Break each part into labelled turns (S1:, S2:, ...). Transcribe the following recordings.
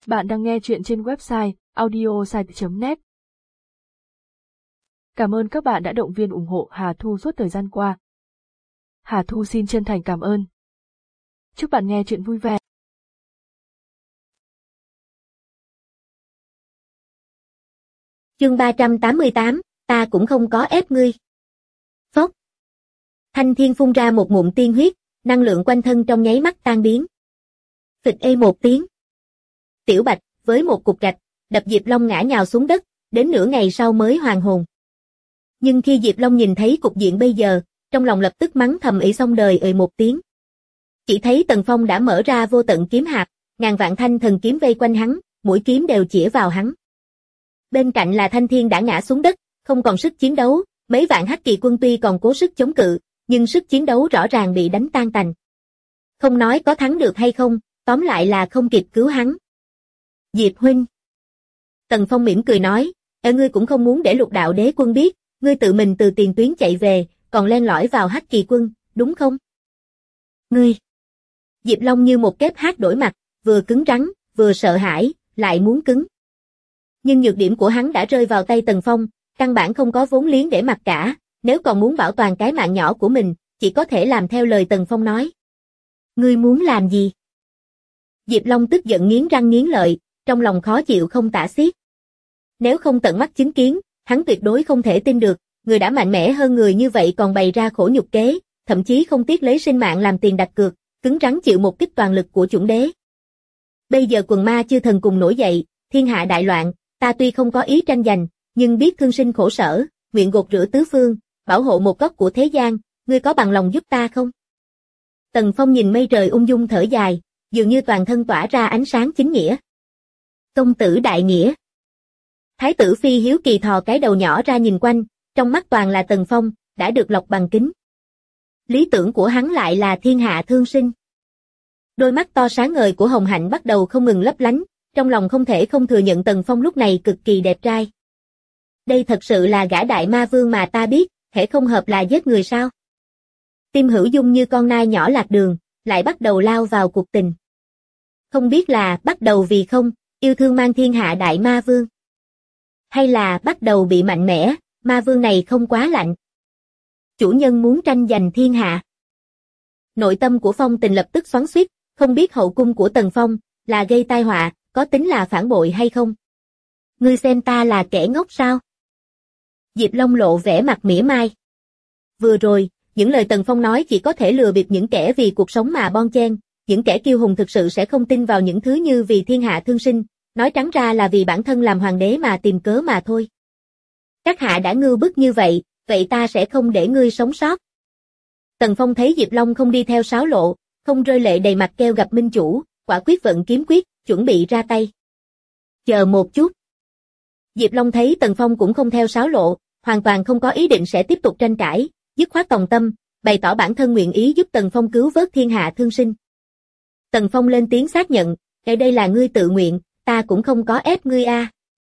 S1: Bạn đang nghe chuyện trên website audiosite.net. Cảm ơn các bạn đã động viên ủng hộ Hà Thu suốt thời gian qua. Hà Thu xin chân thành cảm ơn. Chúc bạn nghe chuyện vui vẻ.
S2: Chương 388, ta cũng không có ép ngươi. Phốc. Thanh Thiên phun ra một ngụm tiên huyết, năng lượng quanh thân trong nháy mắt tan biến. Phịch ê một tiếng. Tiểu Bạch, với một cục gạch, đập Diệp Long ngã nhào xuống đất, đến nửa ngày sau mới hoàn hồn. Nhưng khi Diệp Long nhìn thấy cục diện bây giờ, trong lòng lập tức mắng thầm ỷ xong đời một tiếng. Chỉ thấy Tần Phong đã mở ra vô tận kiếm hạp, ngàn vạn thanh thần kiếm vây quanh hắn, mũi kiếm đều chĩa vào hắn. Bên cạnh là Thanh Thiên đã ngã xuống đất, không còn sức chiến đấu, mấy vạn Hắc Kỳ quân tuy còn cố sức chống cự, nhưng sức chiến đấu rõ ràng bị đánh tan tành. Không nói có thắng được hay không, tóm lại là không kịp cứu hắn. Diệp huynh. Tần Phong mỉm cười nói, ngươi cũng không muốn để Lục Đạo Đế quân biết, ngươi tự mình từ tiền tuyến chạy về, còn len lỏi vào Hắc Kỳ quân, đúng không? Ngươi. Diệp Long như một kép hát đổi mặt, vừa cứng rắn, vừa sợ hãi, lại muốn cứng. Nhưng nhược điểm của hắn đã rơi vào tay Tần Phong, căn bản không có vốn liếng để mặc cả, nếu còn muốn bảo toàn cái mạng nhỏ của mình, chỉ có thể làm theo lời Tần Phong nói. Ngươi muốn làm gì? Diệp Long tức giận nghiến răng nghiến lợi, trong lòng khó chịu không tả xiết. Nếu không tận mắt chứng kiến, hắn tuyệt đối không thể tin được, người đã mạnh mẽ hơn người như vậy còn bày ra khổ nhục kế, thậm chí không tiếc lấy sinh mạng làm tiền đặt cược, cứng rắn chịu một kích toàn lực của chủng đế. Bây giờ quần ma chư thần cùng nổi dậy, thiên hạ đại loạn, ta tuy không có ý tranh giành, nhưng biết thương sinh khổ sở, nguyện gột rửa tứ phương, bảo hộ một góc của thế gian, ngươi có bằng lòng giúp ta không? Tần Phong nhìn mây trời ung dung thở dài, dường như toàn thân tỏa ra ánh sáng chính nghĩa. Công tử đại nghĩa. Thái tử Phi hiếu kỳ thò cái đầu nhỏ ra nhìn quanh, trong mắt toàn là Tần Phong, đã được lọc bằng kính. Lý tưởng của hắn lại là thiên hạ thương sinh. Đôi mắt to sáng ngời của Hồng Hạnh bắt đầu không ngừng lấp lánh, trong lòng không thể không thừa nhận Tần Phong lúc này cực kỳ đẹp trai. Đây thật sự là gã đại ma vương mà ta biết, hễ không hợp là giết người sao? Tim Hữu Dung như con nai nhỏ lạc đường, lại bắt đầu lao vào cuộc tình. Không biết là bắt đầu vì không, yêu thương mang thiên hạ đại ma vương. Hay là bắt đầu bị mạnh mẽ, ma vương này không quá lạnh. Chủ nhân muốn tranh giành thiên hạ. Nội tâm của Phong Tình lập tức xoắn xuýt, không biết hậu cung của Tần Phong là gây tai họa, có tính là phản bội hay không? Ngươi xem ta là kẻ ngốc sao? Diệp Long lộ vẻ mặt mỉa mai. Vừa rồi, những lời Tần Phong nói chỉ có thể lừa bịp những kẻ vì cuộc sống mà bon chen, những kẻ kiêu hùng thực sự sẽ không tin vào những thứ như vì thiên hạ thương sinh, nói trắng ra là vì bản thân làm hoàng đế mà tìm cớ mà thôi. Các hạ đã ngưu bức như vậy, vậy ta sẽ không để ngươi sống sót. Tần Phong thấy Diệp Long không đi theo sáo lộ, không rơi lệ đầy mặt kêu gặp minh chủ, quả quyết vận kiếm quyết, chuẩn bị ra tay. Chờ một chút. Diệp Long thấy Tần Phong cũng không theo sáo lộ, hoàn toàn không có ý định sẽ tiếp tục tranh cãi, dứt khoát tòng tâm, bày tỏ bản thân nguyện ý giúp Tần Phong cứu vớt thiên hạ thương sinh. Tần Phong lên tiếng xác nhận, đây là ngươi tự nguyện, ta cũng không có ép ngươi a.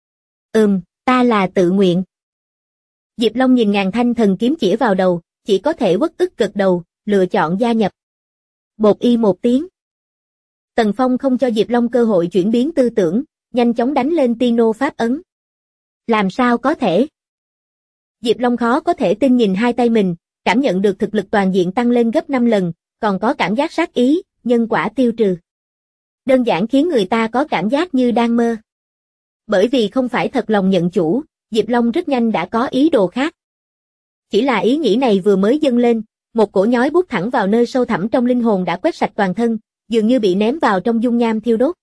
S2: Ta là tự nguyện. Diệp Long nhìn ngàn thanh thần kiếm chĩa vào đầu, chỉ có thể uất ức gật đầu, lựa chọn gia nhập. Bột y một tiếng. Tần Phong không cho Diệp Long cơ hội chuyển biến tư tưởng, nhanh chóng đánh lên tiên nô pháp ấn. Làm sao có thể? Diệp Long khó có thể tin nhìn hai tay mình, cảm nhận được thực lực toàn diện tăng lên gấp 5 lần, còn có cảm giác sát ý, nhân quả tiêu trừ. Đơn giản khiến người ta có cảm giác như đang mơ. Bởi vì không phải thật lòng nhận chủ, Diệp Long rất nhanh đã có ý đồ khác. Chỉ là ý nghĩ này vừa mới dâng lên, một cổ nhói bút thẳng vào nơi sâu thẳm trong linh hồn đã quét sạch toàn thân, dường như bị ném vào trong dung nham thiêu đốt.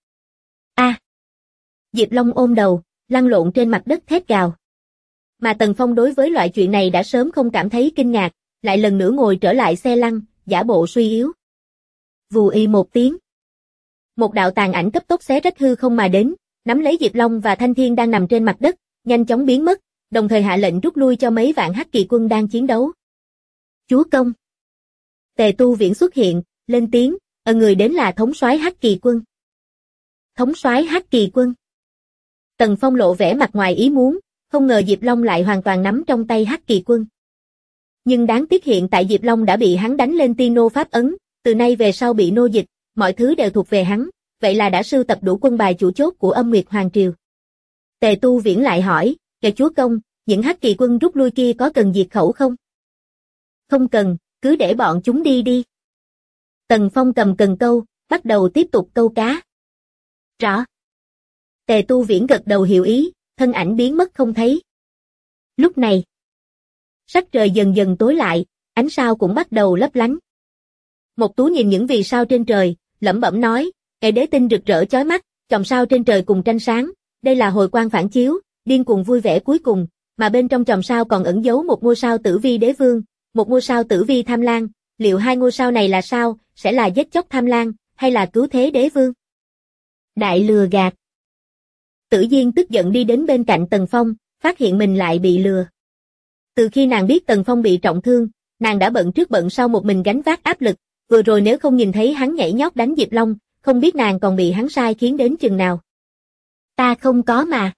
S2: Diệp Long ôm đầu, lăn lộn trên mặt đất thét gào. Mà Tần Phong đối với loại chuyện này đã sớm không cảm thấy kinh ngạc, lại lần nữa ngồi trở lại xe lăn, giả bộ suy yếu. Vù y một tiếng. Một đạo tàn ảnh cấp tốc xé rách hư không mà đến, nắm lấy Diệp Long và Thanh Thiên đang nằm trên mặt đất, nhanh chóng biến mất, đồng thời hạ lệnh rút lui cho mấy vạn Hắc Kỳ quân đang chiến đấu. Chúa công. Tề Tu Viễn xuất hiện, lên tiếng, người đến là thống soái Hắc Kỳ quân. Thống soái Hắc Kỳ quân. Tần Phong lộ vẻ mặt ngoài ý muốn, không ngờ Diệp Long lại hoàn toàn nắm trong tay Hắc Kỳ quân. Nhưng đáng tiếc hiện tại Diệp Long đã bị hắn đánh lên tiên nô pháp ấn, từ nay về sau bị nô dịch, mọi thứ đều thuộc về hắn, vậy là đã sưu tập đủ quân bài chủ chốt của Âm Nguyệt Hoàng Triều. Tề Tu Viễn lại hỏi, kẻ chúa công, những Hắc Kỳ quân rút lui kia có cần diệt khẩu không? Không cần, cứ để bọn chúng đi đi. Tần Phong cầm cần câu, bắt đầu tiếp tục câu cá. Rõ. Tề Tu Viễn gật đầu hiểu ý, thân ảnh biến mất không thấy. Lúc này, sắc trời dần dần tối lại, ánh sao cũng bắt đầu lấp lánh. Mộc Tú nhìn những vì sao trên trời, lẩm bẩm nói, ngày đế tinh rực rỡ chói mắt, chòm sao trên trời cùng tranh sáng, đây là hồi quang phản chiếu, điên cuồng vui vẻ cuối cùng, mà bên trong chòm sao còn ẩn giấu một ngôi sao Tử Vi Đế Vương, một ngôi sao Tử Vi Tham Lang, liệu hai ngôi sao này là sao, sẽ là giết chóc Tham Lang, hay là cứu thế Đế Vương? Đại lừa gạt. Tử Diên tức giận đi đến bên cạnh Tần Phong, phát hiện mình lại bị lừa. Từ khi nàng biết Tần Phong bị trọng thương, nàng đã bận trước bận sau một mình gánh vác áp lực, vừa rồi nếu không nhìn thấy hắn nhảy nhót đánh Diệp Long, không biết nàng còn bị hắn sai khiến đến chừng nào. Ta không có mà.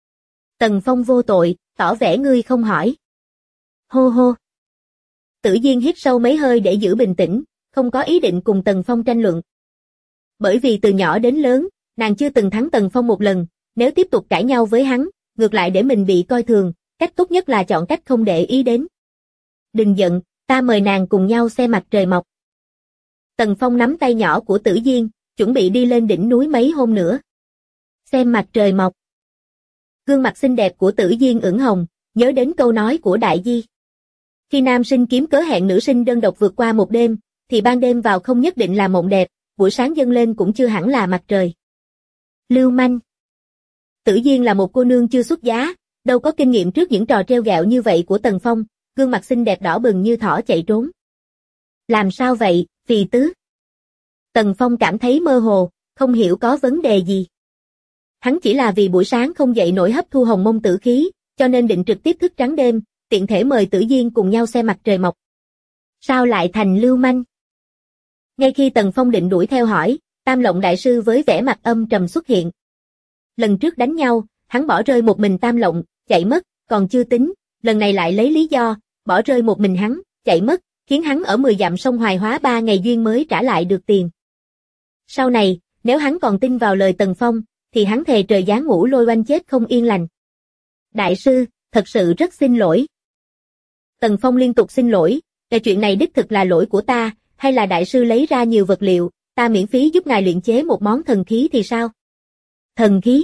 S2: Tần Phong vô tội, tỏ vẻ ngươi không hỏi. Hô hô. Tử Diên hít sâu mấy hơi để giữ bình tĩnh, không có ý định cùng Tần Phong tranh luận. Bởi vì từ nhỏ đến lớn, nàng chưa từng thắng Tần Phong một lần, nếu tiếp tục cãi nhau với hắn, ngược lại để mình bị coi thường, cách tốt nhất là chọn cách không để ý đến. Đừng giận, ta mời nàng cùng nhau xem mặt trời mọc. Tần Phong nắm tay nhỏ của Tử Diên, chuẩn bị đi lên đỉnh núi mấy hôm nữa. Xem mặt trời mọc. Gương mặt xinh đẹp của Tử Diên ửng hồng, nhớ đến câu nói của Đại Di. Khi nam sinh kiếm cớ hẹn nữ sinh đơn độc vượt qua một đêm, thì ban đêm vào không nhất định là mộng đẹp, buổi sáng dâng lên cũng chưa hẳn là mặt trời. Lưu manh. Tử Diên là một cô nương chưa xuất giá, đâu có kinh nghiệm trước những trò trêu ghẹo như vậy của Tần Phong, gương mặt xinh đẹp đỏ bừng như thỏ chạy trốn. Làm sao vậy, Phì Tứ? Tần Phong cảm thấy mơ hồ, không hiểu có vấn đề gì. Hắn chỉ là vì buổi sáng không dậy nổi hấp thu hồng mông tử khí, cho nên định trực tiếp thức trắng đêm, tiện thể mời Tử Diên cùng nhau xem mặt trời mọc. Sao lại thành lưu manh? Ngay khi Tần Phong định đuổi theo hỏi, Tam Lộng đại sư với vẻ mặt âm trầm xuất hiện. Lần trước đánh nhau, hắn bỏ rơi một mình Tam Lộng, chạy mất, còn chưa tính, lần này lại lấy lý do, bỏ rơi một mình hắn, chạy mất, khiến hắn ở 10 dặm sông Hoài Hóa 3 ngày duyên mới trả lại được tiền. Sau này, nếu hắn còn tin vào lời Tần Phong, thì hắn thề trời giáng ngũ lôi oanh chết không yên lành. Đại sư, thật sự rất xin lỗi. Tần Phong liên tục xin lỗi, cái chuyện này đích thực là lỗi của ta, hay là đại sư lấy ra nhiều vật liệu, ta miễn phí giúp ngài luyện chế một món thần khí thì sao? Thần khí?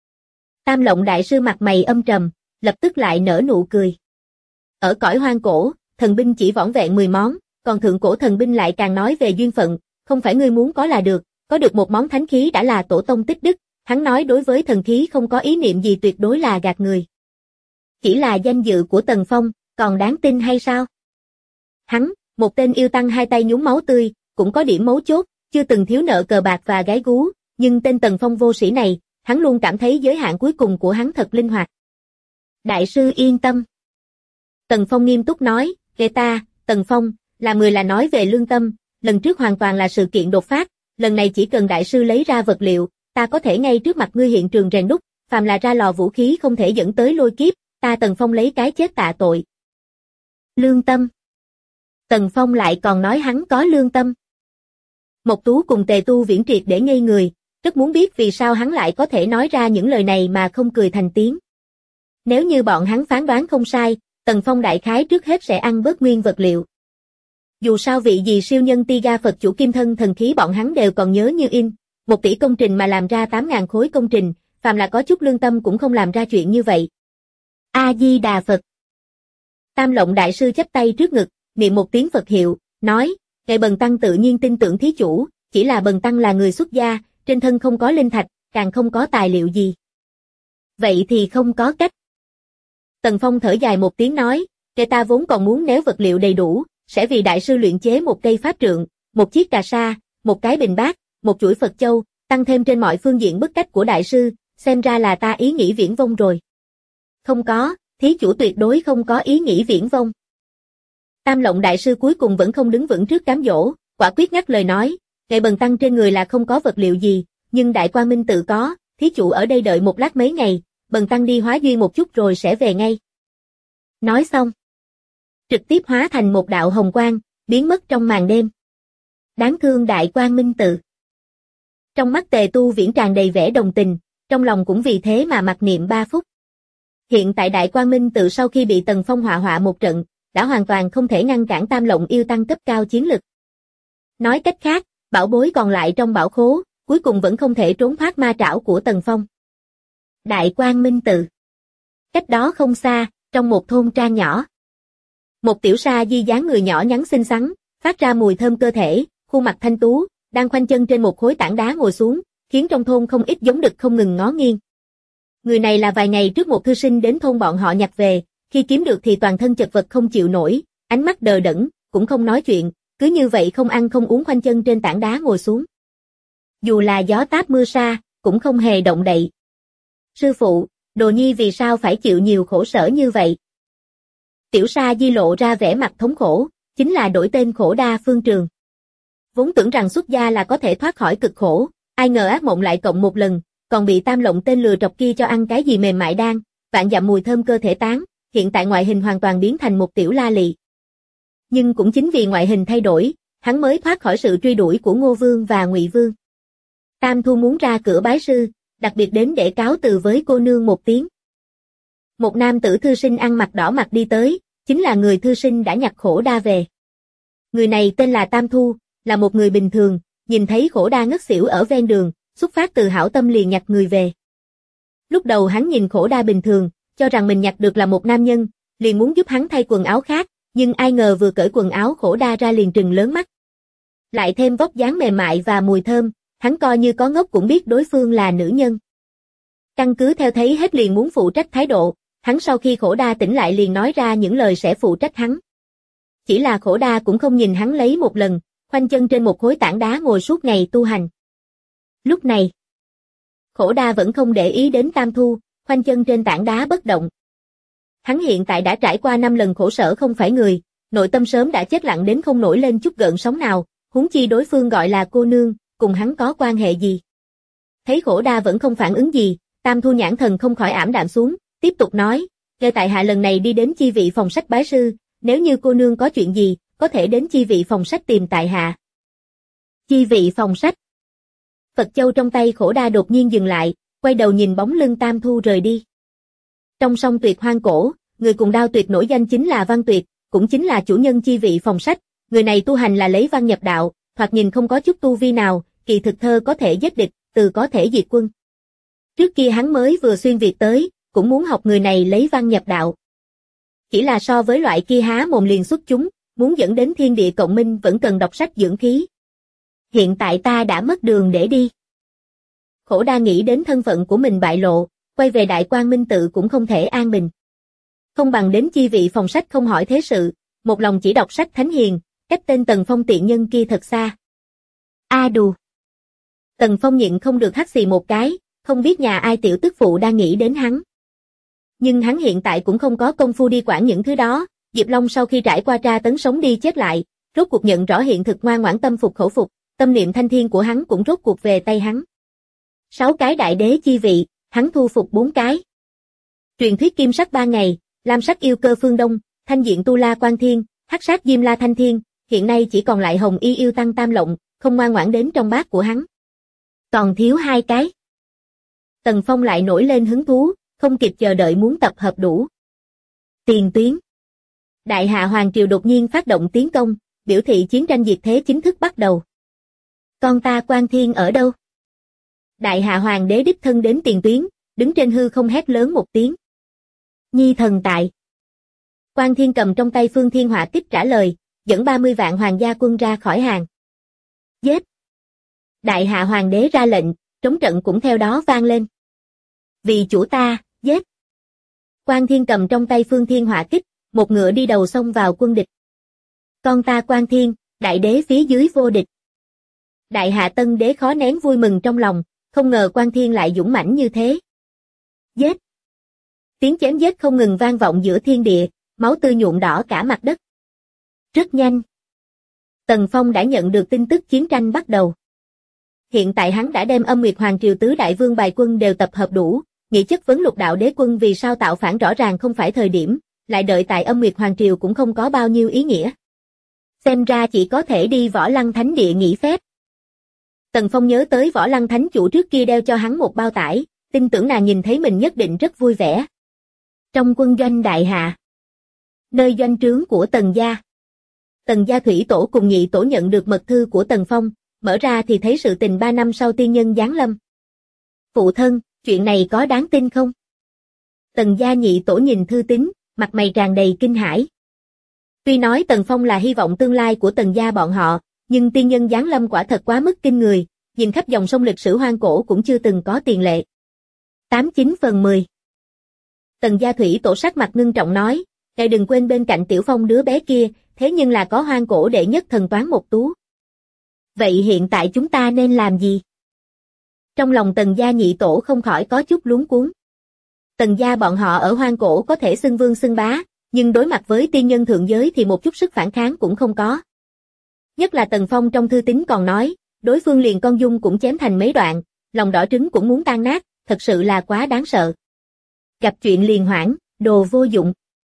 S2: Tam Lộng đại sư mặt mày âm trầm, lập tức lại nở nụ cười. Ở cõi hoang cổ, thần binh chỉ vỏn vẹn 10 món, còn thượng cổ thần binh lại càng nói về duyên phận, không phải ngươi muốn có là được, có được một món thánh khí đã là tổ tông tích đức, hắn nói đối với thần khí không có ý niệm gì tuyệt đối là gạt người. Chỉ là danh dự của Tần Phong, còn đáng tin hay sao? Hắn, một tên yêu tăng hai tay nhúng máu tươi, cũng có điểm mấu chốt, chưa từng thiếu nợ cờ bạc và gái gú, nhưng tên Tần Phong vô sĩ này, hắn luôn cảm thấy giới hạn cuối cùng của hắn thật linh hoạt. Đại sư yên tâm. Tần Phong nghiêm túc nói, kể ta, Tần Phong, làm người là nói về lương tâm, lần trước hoàn toàn là sự kiện đột phát, lần này chỉ cần đại sư lấy ra vật liệu, ta có thể ngay trước mặt ngươi hiện trường rèn đúc, phàm là ra lò vũ khí không thể dẫn tới lôi kiếp, ta Tần Phong lấy cái chết tạ tội. Lương tâm. Tần Phong lại còn nói hắn có lương tâm. Mộc Tú cùng Tề Tu Viễn triệt để ngây người, rất muốn biết vì sao hắn lại có thể nói ra những lời này mà không cười thành tiếng. Nếu như bọn hắn phán đoán không sai, Tần Phong đại khái trước hết sẽ ăn bớt nguyên vật liệu. Dù sao vị gì siêu nhân Tiga Phật chủ kim thân thần khí bọn hắn đều còn nhớ như in, 1 tỷ công trình mà làm ra 8.000 khối công trình, phàm là có chút lương tâm cũng không làm ra chuyện như vậy. A-di-đà Phật. Tam Lộng đại sư chắp tay trước ngực, niệm một tiếng Phật hiệu, nói, ngài Bần tăng tự nhiên tin tưởng thí chủ, chỉ là Bần tăng là người xuất gia, trên thân không có linh thạch, càng không có tài liệu gì. Vậy thì không có cách. Tần Phong thở dài một tiếng nói, kẻ ta vốn còn muốn nếu vật liệu đầy đủ, sẽ vì đại sư luyện chế một cây pháp trượng, một chiếc cà sa, một cái bình bát, một chuỗi Phật châu, tăng thêm trên mọi phương diện bức cách của đại sư, xem ra là ta ý nghĩ viển vông rồi. Không có, thí chủ tuyệt đối không có ý nghĩ viển vông. Tam Lộng đại sư cuối cùng vẫn không đứng vững trước cám dỗ, quả quyết ngắt lời nói, ngài Bần tăng trên người là không có vật liệu gì, nhưng Đại Quang Minh tự có, thí chủ ở đây đợi một lát mấy ngày, Bần tăng đi hóa duyên một chút rồi sẽ về ngay. Nói xong, trực tiếp hóa thành một đạo hồng quang, biến mất trong màn đêm. Đáng thương Đại Quang Minh tự. Trong mắt Tề Tu Viễn tràn đầy vẻ đồng tình, trong lòng cũng vì thế mà mặc niệm 3 phút. Hiện tại Đại Quang Minh Tự sau khi bị Tần Phong họa một trận, đã hoàn toàn không thể ngăn cản Tam Lộng yêu tăng cấp cao chiến lực. Nói cách khác, bảo bối còn lại trong bảo khố, cuối cùng vẫn không thể trốn thoát ma trảo của Tần Phong. Đại Quang Minh Tự. Cách đó không xa, trong một thôn trang nhỏ. Một tiểu sa di dáng người nhỏ nhắn xinh xắn, phát ra mùi thơm cơ thể, khuôn mặt thanh tú, đang khoanh chân trên một khối tảng đá ngồi xuống, khiến trong thôn không ít giống đực không ngừng ngó nghiêng. Người này là vài ngày trước một thư sinh đến thôn bọn họ nhặt về, khi kiếm được thì toàn thân chật vật không chịu nổi, ánh mắt đờ đẫn, cũng không nói chuyện, cứ như vậy không ăn không uống khoanh chân trên tảng đá ngồi xuống. Dù là gió táp mưa sa, cũng không hề động đậy. Sư phụ, đồ nhi vì sao phải chịu nhiều khổ sở như vậy? Tiểu sa di lộ ra vẻ mặt thống khổ, chính là đổi tên Khổ Đa Phương Trường. Vốn tưởng rằng xuất gia là có thể thoát khỏi cực khổ, ai ngờ ác mộng lại cộng một lần, còn bị Tam Lộng tên lừa trọc kia cho ăn cái gì mềm mại đan, vạn dặm mùi thơm cơ thể tán, hiện tại ngoại hình hoàn toàn biến thành một tiểu la lị. Nhưng cũng chính vì ngoại hình thay đổi, hắn mới thoát khỏi sự truy đuổi của Ngô Vương và Ngụy Vương. Tam Thu muốn ra cửa bái sư, đặc biệt đến để cáo từ với cô nương một tiếng. Một nam tử thư sinh ăn mặc đỏ mặt đi tới, chính là người thư sinh đã nhặt Khổ Đa về. Người này tên là Tam Thu, là một người bình thường, nhìn thấy Khổ Đa ngất xỉu ở ven đường, xuất phát từ hảo tâm liền nhặt người về. Lúc đầu hắn nhìn Khổ Đa bình thường, cho rằng mình nhặt được là một nam nhân, liền muốn giúp hắn thay quần áo khác, nhưng ai ngờ vừa cởi quần áo Khổ Đa ra liền trừng lớn mắt. Lại thêm vóc dáng mềm mại và mùi thơm, hắn coi như có ngốc cũng biết đối phương là nữ nhân. Căn cứ theo thấy hết liền muốn phụ trách thái độ, hắn sau khi Khổ Đa tỉnh lại liền nói ra những lời sẽ phụ trách hắn. Chỉ là Khổ Đa cũng không nhìn hắn lấy một lần, khoanh chân trên một khối tảng đá ngồi suốt ngày tu hành. Lúc này, Khổ Đa vẫn không để ý đến Tam Thu, khoanh chân trên tảng đá bất động. Hắn hiện tại đã trải qua 5 lần khổ sở không phải người, nội tâm sớm đã chết lặng đến không nổi lên chút gợn sóng nào, huống chi đối phương gọi là cô nương, cùng hắn có quan hệ gì. Thấy Khổ Đa vẫn không phản ứng gì, Tam Thu nhãn thần không khỏi ảm đạm xuống, tiếp tục nói, nghe tại hạ lần này đi đến chi vị phòng sách bái sư, nếu như cô nương có chuyện gì, có thể đến chi vị phòng sách tìm tại hạ. Chi vị phòng sách. Phật châu trong tay Khổ Đa đột nhiên dừng lại, quay đầu nhìn bóng lưng Tam Thu rời đi. Trong song tuyệt hoang cổ, người cùng đao tuyệt nổi danh chính là Văn Tuyệt, cũng chính là chủ nhân chi vị phòng sách, người này tu hành là lấy văn nhập đạo, thoạt nhìn không có chút tu vi nào, kỳ thực thơ có thể giết địch, từ có thể diệt quân. Trước kia hắn mới vừa xuyên Việt tới, cũng muốn học người này lấy văn nhập đạo. Chỉ là so với loại kia há mồm liền xuất chúng, muốn dẫn đến thiên địa cộng minh vẫn cần đọc sách dưỡng khí. Hiện tại ta đã mất đường để đi. Khổ Đa nghĩ đến thân phận của mình bại lộ, quay về Đại Quang Minh Tự cũng không thể an bình. Không bằng đến chi vị phòng sách không hỏi thế sự, một lòng chỉ đọc sách thánh hiền, cách tên Tần Phong tiện nhân kia thật xa. A đù. Tần Phong nhịn không được hắt xì một cái, không biết nhà ai tiểu tức phụ đang nghĩ đến hắn. Nhưng hắn hiện tại cũng không có công phu đi quản những thứ đó, Diệp Long sau khi trải qua tra tấn sống đi chết lại, rốt cuộc nhận rõ hiện thực ngoan ngoãn tâm phục khẩu phục, tâm niệm thanh thiên của hắn cũng rốt cuộc về tay hắn. 6 cái đại đế chi vị, hắn thu phục 4 cái. Truyền thuyết kim sắc 3 ngày, lam sắc yêu cơ phương đông, thanh diện tu la quan thiên, hắc sắc diêm la thanh thiên, hiện nay chỉ còn lại hồng y yêu tăng Tam Lộng, không ngoan ngoãn đến trong bát của hắn. Còn thiếu 2 cái. Tần Phong lại nổi lên hứng thú, không kịp chờ đợi muốn tập hợp đủ. Tiền tuyến. Đại Hạ Hoàng Triều đột nhiên phát động tiến công, biểu thị chiến tranh diệt thế chính thức bắt đầu. Con ta Quan Thiên ở đâu? Đại Hạ Hoàng đế đích thân đến tiền tuyến, đứng trên hư không hét lớn một tiếng. Nhi thần tại. Quan Thiên cầm trong tay Phương Thiên Hỏa Kích trả lời, dẫn 30 vạn hoàng gia quân ra khỏi hàng. Giết! Đại Hạ Hoàng đế ra lệnh, trống trận cũng theo đó vang lên. Vì chủ ta, giết! Quan Thiên cầm trong tay Phương Thiên Hỏa Kích, một ngựa đi đầu xông vào quân địch. Con ta Quan Thiên, đại đế phía dưới vô địch. Đại Hạ Tân đế khó nén vui mừng trong lòng, không ngờ Quan Thiên lại dũng mãnh như thế. Giết! Tiếng chém giết không ngừng vang vọng giữa thiên địa, máu tươi nhuộm đỏ cả mặt đất. Rất nhanh. Tần Phong đã nhận được tin tức chiến tranh bắt đầu. Hiện tại hắn đã đem Âm Nguyệt Hoàng Triều tứ đại vương bài quân đều tập hợp đủ, nghĩ chất vấn Lục Đạo Đế quân vì sao tạo phản rõ ràng không phải thời điểm, lại đợi tại Âm Nguyệt Hoàng Triều cũng không có bao nhiêu ý nghĩa. Xem ra chỉ có thể đi Võ Lăng Thánh Địa nghỉ phép. Tần Phong nhớ tới Võ Lăng Thánh Chủ trước kia đeo cho hắn một bao tải, tin tưởng nàng nhìn thấy mình nhất định rất vui vẻ. Trong quân doanh đại hạ, nơi doanh trướng của Tần gia. Tần gia thủy tổ cùng nhị tổ nhận được mật thư của Tần Phong, mở ra thì thấy sự tình 3 năm sau tiên nhân giáng lâm. Phụ thân, chuyện này có đáng tin không? Tần gia nhị tổ nhìn thư tín, mặt mày tràn đầy kinh hãi. Tuy nói Tần Phong là hy vọng tương lai của Tần gia bọn họ, nhưng tiên nhân giáng lâm quả thật quá mức kinh người, nhìn khắp dòng sông lịch sử hoang cổ cũng chưa từng có tiền lệ. 89/10 Tần gia thủy tổ sắc mặt ngưng trọng nói, ngài đừng quên bên cạnh Tiểu Phong đứa bé kia, thế nhưng là có hoang cổ đệ nhất thần toán một tú. Vậy hiện tại chúng ta nên làm gì? Trong lòng Tần gia nhị tổ không khỏi có chút luống cuống. Tần gia bọn họ ở hoang cổ có thể xưng vương xưng bá, nhưng đối mặt với tiên nhân thượng giới thì một chút sức phản kháng cũng không có. Nhất là Tần Phong trong thư tín còn nói, đối phương liền con dung cũng chém thành mấy đoạn, lòng đỏ trứng cũng muốn tan nát, thật sự là quá đáng sợ. Gặp chuyện liền hoảng, đồ vô dụng.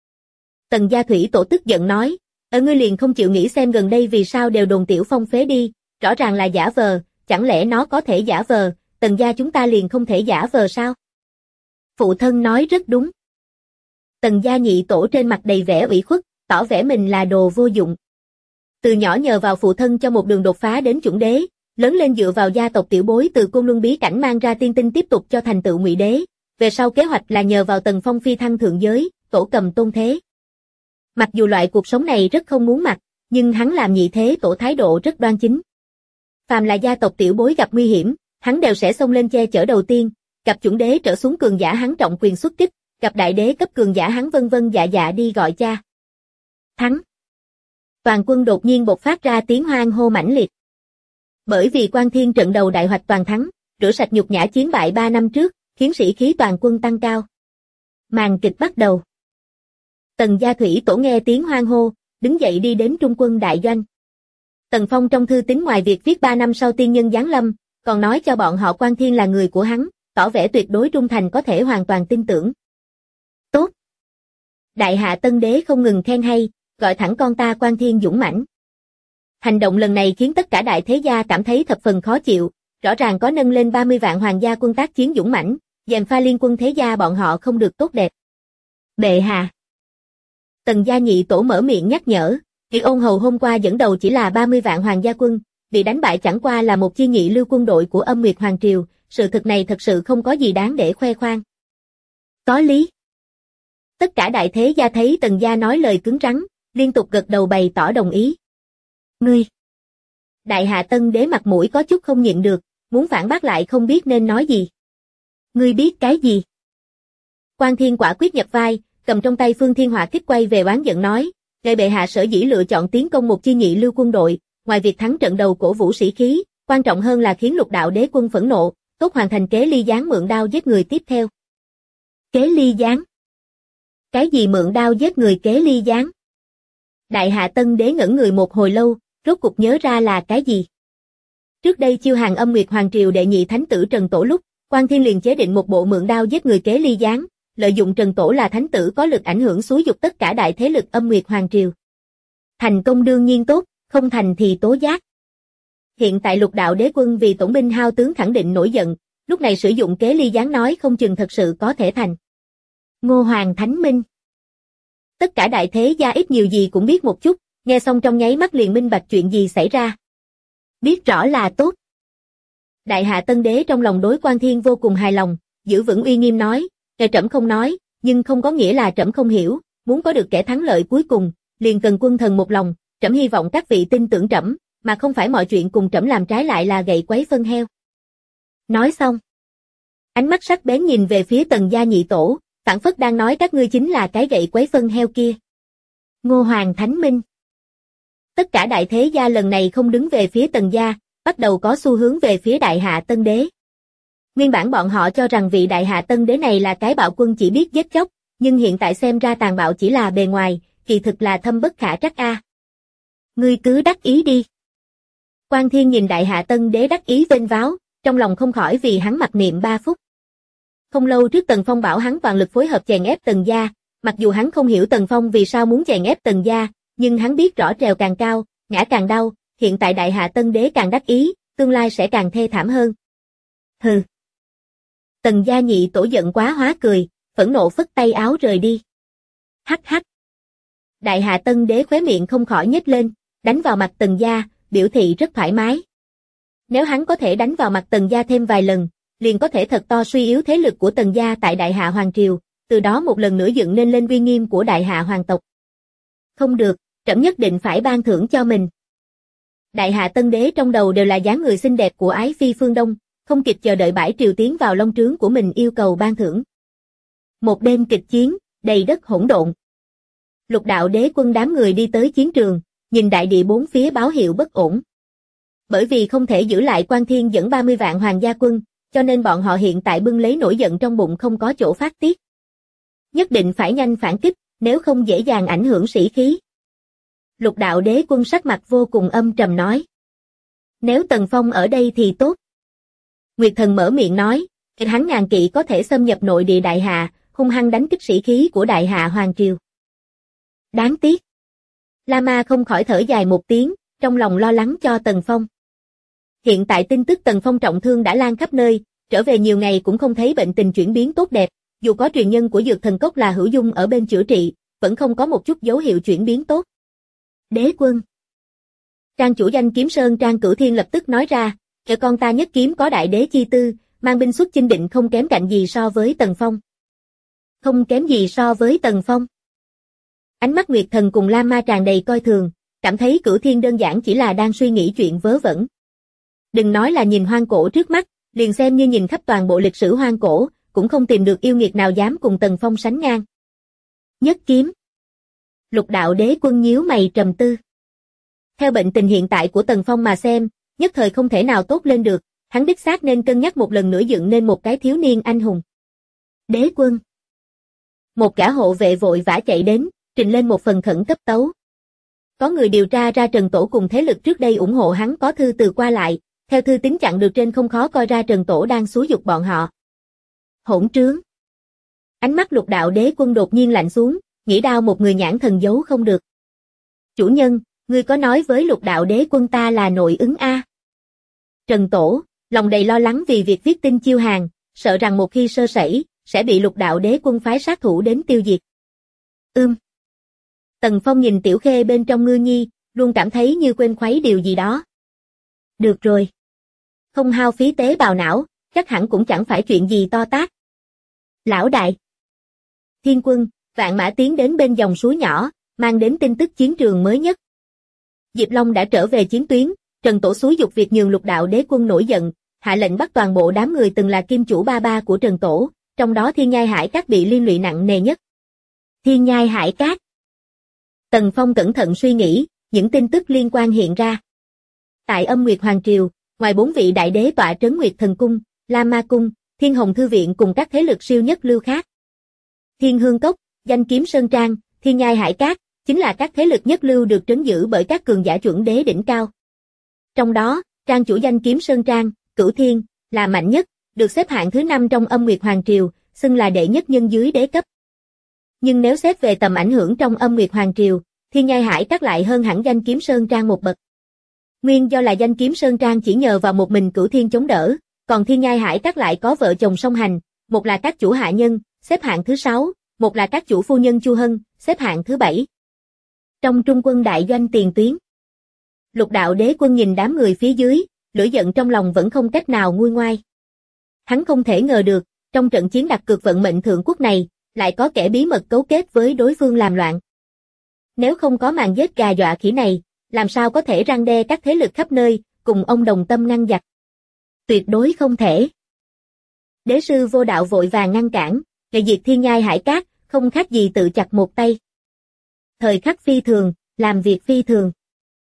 S2: Tần gia thủy tổ tức giận nói, ngươi liền không chịu nghĩ xem gần đây vì sao đều đồn Tiểu Phong phế đi, rõ ràng là giả vờ, chẳng lẽ nó có thể giả vờ, Tần gia chúng ta liền không thể giả vờ sao? Phụ thân nói rất đúng. Tần gia nhị tổ trên mặt đầy vẻ ủy khuất, tỏ vẻ mình là đồ vô dụng. Từ nhỏ nhờ vào phụ thân cho một đường đột phá đến chuẩn đế, lớn lên dựa vào gia tộc tiểu bối từ Côn Luân bí cảnh mang ra tiên tinh tiếp tục cho thành tựu ngụy đế, về sau kế hoạch là nhờ vào Tần Phong phi thăng thượng giới, tổ cầm tôn thế. Mặc dù loại cuộc sống này rất không muốn mặc, nhưng hắn làm nhị thế tổ thái độ rất đoan chính. Phàm là gia tộc tiểu bối gặp nguy hiểm, hắn đều sẽ xông lên che chở đầu tiên, gặp chuẩn đế trở xuống cường giả hắn trọng quyền xuất kích, gặp đại đế cấp cường giả hắn vân vân dạ dạ đi gọi cha. Thắng. Toàn quân đột nhiên bộc phát ra tiếng hoan hô mãnh liệt. Bởi vì Quan Thiên trận đầu đại hoạch toàn thắng, rửa sạch nhục nhã chiến bại 3 năm trước, khiến sĩ khí toàn quân tăng cao. Màn kịch bắt đầu. Tần gia thủy tổ nghe tiếng hoan hô, đứng dậy đi đến trung quân đại doanh. Tần Phong trong thư tín ngoài việc viết 3 năm sau tiên nhân giáng lâm, còn nói cho bọn họ Quan Thiên là người của hắn, tỏ vẻ tuyệt đối trung thành có thể hoàn toàn tin tưởng. Tốt. Đại hạ tân đế không ngừng khen hay, gọi thẳng con ta Quan Thiên dũng mãnh. Hành động lần này khiến tất cả đại thế gia cảm thấy thập phần khó chịu, rõ ràng có nâng lên 30 vạn hoàng gia quân tác chiến dũng mãnh, gièm pha liên quân thế gia bọn họ không được tốt đẹp. Bệ hạ. Tần gia nhị tổ mở miệng nhắc nhở, Kiệt Ôn Hầu hôm qua dẫn đầu chỉ là 30 vạn hoàng gia quân, bị đánh bại chẳng qua là một chi nhị lưu quân đội của Âm Nguyệt Hoàng Triều, sự thực này thật sự không có gì đáng để khoe khoang. Có lý. Tất cả đại thế gia thấy Tần gia nói lời cứng rắn, liên tục gật đầu bày tỏ đồng ý. Ngươi! Đại hạ tân đế mặt mũi có chút không nhịn được, muốn phản bác lại không biết nên nói gì. Ngươi biết cái gì? Quan Thiên quả quyết nhập vai, cầm trong tay Phương Thiên Hỏa kích quay về oán giận nói, ngài bệ hạ sở dĩ lựa chọn tiến công một chi nhị lưu quân đội, ngoài việc thắng trận đầu cổ vũ sĩ khí, quan trọng hơn là khiến Lục đạo đế quân phẫn nộ, tốt hoàn thành kế ly gián mượn đao giết người tiếp theo. Kế ly gián? Cái gì mượn đao giết người kế ly gián? Đại hạ tân đế ngẩn người một hồi lâu, rốt cục nhớ ra là cái gì. Trước đây chiêu hàng Âm Nguyệt Hoàng Triều đệ nhị thánh tử Trần Tổ lúc, Quan Thiên liền chế định một bộ mượn đao giết người kế ly gián, lợi dụng Trần Tổ là thánh tử có lực ảnh hưởng xúi dục tất cả đại thế lực Âm Nguyệt Hoàng Triều. Thành công đương nhiên tốt, không thành thì tố giác. Hiện tại Lục đạo đế quân vì tổn binh hao tướng khẳng định nổi giận, lúc này sử dụng kế ly gián nói không chừng thật sự có thể thành. Ngô Hoàng Thánh Minh. Tất cả đại thế gia ít nhiều gì cũng biết một chút, nghe xong trong nháy mắt liền minh bạch chuyện gì xảy ra. Biết rõ là tốt. Đại hạ tân đế trong lòng đối Quan Thiên vô cùng hài lòng, giữ vững uy nghiêm nói, ngài trẫm không nói, nhưng không có nghĩa là trẫm không hiểu, muốn có được kẻ thắng lợi cuối cùng, liền cần quân thần một lòng, trẫm hy vọng các vị tin tưởng trẫm, mà không phải mọi chuyện cùng trẫm làm trái lại là gậy quấy phân heo. Nói xong, ánh mắt sắc bén nhìn về phía Tần gia nhị tổ, phảng phất đang nói các ngươi chính là cái gậy quấy phân heo kia. Ngô Hoàng Thánh Minh. Tất cả đại thế gia lần này không đứng về phía Tần gia, bắt đầu có xu hướng về phía đại hạ tân đế. Nguyên bản bọn họ cho rằng vị đại hạ tân đế này là cái bạo quân chỉ biết giết chóc, nhưng hiện tại xem ra tàn bạo chỉ là bề ngoài, kỳ thực là thâm bất khả trắc a. Ngươi cứ đắc ý đi. Quan Thiên nhìn đại hạ tân đế đắc ý vênh váo, trong lòng không khỏi vì hắn mặc niệm 3 phút. Không lâu trước Tần Phong bảo hắn toàn lực phối hợp chèn ép Tần gia, mặc dù hắn không hiểu Tần Phong vì sao muốn chèn ép Tần gia, nhưng hắn biết rõ trèo càng cao, ngã càng đau, hiện tại đại hạ tân đế càng đắc ý, tương lai sẽ càng thê thảm hơn. Hừ. Tần Gia Nhị Tổ giận quá hóa cười, phẫn nộ phất tay áo rời đi. Hắc hắc. Đại Hạ Tân Đế khóe miệng không khỏi nhếch lên, đánh vào mặt Tần Gia, biểu thị rất thoải mái. Nếu hắn có thể đánh vào mặt Tần Gia thêm vài lần, liền có thể thật to suy yếu thế lực của Tần Gia tại Đại Hạ Hoàng Triều, từ đó một lần nữa dựng nên lên uy nghiêm của Đại Hạ Hoàng tộc. Không được, trẫm nhất định phải ban thưởng cho mình. Đại Hạ Tân Đế trong đầu đều là dáng người xinh đẹp của Ái Phi Phương Đông, không kịp chờ đợi bãi triều tiến vào long trướng của mình yêu cầu ban thưởng. Một đêm kịch chiến, đầy đất hỗn độn. Lục đạo đế quân đám người đi tới chiến trường, nhìn đại địa bốn phía báo hiệu bất ổn. Bởi vì không thể giữ lại Quan Thiên dẫn 30 vạn hoàng gia quân, cho nên bọn họ hiện tại bưng lấy nổi giận trong bụng không có chỗ phát tiết. Nhất định phải nhanh phản kích, nếu không dễ dàng ảnh hưởng sĩ khí. Lục đạo đế quân sắc mặt vô cùng âm trầm nói. Nếu Tần Phong ở đây thì tốt. Nguyệt Thần mở miệng nói, hắn ngàn kỵ có thể xâm nhập nội địa Đại Hạ, hung hăng đánh kích sĩ khí của Đại Hạ Hoàng Triều. Đáng tiếc. Lama không khỏi thở dài một tiếng, trong lòng lo lắng cho Tần Phong. Hiện tại tin tức Tần Phong trọng thương đã lan khắp nơi, trở về nhiều ngày cũng không thấy bệnh tình chuyển biến tốt đẹp, dù có truyền nhân của Dược Thần Cốc là Hữu Dung ở bên chữa trị, vẫn không có một chút dấu hiệu chuyển biến tốt. Đế quân. Trang chủ danh Kiếm Sơn Trang Cửu Thiên lập tức nói ra, kẻ con ta nhất kiếm có đại đế chi tư, mang binh xuất chinh định không kém cạnh gì so với Tần Phong. Không kém gì so với Tần Phong. Ánh mắt Nguyệt Thần cùng Lama tràn đầy coi thường, cảm thấy Cửu Thiên đơn giản chỉ là đang suy nghĩ chuyện vớ vẩn. Đừng nói là nhìn hoang cổ trước mắt, liền xem như nhìn khắp toàn bộ lịch sử hoang cổ, cũng không tìm được yêu nghiệt nào dám cùng Tần Phong sánh ngang. Nhất kiếm. Lục đạo đế quân nhíu mày trầm tư. Theo bệnh tình hiện tại của Tần Phong mà xem, nhất thời không thể nào tốt lên được, hắn đích xác nên cân nhắc một lần nữa dựng nên một cái thiếu niên anh hùng. Đế quân. Một gã hộ vệ vội vã chạy đến, trình lên một phần khẩn cấp tấu. Có người điều tra ra Trần Tổ cùng thế lực trước đây ủng hộ hắn có thư từ qua lại, theo thư tín chặn được trên không khó coi ra Trần Tổ đang xúi giục bọn họ. Hỗn trướng. Ánh mắt lục đạo đế quân đột nhiên lạnh xuống, nghĩ đao một người nhãn thần giấu không được. Chủ nhân, ngươi có nói với lục đạo đế quân ta là nội ứng a? Trần Tổ, lòng đầy lo lắng vì việc viết tin chiêu hàng, sợ rằng một khi sơ sẩy, sẽ bị lục đạo đế quân phái sát thủ đến tiêu diệt. Tần Phong nhìn Tiểu Khê bên trong ngư nhi, luôn cảm thấy như quên khuấy điều gì đó. Được rồi. Không hao phí tế bào não, chắc hẳn cũng chẳng phải chuyện gì to tát. Lão đại. Thiên quân, vạn mã tiến đến bên dòng suối nhỏ, mang đến tin tức chiến trường mới nhất. Diệp Long đã trở về chiến tuyến, Trần Tổ xúi giục việc nhường lục đạo đế quân nổi giận, hạ lệnh bắt toàn bộ đám người từng là kim chủ ba của Trần Tổ, trong đó Thiên Nhai Hải Các bị liên lụy nặng nề nhất. Thiên Nhai Hải Các. Tần Phong cẩn thận suy nghĩ, những tin tức liên quan hiện ra. Tại Âm Nguyệt Hoàng Triều, ngoài 4 vị đại đế tọa trấn Nguyệt Thần Cung, La Ma Cung, Thiên Hồng Thư Viện cùng các thế lực siêu nhất lưu khác. Thiên Hương Cốc, Danh Kiếm Sơn Trang, Thiên Nhai Hải Các, chính là các thế lực nhất lưu được trấn giữ bởi các cường giả chuẩn đế đỉnh cao. Trong đó, trang chủ Danh Kiếm Sơn Trang, Cửu Thiên, là mạnh nhất, được xếp hạng thứ 5 trong Âm Nguyệt Hoàng Triều, xưng là đệ nhất nhân dưới đế cấp. Nhưng nếu xét về tầm ảnh hưởng trong Âm Nguyệt Hoàng Triều, Thiên Nhai Hải Các lại hơn hẳn Danh Kiếm Sơn Trang một bậc. Nguyên do là Danh Kiếm Sơn Trang chỉ nhờ vào một mình Cửu Thiên chống đỡ, còn Thiên Nhai Hải Các lại có vợ chồng song hành, một là các chủ hạ nhân, xếp hạng thứ 6, một là các chủ phu nhân Chu Hân, xếp hạng thứ 7. Trong trung quân đại doanh tiền tuyến, lục đạo đế quân nhìn đám người phía dưới, lửa giận trong lòng vẫn không cách nào nguôi ngoai. Hắn không thể ngờ được, trong trận chiến đặt cược vận mệnh thượng quốc này, lại có kẻ bí mật cấu kết với đối phương làm loạn. Nếu không có màn giết gà dọa khỉ này, làm sao có thể răn đe các thế lực khắp nơi, cùng ông đồng tâm ngăn giặc. Tuyệt đối không thể. Đế sư Vô Đạo vội vàng ngăn cản, ngày diệt Thiên Nhai Hải Các, không khác gì tự chặt một tay. Thời khắc phi thường, làm việc phi thường.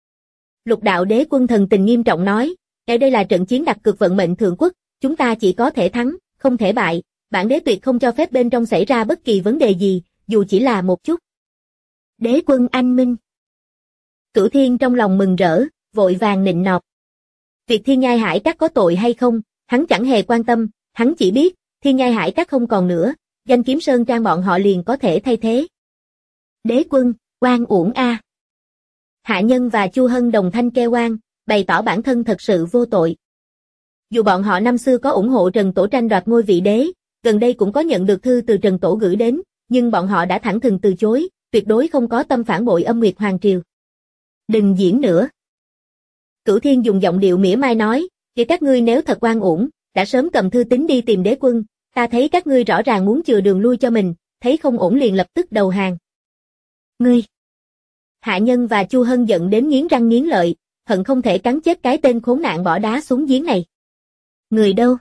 S2: Lục đạo đế quân thần tình nghiêm trọng nói, ở đây là trận chiến đặt cược vận mệnh thượng quốc, chúng ta chỉ có thể thắng, không thể bại, bản đế tuyệt không cho phép bên trong xảy ra bất kỳ vấn đề gì, dù chỉ là một chút. Đế quân anh minh. Cửu Thiên trong lòng mừng rỡ, vội vàng nịnh nọt. Việc Thiên Nhai Hải Các có tội hay không, hắn chẳng hề quan tâm, hắn chỉ biết, Thiên Nhai Hải Các không còn nữa, Danh Kiếm Sơn Trang bọn họ liền có thể thay thế. Đế quân, oan uổng a. Hạ nhân và Chu Hân đồng thanh kêu oan, bày tỏ bản thân thật sự vô tội. Dù bọn họ năm xưa có ủng hộ Trần Tổ tranh đoạt ngôi vị đế, gần đây cũng có nhận được thư từ Trần Tổ gửi đến, nhưng bọn họ đã thẳng thừng từ chối, tuyệt đối không có tâm phản bội Âm Nguyệt Hoàng Triều. Đừng diễn nữa. Cửu Thiên dùng giọng điệu mỉa mai nói, vậy các ngươi nếu thật oan uổng, đã sớm cầm thư tín đi tìm đế quân, ta thấy các ngươi rõ ràng muốn chừa đường lui cho mình, thấy không ổn liền lập tức đầu hàng. Ngươi! Hạ Nhân và Chu Hân giận đến nghiến răng nghiến lợi, hận không thể cắn chết cái tên khốn nạn bỏ đá xuống giếng này. Người đâu?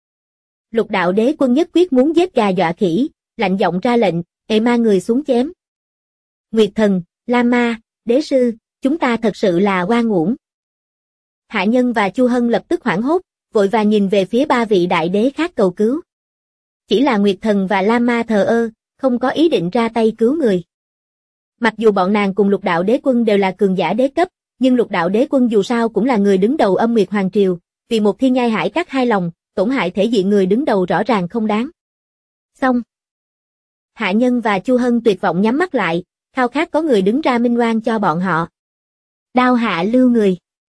S2: Lục đạo đế quân nhất quyết muốn giết gà dọa khỉ, lạnh giọng ra lệnh, ma người xuống chém. Nguyệt Thần, Lam Ma, Đế Sư, chúng ta thật sự là oan uổng. Hạ Nhân và Chu Hân lập tức hoảng hốt, vội vàng nhìn về phía ba vị đại đế khác cầu cứu. Chỉ là Nguyệt Thần và Lam Ma thờ ơ, không có ý định ra tay cứu người. Mặc dù bọn nàng cùng lục đạo đế quân đều là cường giả đế cấp, nhưng lục đạo đế quân dù sao cũng là người đứng đầu Âm Nguyệt Hoàng Triều, vì một thiên nhai hải các hai lòng, tổn hại thể diện người đứng đầu rõ ràng không đáng. Xong. Hạ Nhân và Chu Hân tuyệt vọng nhắm mắt lại, khao khát có người đứng ra minh oan cho bọn họ. Đao hạ lưu người.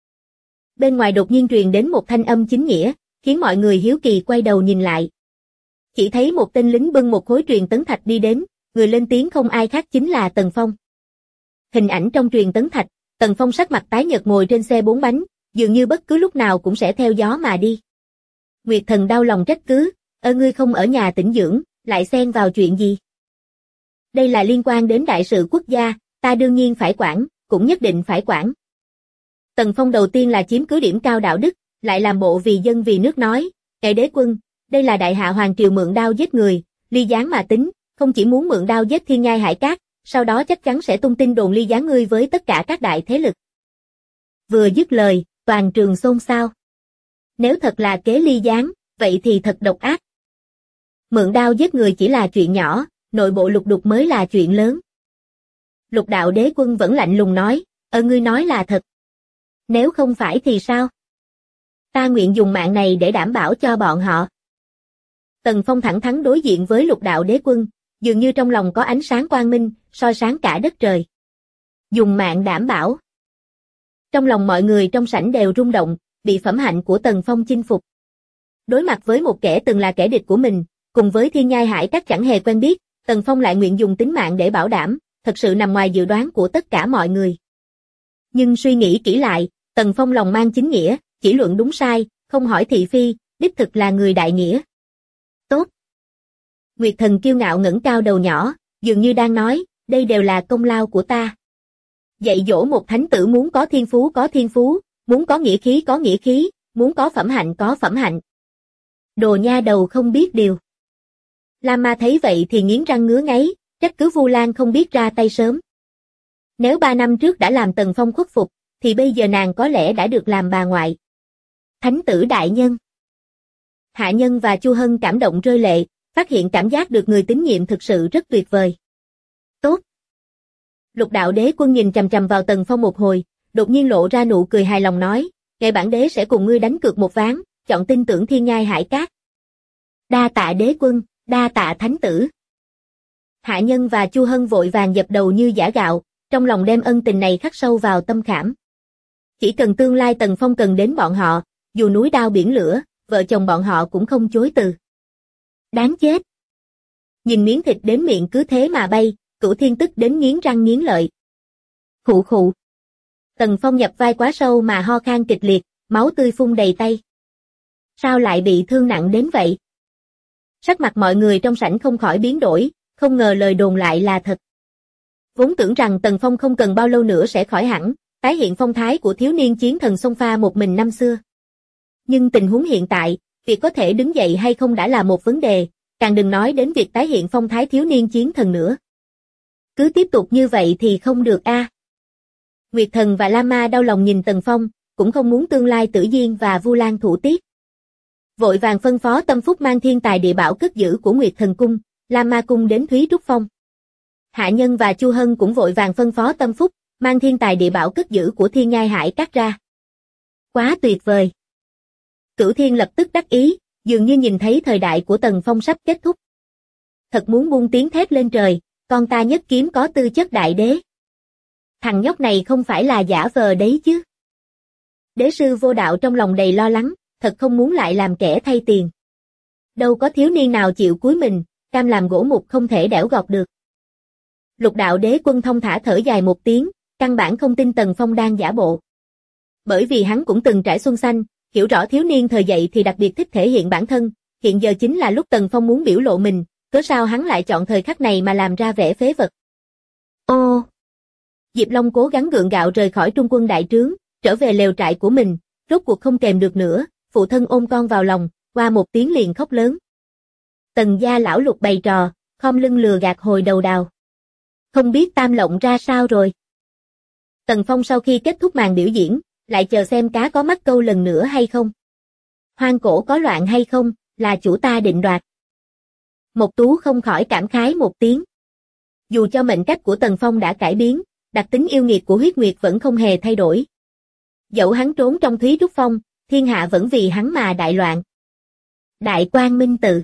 S2: Bên ngoài đột nhiên truyền đến một thanh âm chính nghĩa, khiến mọi người hiếu kỳ quay đầu nhìn lại. Chỉ thấy một tên lính bưng một khối truyền tấn thạch đi đến, người lên tiếng không ai khác chính là Tần Phong. Hình ảnh trong truyền tấn thạch, Tần Phong sắc mặt tái nhợt ngồi trên xe 4 bánh, dường như bất cứ lúc nào cũng sẽ theo gió mà đi. Nguyệt Thần đau lòng trách cứ, ngươi không ở nhà tĩnh dưỡng, lại xen vào chuyện gì? Đây là liên quan đến đại sự quốc gia, ta đương nhiên phải quản, cũng nhất định phải quản. Tần Phong đầu tiên là chiếm cứ điểm cao đạo đức, lại làm bộ vì dân vì nước nói, đế quân, đây là đại hạ hoàng triều mượn đao giết người, ly gián mà tính, không chỉ muốn mượn đao giết thiên nhai hải cát, sau đó chắc chắn sẽ tung tin đồn ly gián ngươi với tất cả các đại thế lực. Vừa dứt lời, toàn trường xôn xao. Nếu thật là kế ly gián, vậy thì thật độc ác. Mượn đao giết người chỉ là chuyện nhỏ, nội bộ lục đục mới là chuyện lớn. Lục đạo đế quân vẫn lạnh lùng nói, ngươi nói là thật. Nếu không phải thì sao? Ta nguyện dùng mạng này để đảm bảo cho bọn họ. Tần Phong thẳng thắn đối diện với lục đạo đế quân, dường như trong lòng có ánh sáng quang minh, soi sáng cả đất trời. Dùng mạng đảm bảo. Trong lòng mọi người trong sảnh đều rung động, bị phẩm hạnh của Tần Phong chinh phục. Đối mặt với một kẻ từng là kẻ địch của mình, cùng với thiên nhai hải các chẳng hề quen biết, Tần Phong lại nguyện dùng tính mạng để bảo đảm, thật sự nằm ngoài dự đoán của tất cả mọi người. Nhưng suy nghĩ kỹ lại, Tần Phong lòng mang chính nghĩa, chỉ luận đúng sai, không hỏi thị phi, đích thực là người đại nghĩa. Tốt. Nguyệt Thần kiêu ngạo ngẩng cao đầu nhỏ, dường như đang nói, đây đều là công lao của ta. Dạy dỗ một thánh tử muốn có thiên phú, muốn có nghĩa khí, muốn có phẩm hạnh. Đồ nha đầu không biết điều. Lam Ma thấy vậy thì nghiến răng ngứa ngáy, trách cứ Vu Lan không biết ra tay sớm. Nếu 3 năm trước đã làm Tần Phong khuất phục, thì bây giờ nàng có lẽ đã được làm bà ngoại. Thánh tử đại nhân. Hạ Nhân và Chu Hân cảm động rơi lệ, phát hiện cảm giác được người tín nhiệm thực sự rất tuyệt vời. Tốt. Lục đạo đế quân nhìn chằm chằm vào Tần Phong một hồi, đột nhiên lộ ra nụ cười hài lòng nói, ngày bản đế sẽ cùng ngươi đánh cược một ván, chọn tin tưởng thiên nhai hải cát. Đa tạ đế quân, đa tạ thánh tử. Hạ Nhân và Chu Hân vội vàng dập đầu như giã gạo, trong lòng đem ân tình này khắc sâu vào tâm khảm. Chỉ cần tương lai Tần Phong cần đến bọn họ, dù núi đao biển lửa, vợ chồng bọn họ cũng không chối từ. Đáng chết. Nhìn miếng thịt đến miệng cứ thế mà bay, Cửu Thiên tức đến nghiến răng nghiến lợi. Khụ khụ. Tần Phong nhập vai quá sâu mà ho khan kịch liệt, máu tươi phun đầy tay. Sao lại bị thương nặng đến vậy? Sắc mặt mọi người trong sảnh không khỏi biến đổi, không ngờ lời đồn lại là thật. Vốn tưởng rằng Tần Phong không cần bao lâu nữa sẽ khỏi hẳn, tái hiện phong thái của thiếu niên chiến thần xông pha một mình năm xưa. Nhưng tình huống hiện tại, việc có thể đứng dậy hay không đã là một vấn đề, càng đừng nói đến việc tái hiện phong thái thiếu niên chiến thần nữa. Cứ tiếp tục như vậy thì không được a. Nguyệt Thần và Lam Ma đau lòng nhìn Tần Phong, cũng không muốn tương lai Tử Diên và Vu Lan thủ tiết. Vội vàng phân phó Tâm Phúc mang thiên tài địa bảo cất giữ của Nguyệt Thần Cung, Lam Ma Cung đến Thúy Trúc Phong. Hạ Nhân và Chu Hân cũng vội vàng phân phó Tâm Phúc, mang thiên tài địa bảo cất giữ của thiên nhai hải cát ra. Quá tuyệt vời. Cửu Thiên lập tức đắc ý, dường như nhìn thấy thời đại của Tần Phong sắp kết thúc. Thật muốn buông tiếng thét lên trời, con ta nhất kiếm có tư chất đại đế. Thằng nhóc này không phải là giả vờ đấy chứ. Đế sư Vô Đạo trong lòng đầy lo lắng, thật không muốn lại làm kẻ thay tiền. Đâu có thiếu niên nào chịu cúi mình, cam làm gỗ mục không thể đẽo gọt được. Lục Đạo Đế Quân thông thả thở dài một tiếng, căn bản không tin Tần Phong đang giả bộ. Bởi vì hắn cũng từng trải xuân xanh, hiểu rõ thiếu niên thời dậy thì đặc biệt thích thể hiện bản thân, hiện giờ chính là lúc Tần Phong muốn biểu lộ mình, cớ sao hắn lại chọn thời khắc này mà làm ra vẻ phế vật. Ô! Diệp Long cố gắng gượng gạo rời khỏi trung quân đại trướng, trở về lều trại của mình, rốt cuộc không kèm được nữa, phụ thân ôm con vào lòng, qua một tiếng liền khóc lớn. Tần gia lão Lục bày trò, khom lưng lừa gạt hồi đầu đào. Không biết Tam Lộng ra sao rồi. Tần Phong sau khi kết thúc màn biểu diễn, lại chờ xem cá có mắc câu lần nữa hay không. Hoang cổ có loạn hay không, là chủ ta định đoạt. Mộc Tú không khỏi cảm khái một tiếng. Dù cho mệnh cách của Tần Phong đã cải biến, đặc tính yêu nghiệt của huyết nguyệt vẫn không hề thay đổi. Dẫu hắn trốn trong Thúy Trúc Phong, thiên hạ vẫn vì hắn mà đại loạn. Đại Quang Minh Tự.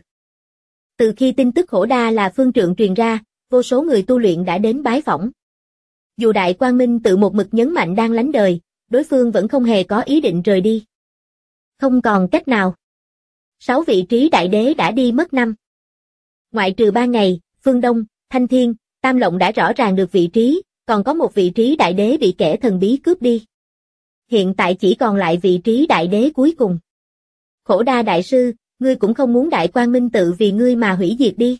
S2: Từ khi tin tức Hổ Đa là phương trượng truyền ra, vô số người tu luyện đã đến bái phỏng. Dù Đại Quang Minh Tự một mực nhấn mạnh đang lánh đời, đối phương vẫn không hề có ý định rời đi. Không còn cách nào. 6 vị trí đại đế đã đi mất 5. Ngoại trừ 3 ngày, Phương Đông, Thanh Thiên, Tam Lộng đã rõ ràng được vị trí, còn có một vị trí đại đế bị kẻ thần bí cướp đi. Hiện tại chỉ còn lại vị trí đại đế cuối cùng. Khổ Đa đại sư, ngươi cũng không muốn Đại Quang Minh Tự vì ngươi mà hủy diệt đi.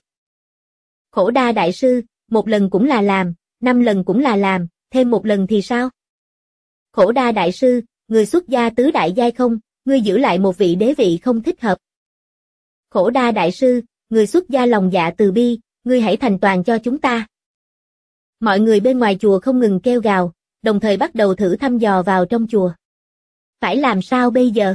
S2: Khổ Đa đại sư, 1 lần cũng là làm, 5 lần cũng là làm, thêm 1 lần thì sao? Khổ Đa đại sư, người xuất gia tứ đại giai không, ngươi giữ lại một vị đế vị không thích hợp. Khổ Đa đại sư, người xuất gia lòng dạ từ bi, ngươi hãy thành toàn cho chúng ta. Mọi người bên ngoài chùa không ngừng kêu gào, đồng thời bắt đầu thử thăm dò vào trong chùa. Phải làm sao bây giờ?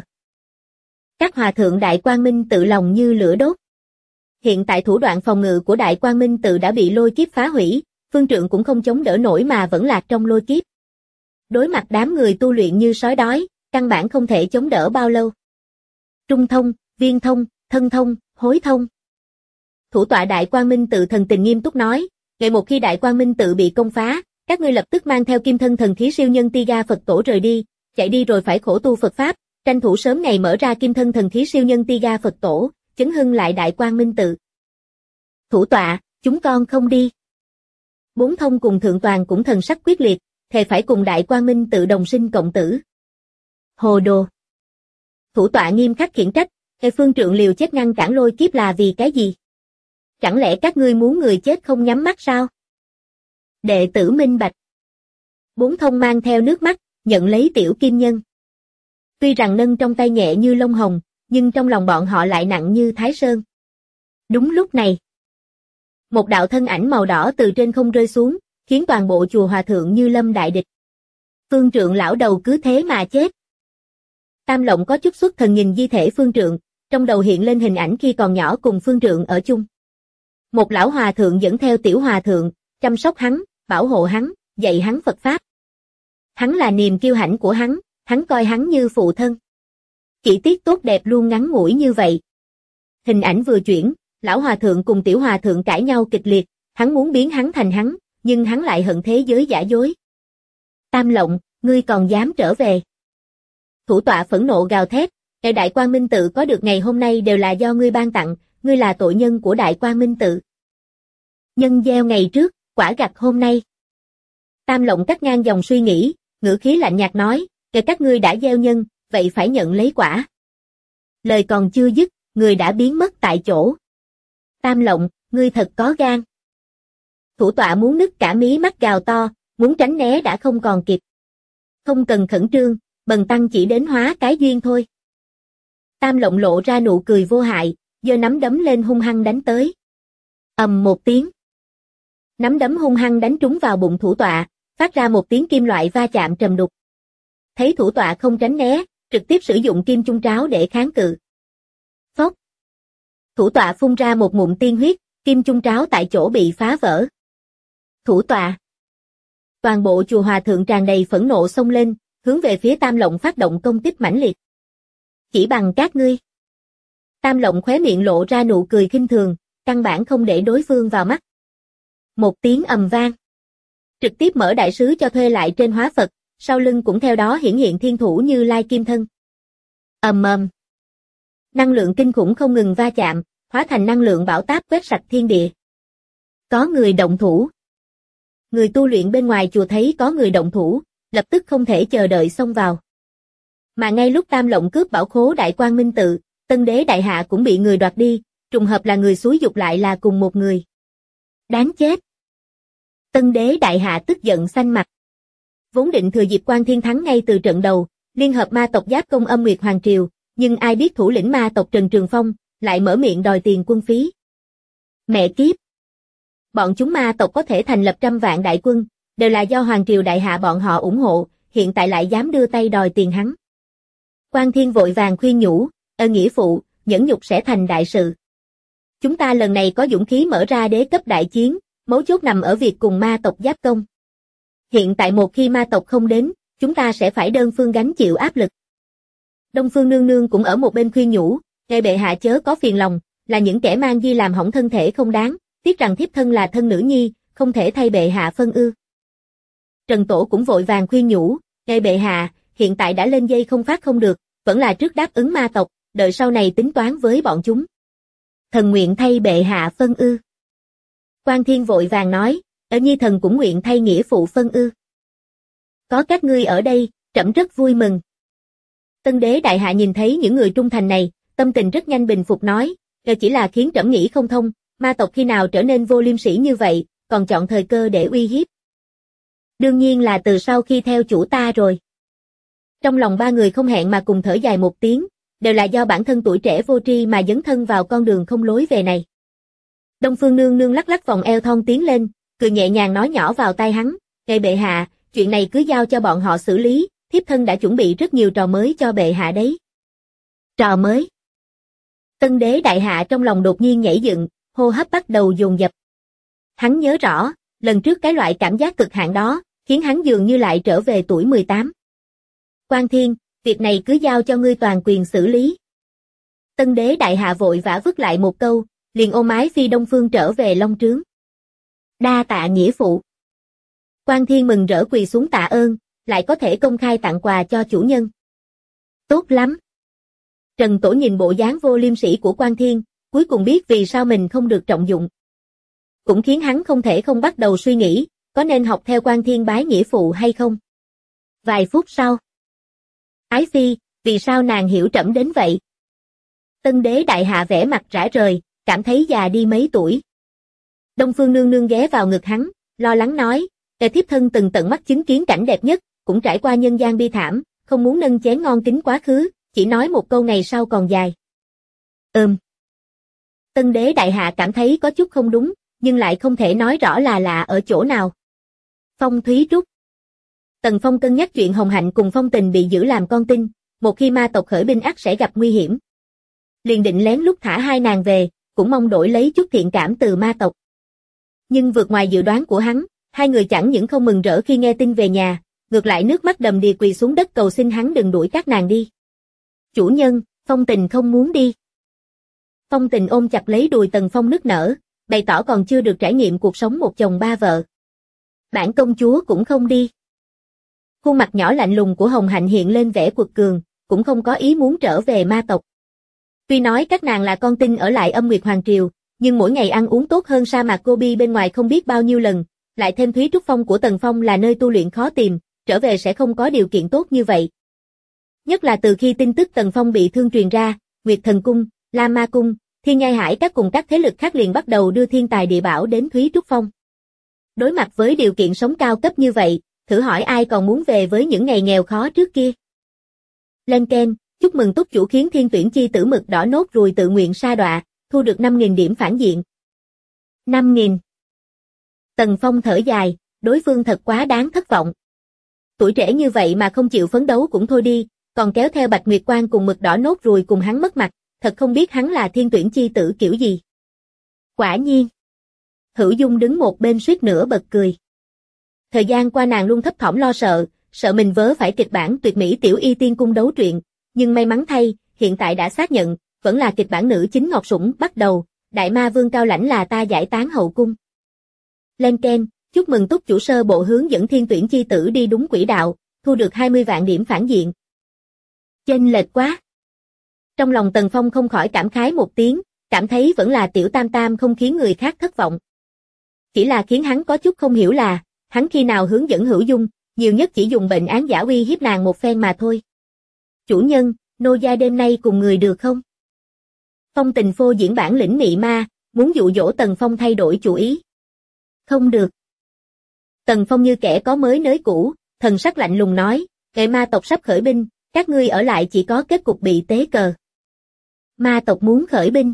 S2: Các hòa thượng Đại Quang Minh Tự lòng như lửa đốt. Hiện tại thủ đoạn phòng ngự của Đại Quang Minh Tự đã bị lôi kiếp phá hủy, phương trượng cũng không chống đỡ nổi mà vẫn lạc trong lôi kiếp. Đối mặt đám người tu luyện như sói đói, căn bản không thể chống đỡ bao lâu. Trung thông, viên thông, thân thông, hối thông. Thủ tọa Đại Quang Minh Tự thần tình nghiêm túc nói, ngày một khi Đại Quang Minh Tự bị công phá, các ngươi lập tức mang theo kim thân thần khí siêu nhân Tiga Phật Tổ rời đi, chạy đi rồi phải khổ tu Phật Pháp, tranh thủ sớm ngày mở ra kim thân thần khí siêu nhân Tiga Phật Tổ, chấn hưng lại Đại Quang Minh Tự. Thủ tọa, chúng con không đi. Bốn thông cùng thượng toàn cũng thần sắc quyết liệt, thề phải cùng Đại Quang Minh Tự đồng sinh cộng tử. Hồ đồ. Thủ tọa nghiêm khắc khiển trách, cái phương trượng liều chết ngăn cản lôi kiếp là vì cái gì? Chẳng lẽ các ngươi muốn người chết không nhắm mắt sao? Đệ tử minh bạch. Bốn thông mang theo nước mắt, nhận lấy tiểu kim nhân. Tuy rằng nâng trong tay nhẹ như lông hồng, nhưng trong lòng bọn họ lại nặng như thái sơn. Đúng lúc này, một đạo thân ảnh màu đỏ từ trên không rơi xuống, khiến toàn bộ chùa hòa thượng như lâm đại địch. Phương trượng lão đầu cứ thế mà chết. Tam Lộng có chút xuất thần nhìn di thể phương trượng, trong đầu hiện lên hình ảnh khi còn nhỏ cùng phương trượng ở chung. Một lão hòa thượng dẫn theo tiểu hòa thượng, chăm sóc hắn, bảo hộ hắn, dạy hắn Phật Pháp. Hắn là niềm kiêu hãnh của hắn coi hắn như phụ thân. Chỉ tiếc tốt đẹp luôn ngắn ngủi như vậy. Hình ảnh vừa chuyển, lão hòa thượng cùng tiểu hòa thượng cãi nhau kịch liệt, hắn muốn biến hắn thành hắn, nhưng hắn lại hận thế giới giả dối. Tam Lộng, ngươi còn dám trở về. Thủ tọa phẫn nộ gào thét, ngày Đại Quang Minh Tự có được ngày hôm nay đều là do ngươi ban tặng, ngươi là tội nhân của Đại Quang Minh Tự. Nhân gieo ngày trước, quả gặt hôm nay. Tam Lộng cắt ngang dòng suy nghĩ, ngữ khí lạnh nhạt nói, kể các ngươi đã gieo nhân, vậy phải nhận lấy quả. Lời còn chưa dứt, người đã biến mất tại chỗ. Tam Lộng, ngươi thật có gan. Thủ tọa muốn nứt cả mí mắt gào to, muốn tránh né đã không còn kịp. Không cần khẩn trương, bần tăng chỉ đến hóa cái duyên thôi. Tam Lộng lộ ra nụ cười vô hại, giơ nắm đấm lên hung hăng đánh tới. Ầm một tiếng. Nắm đấm hung hăng đánh trúng vào bụng thủ tọa, phát ra một tiếng kim loại va chạm trầm đục. Thấy thủ tọa không tránh né, trực tiếp sử dụng kim chung tráo để kháng cự. Phốc. Thủ tọa phun ra một ngụm tiên huyết, kim chung tráo tại chỗ bị phá vỡ. Thủ tọa. Toàn bộ chùa hòa thượng tràn đầy phẫn nộ xông lên, hướng về phía Tam Lộng phát động công kích mãnh liệt. Chỉ bằng các ngươi. Tam Lộng khóe miệng lộ ra nụ cười khinh thường, căn bản không để đối phương vào mắt. Một tiếng ầm vang. Trực tiếp mở đại sứ cho thuê lại trên hóa Phật, sau lưng cũng theo đó hiển hiện thiên thủ Như Lai kim thân. Ầm ầm. Năng lượng kinh khủng không ngừng va chạm, hóa thành năng lượng bão táp quét sạch thiên địa. Có người động thủ. Người tu luyện bên ngoài chùa thấy có người động thủ, lập tức không thể chờ đợi xông vào. Mà ngay lúc Tam Lộng cướp bảo khố Đại Quang Minh Tự, Tân Đế Đại Hạ cũng bị người đoạt đi, trùng hợp là người xúi giục lại là cùng một người. Đáng chết! Tân Đế Đại Hạ tức giận xanh mặt. Vốn định thừa dịp Quan Thiên thắng ngay từ trận đầu, liên hợp ma tộc giáp công Âm Nguyệt Hoàng Triều, nhưng ai biết thủ lĩnh ma tộc Trần Trường Phong lại mở miệng đòi tiền quân phí. Mẹ kiếp! Bọn chúng ma tộc có thể thành lập 100 vạn đại quân, đều là do Hoàng Triều Đại Hạ bọn họ ủng hộ, hiện tại lại dám đưa tay đòi tiền hắn. Quan Thiên vội vàng khuyên nhủ, nghĩa phụ, nhẫn nhục sẽ thành đại sự. Chúng ta lần này có dũng khí mở ra đế cấp đại chiến, mấu chốt nằm ở việc cùng ma tộc giáp công. Hiện tại một khi ma tộc không đến, chúng ta sẽ phải đơn phương gánh chịu áp lực. Đông Phương Nương Nương cũng ở một bên khuyên nhủ, ngài bệ hạ chớ có phiền lòng, là những kẻ mang di làm hỏng thân thể không đáng, tiếc rằng thiếp thân là thân nữ nhi, không thể thay bệ hạ phân ư. Trần Tổ cũng vội vàng khuyên nhủ, ngài bệ hạ, hiện tại đã lên dây không phát không được, vẫn là trước đáp ứng ma tộc, đợi sau này tính toán với bọn chúng. Thần nguyện thay bệ hạ phân ư. Quan Thiên vội vàng nói, nhi thần cũng nguyện thay nghĩa phụ phân ư. Có các ngươi ở đây, trẫm rất vui mừng. Tân Đế Đại Hạ nhìn thấy những người trung thành này, tâm tình rất nhanh bình phục nói, chỉ là khiến trẫm nghĩ không thông, ma tộc khi nào trở nên vô liêm sỉ như vậy, còn chọn thời cơ để uy hiếp. Đương nhiên là từ sau khi theo chủ ta rồi. Trong lòng ba người không hẹn mà cùng thở dài một tiếng, đều là do bản thân tuổi trẻ vô tri mà dấn thân vào con đường không lối về này. Đông Phương Nương Nương lắc lắc vòng eo thon tiến lên, cười nhẹ nhàng nói nhỏ vào tai hắn, ngài bệ hạ, chuyện này cứ giao cho bọn họ xử lý, thiếp thân đã chuẩn bị rất nhiều trò mới cho bệ hạ đấy. Trò mới? Tân Đế Đại Hạ trong lòng đột nhiên nhảy dựng, hô hấp bắt đầu dồn dập. Hắn nhớ rõ, lần trước cái loại cảm giác cực hạn đó, khiến hắn dường như lại trở về tuổi 18. Quan Thiên, việc này cứ giao cho ngươi toàn quyền xử lý. Tân Đế Đại Hạ vội vã vứt lại một câu, liền ôm ái phi Đông Phương trở về Long Trướng. Đa tạ nghĩa phụ. Quan Thiên mừng rỡ quỳ xuống tạ ơn, lại có thể công khai tặng quà cho chủ nhân. Tốt lắm. Trần Tổ nhìn bộ dáng vô liêm sỉ của Quan Thiên, cuối cùng biết vì sao mình không được trọng dụng. Cũng khiến hắn không thể không bắt đầu suy nghĩ, có nên học theo Quan Thiên bái nghĩa phụ hay không. Vài phút sau. Ái phi, vì sao nàng hiểu trẫm đến vậy? Tân Đế Đại Hạ vẻ mặt rã rời, cảm thấy già đi mấy tuổi. Đông Phương Nương Nương ghé vào ngực hắn, lo lắng nói, thiếp thân từng tận mắt chứng kiến cảnh đẹp nhất, cũng trải qua nhân gian bi thảm, không muốn nâng chén ngon kính quá khứ, chỉ nói một câu ngày sau còn dài. Tân Đế Đại Hạ cảm thấy có chút không đúng, nhưng lại không thể nói rõ là lạ ở chỗ nào. Phong Thúy Trúc. Tần Phong cân nhắc chuyện Hồng Hạnh cùng Phong Tình bị giữ làm con tin, một khi ma tộc khởi binh ắt sẽ gặp nguy hiểm. Liền định lén lút thả hai nàng về, cũng mong đổi lấy chút thiện cảm từ ma tộc. Nhưng vượt ngoài dự đoán của hắn, hai người chẳng những không mừng rỡ khi nghe tin về nhà, ngược lại nước mắt đầm đìa quỳ xuống đất cầu xin hắn đừng đuổi các nàng đi. Chủ nhân, Phong Tình không muốn đi. Phong Tình ôm chặt lấy đùi Tần Phong nức nở, bày tỏ còn chưa được trải nghiệm cuộc sống một chồng ba vợ. Bản công chúa cũng không đi. Khuôn mặt nhỏ lạnh lùng của Hồng Hạnh hiện lên vẻ quật cường, cũng không có ý muốn trở về ma tộc. Tuy nói các nàng là con tin ở lại Âm Nguyệt Hoàng Triều, nhưng mỗi ngày ăn uống tốt hơn sa mạc Gobi bên ngoài không biết bao nhiêu lần, lại thêm Thúy Trúc Phong của Tần Phong là nơi tu luyện khó tìm, trở về sẽ không có điều kiện tốt như vậy. Nhất là từ khi tin tức Tần Phong bị thương truyền ra, Nguyệt Thần Cung, La Ma Cung, Thiên Nhai Hải các cùng các thế lực khác liền bắt đầu đưa thiên tài địa bảo đến Thúy Trúc Phong. Đối mặt với điều kiện sống cao cấp như vậy, thử hỏi ai còn muốn về với những ngày nghèo khó trước kia. Lên keng, chúc mừng túc chủ khiến thiên tuyển chi tử mực đỏ nốt ruồi tự nguyện sa đọa, thu được 5.000 điểm phản diện. 5.000. Tần Phong thở dài, đối phương thật quá đáng thất vọng. Tuổi trẻ như vậy mà không chịu phấn đấu cũng thôi đi, còn kéo theo Bạch Nguyệt Quang cùng mực đỏ nốt ruồi cùng hắn mất mặt, thật không biết hắn là thiên tuyển chi tử kiểu gì. Quả nhiên. Hữu Dung đứng một bên suýt nữa bật cười. Thời gian qua nàng luôn thấp thỏm lo sợ, sợ mình vớ phải kịch bản tuyệt mỹ tiểu y tiên cung đấu truyện, nhưng may mắn thay, hiện tại đã xác nhận, vẫn là kịch bản nữ chính Ngọc Sủng bắt đầu, Đại Ma Vương cao lãnh là ta giải tán hậu cung. Lên keng, chúc mừng túc chủ sơ bộ hướng dẫn thiên tuyển chi tử đi đúng quỹ đạo, thu được 20 vạn điểm phản diện. Chênh lệch quá. Trong lòng Tần Phong không khỏi cảm khái một tiếng, cảm thấy vẫn là tiểu tam tam không khiến người khác thất vọng. Chỉ là khiến hắn có chút không hiểu là, hắn khi nào hướng dẫn Hữu Dung, nhiều nhất chỉ dùng bệnh án giả uy hiếp nàng một phen mà thôi. Chủ nhân, nô gia đêm nay cùng người được không? Phong Tình phô diễn bản lĩnh mị ma, muốn dụ dỗ Tần Phong thay đổi chủ ý. Không được. Tần Phong như kẻ có mới nới cũ, thần sắc lạnh lùng nói, kệ ma tộc sắp khởi binh, các ngươi ở lại chỉ có kết cục bị tế cờ. Ma tộc muốn khởi binh.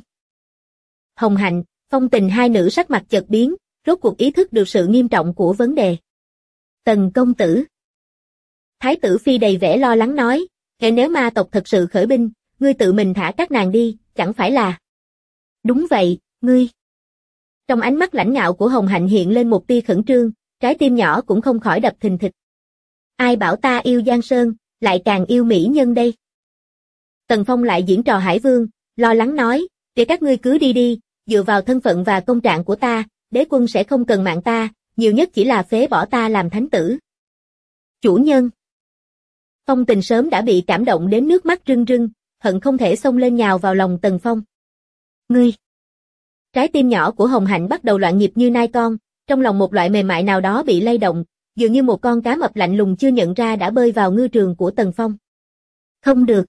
S2: Hồng Hạnh, Phong Tình hai nữ sắc mặt chợt biến, rốt cuộc ý thức được sự nghiêm trọng của vấn đề. Tần công tử. Thái tử phi đầy vẻ lo lắng nói, nếu ma tộc thật sự khởi binh, ngươi tự mình thả các nàng đi, chẳng phải là... Đúng vậy, ngươi. Trong ánh mắt lãnh ngạo của Hồng Hạnh hiện lên một tia khẩn trương, trái tim nhỏ cũng không khỏi đập thình thịch. Ai bảo ta yêu Giang Sơn, lại càng yêu mỹ nhân đây. Tần Phong lại diễn trò Hải Vương, lo lắng nói, để các ngươi cứ đi đi, dựa vào thân phận và công trạng của ta, đế quân sẽ không cần mạng ta, nhiều nhất chỉ là phế bỏ ta làm thánh tử. Chủ nhân. Phong Tình sớm đã bị cảm động đến nước mắt rưng rưng, hận không thể xông lên nhào vào lòng Tần Phong. Ngươi. Trái tim nhỏ của Hồng Hạnh bắt đầu loạn nhịp như nai con, trong lòng một loại mềm mại nào đó bị lay động, dường như một con cá mập lạnh lùng chưa nhận ra đã bơi vào ngư trường của Tần Phong. Không được.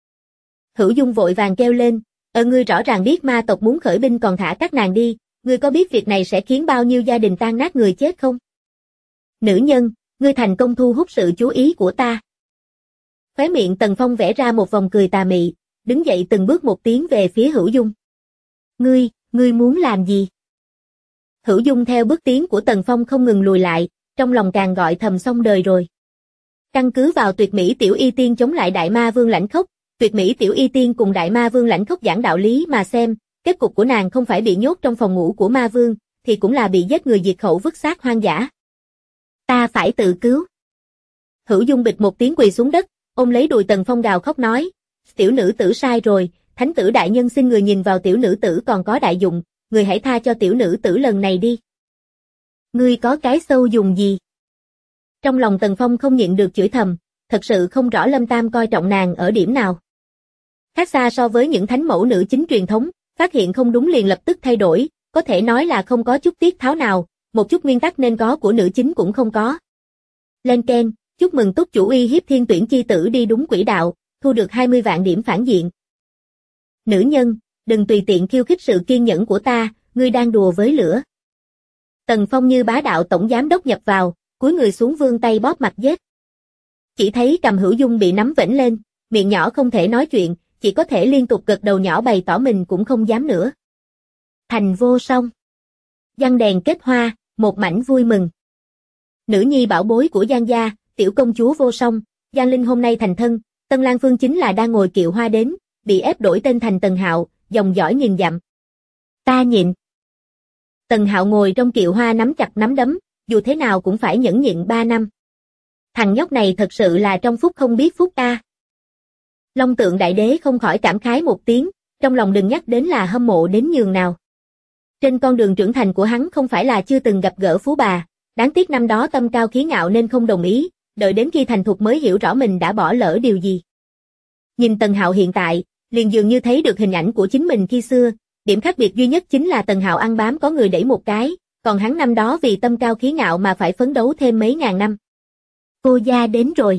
S2: Hữu Dung vội vàng kêu lên, ngươi rõ ràng biết ma tộc muốn khởi binh còn thả các nàng đi, ngươi có biết việc này sẽ khiến bao nhiêu gia đình tan nát người chết không? Nữ nhân, ngươi thành công thu hút sự chú ý của ta. Khóe miệng Tần Phong vẽ ra một vòng cười tà mị, đứng dậy từng bước một tiến về phía Hữu Dung. Ngươi muốn làm gì? Hữu Dung theo bước tiến của Tần Phong không ngừng lùi lại, trong lòng càng gọi thầm xong đời rồi. Căn cứ vào tuyệt mỹ tiểu y tiên chống lại đại ma vương Lãnh Khốc, tuyệt mỹ tiểu y tiên cùng đại ma vương Lãnh Khốc giảng đạo lý mà xem, kết cục của nàng không phải bị nhốt trong phòng ngủ của ma vương, thì cũng là bị giết người diệt khẩu vứt xác hoang dã. Ta phải tự cứu. Hữu Dung bịch một tiếng quỳ xuống đất, ôm lấy đùi Tần Phong gào khóc nói, tiểu nữ tử sai rồi, thánh tử đại nhân xin người nhìn vào tiểu nữ tử còn có đại dụng, người hãy tha cho tiểu nữ tử lần này đi. Ngươi có cái sâu dùng gì? Trong lòng Tần Phong không nhịn được chửi thầm, thật sự không rõ Lâm Tam coi trọng nàng ở điểm nào. Khác xa so với những thánh mẫu nữ chính truyền thống, phát hiện không đúng liền lập tức thay đổi, có thể nói là không có chút tiết tháo nào, một chút nguyên tắc nên có của nữ chính cũng không có. Lên keng, chúc mừng túc chủ uy hiếp thiên tuyển chi tử đi đúng quỹ đạo, thu được 20 vạn điểm phản diện. Nữ nhân, đừng tùy tiện khiêu khích sự kiên nhẫn của ta, ngươi đang đùa với lửa. Tần Phong như bá đạo tổng giám đốc nhập vào, cúi người xuống vươn tay bóp mặt giết. Chỉ thấy cầm Hữu Dung bị nắm vểnh lên, miệng nhỏ không thể nói chuyện, chỉ có thể liên tục gật đầu nhỏ bày tỏ mình cũng không dám nữa. Thành vô song. Giăng đèn kết hoa, một mảnh vui mừng. Nữ nhi bảo bối của Giang gia, tiểu công chúa vô song, Giang Linh hôm nay thành thân, Tân Lang Phương chính là đang ngồi kiệu hoa đến, bị ép đổi tên thành Tần Hạo, dòng dõi nghìn dặm. Ta nhịn. Tần Hạo ngồi trong kiệu hoa nắm chặt nắm đấm, dù thế nào cũng phải nhẫn nhịn 3 năm. Thằng nhóc này thật sự là trong phúc không biết phúc ta. Long Tượng Đại Đế không khỏi cảm khái một tiếng, trong lòng đừng nhắc đến là hâm mộ đến nhường nào. Trên con đường trưởng thành của hắn không phải là chưa từng gặp gỡ phú bà, đáng tiếc năm đó tâm cao khí ngạo nên không đồng ý, đợi đến khi thành thục mới hiểu rõ mình đã bỏ lỡ điều gì. Nhìn Tần Hạo hiện tại, liền dường như thấy được hình ảnh của chính mình khi xưa, điểm khác biệt duy nhất chính là Tần Hạo ăn bám có người đẩy một cái, còn hắn năm đó vì tâm cao khí ngạo mà phải phấn đấu thêm mấy ngàn năm. Cô gia đến rồi.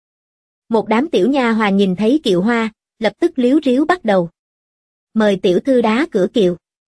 S2: Một đám tiểu nha hoàn nhìn thấy kiệu hoa, lập tức líu ríu bắt đầu. Mời tiểu thư đá cửa kiệu.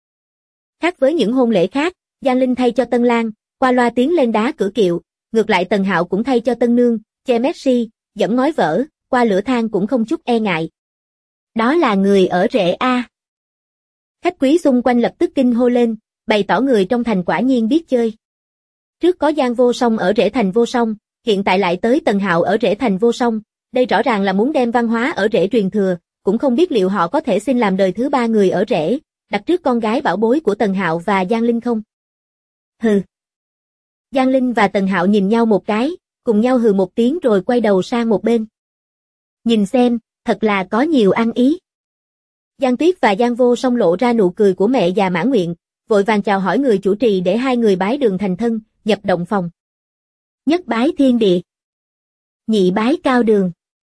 S2: Khác với những hôn lễ khác, Giang Linh thay cho Tân Lang, qua loa tiến lên đá cửa kiệu, ngược lại Tần Hạo cũng thay cho Tân Nương, che Messi, dẫm ngói vỡ, qua lửa than cũng không chút e ngại. Đó là người ở rễ A. Khách quý xung quanh lập tức kinh hô lên, bày tỏ người trong thành quả nhiên biết chơi. Trước có Giang Vô Song ở rễ thành Vô Song, hiện tại lại tới Tần Hạo ở rễ thành Vô Song, đây rõ ràng là muốn đem văn hóa ở rễ truyền thừa, cũng không biết liệu họ có thể xin làm đời thứ 3 người ở rễ, đặt trước con gái bảo bối của Tần Hạo và Giang Linh không? Hừ. Giang Linh và Tần Hạo nhìn nhau một cái, cùng nhau hừ một tiếng rồi quay đầu sang một bên. Nhìn xem, thật là có nhiều ăn ý. Giang Tuyết và Giang Vô Song lộ ra nụ cười của mẹ già mãn nguyện, vội vàng chào hỏi người chủ trì để hai người bái đường thành thân, nhập động phòng. Nhất bái thiên địa. Nhị bái cao đường.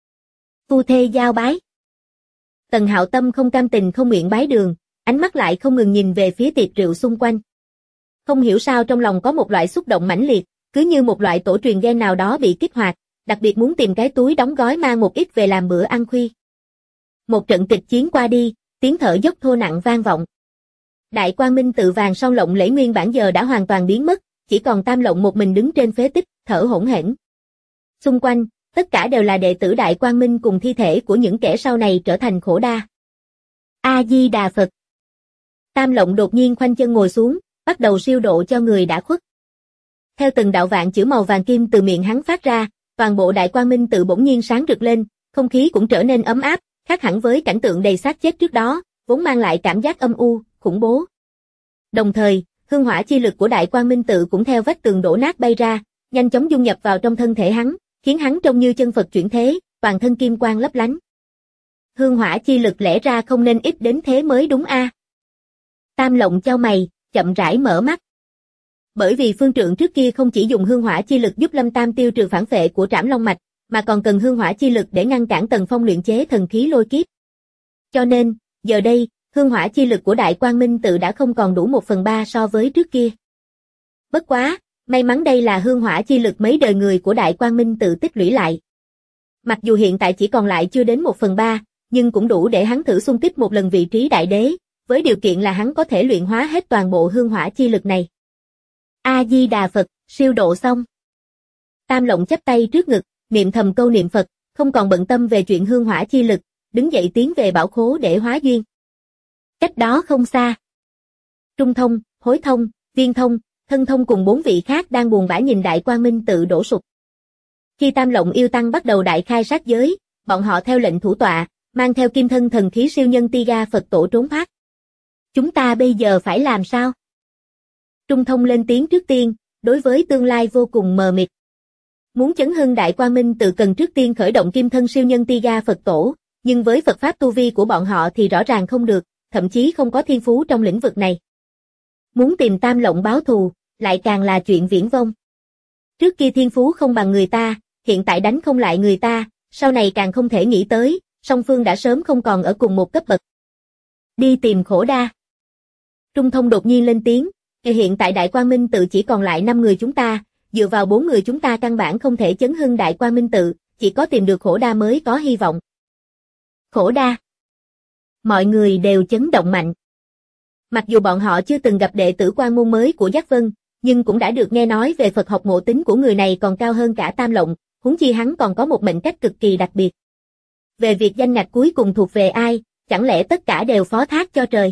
S2: Phu thê giao bái. Tần Hạo Tâm không cam tình không nguyện bái đường, ánh mắt lại không ngừng nhìn về phía tiệc rượu xung quanh. Không hiểu sao trong lòng có một loại xúc động mãnh liệt, cứ như một loại tổ truyền gen nào đó bị kích hoạt, đặc biệt muốn tìm cái túi đóng gói mang một ít về làm bữa ăn khuya. Một trận kịch chiến qua đi, tiếng thở dốc thô nặng vang vọng. Đại Quang Minh tự vàng son lộng lẫy nguyên bản giờ đã hoàn toàn biến mất, chỉ còn Tam Lộng một mình đứng trên phế tích, thở hổn hển. Xung quanh, tất cả đều là đệ tử Đại Quang Minh cùng thi thể của những kẻ sau này trở thành khổ đa. A Di Đà Phật. Tam Lộng đột nhiên khoanh chân ngồi xuống, bắt đầu siêu độ cho người đã khuất. Theo từng đạo vạn chữ màu vàng kim từ miệng hắn phát ra, toàn bộ Đại Quang Minh tự bỗng nhiên sáng rực lên, không khí cũng trở nên ấm áp, khác hẳn với cảnh tượng đầy xác chết trước đó, vốn mang lại cảm giác âm u, khủng bố. Đồng thời, hương hỏa chi lực của Đại Quang Minh tự cũng theo vách tường đổ nát bay ra, nhanh chóng dung nhập vào trong thân thể hắn, khiến hắn trông như chân Phật chuyển thế, toàn thân kim quang lấp lánh. Hương hỏa chi lực lẽ ra không nên ít đến thế mới đúng a. Tam Lộng chau mày, chậm rãi mở mắt. Bởi vì phương trượng trước kia không chỉ dùng hương hỏa chi lực giúp Lâm Tam tiêu trừ phản phệ của Trảm Long Mạch, mà còn cần hương hỏa chi lực để ngăn cản Tần Phong luyện chế thần khí lôi kiếp. Cho nên, giờ đây, hương hỏa chi lực của Đại Quang Minh tự đã không còn đủ 1/3 so với trước kia. Bất quá, may mắn đây là hương hỏa chi lực mấy đời người của Đại Quang Minh tự tích lũy lại. Mặc dù hiện tại chỉ còn lại chưa đến 1/3, nhưng cũng đủ để hắn thử xung kích một lần vị trí đại đế, với điều kiện là hắn có thể luyện hóa hết toàn bộ hương hỏa chi lực này. A Di Đà Phật, siêu độ xong. Tam Lộng chắp tay trước ngực, niệm thầm câu niệm Phật, không còn bận tâm về chuyện hương hỏa chi lực, đứng dậy tiến về bảo khố để hóa duyên. Cách đó không xa, Trung Thông, Hối Thông, Viên Thông, Thân Thông cùng 4 vị khác đang buồn bã nhìn Đại Quang Minh tự đổ sụp. Khi Tam Lộng yêu tăng bắt đầu đại khai sát giới, bọn họ theo lệnh thủ tọa, mang theo kim thân thần khí siêu nhân Tiga Phật tổ trốn thoát. Chúng ta bây giờ phải làm sao? Trung Thông lên tiếng trước tiên, đối với tương lai vô cùng mờ mịt. Muốn chấn hưng Đại Quang Minh tự cần trước tiên khởi động kim thân siêu nhân Tiga Phật tổ, nhưng với Phật pháp tu vi của bọn họ thì rõ ràng không được, thậm chí không có thiên phú trong lĩnh vực này. Muốn tìm Tam Lộng báo thù, lại càng là chuyện viển vông. Trước kia thiên phú không bằng người ta, hiện tại đánh không lại người ta, sau này càng không thể nghĩ tới, song phương đã sớm không còn ở cùng một cấp bậc. Đi tìm khổ đa. Trung Thông đột nhiên lên tiếng, hiện tại Đại Quang Minh tự chỉ còn lại 5 người chúng ta, dựa vào 4 người chúng ta căn bản không thể chấn hưng Đại Quang Minh tự, chỉ có tìm được khổ đa mới có hy vọng. Khổ đa. Mọi người đều chấn động mạnh. Mặc dù bọn họ chưa từng gặp đệ tử Quan môn mới của Giác Vân, nhưng cũng đã được nghe nói về Phật học ngộ tính của người này còn cao hơn cả Tam Lộng, huống chi hắn còn có một mệnh cách cực kỳ đặc biệt. Về việc danh ngạch cuối cùng thuộc về ai, chẳng lẽ tất cả đều phó thác cho trời?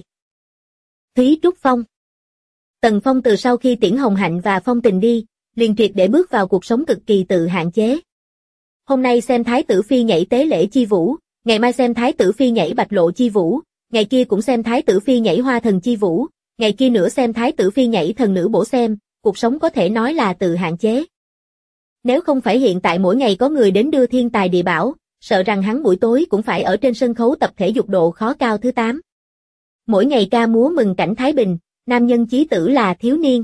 S2: Thúy Trúc Phong. Tần Phong từ sau khi tiễn Hồng Hạnh và Phong Tình đi, liền triệt để bước vào cuộc sống cực kỳ tự hạn chế. Hôm nay xem Thái tử Phi nhảy tế lễ chi vũ, ngày mai xem Thái tử Phi nhảy bạch lộ chi vũ, ngày kia cũng xem Thái tử Phi nhảy hoa thần chi vũ, ngày kia nữa xem Thái tử Phi nhảy thần nữ bổ xem, cuộc sống có thể nói là tự hạn chế. Nếu không phải hiện tại mỗi ngày có người đến đưa thiên tài địa bảo, sợ rằng hắn buổi tối cũng phải ở trên sân khấu tập thể dục độ khó cao thứ 8. Mỗi ngày ca múa mừng cảnh Thái Bình, nam nhân chí tử là thiếu niên.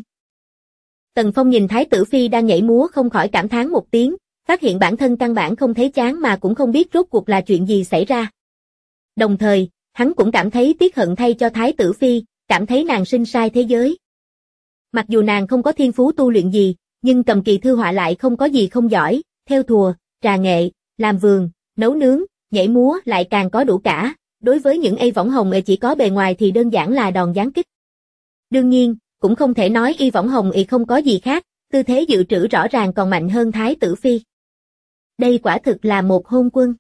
S2: Tần Phong nhìn Thái tử Phi đang nhảy múa không khỏi cảm thán một tiếng, phát hiện bản thân căn bản không thấy chán mà cũng không biết rốt cuộc là chuyện gì xảy ra. Đồng thời, hắn cũng cảm thấy tiếc hận thay cho Thái tử Phi, cảm thấy nàng sinh sai thế giới. Mặc dù nàng không có thiên phú tu luyện gì, nhưng cầm kỳ thư họa lại không có gì không giỏi, theo thùa, trà nghệ, làm vườn, nấu nướng, nhảy múa lại càng có đủ cả, đối với những y võng hồng chỉ có bề ngoài thì đơn giản là đòn giáng kích. Đương nhiên, cũng không thể nói y võng hồng không có gì khác, tư thế dự trữ rõ ràng còn mạnh hơn Thái tử Phi. Đây quả thực là một hôn quân.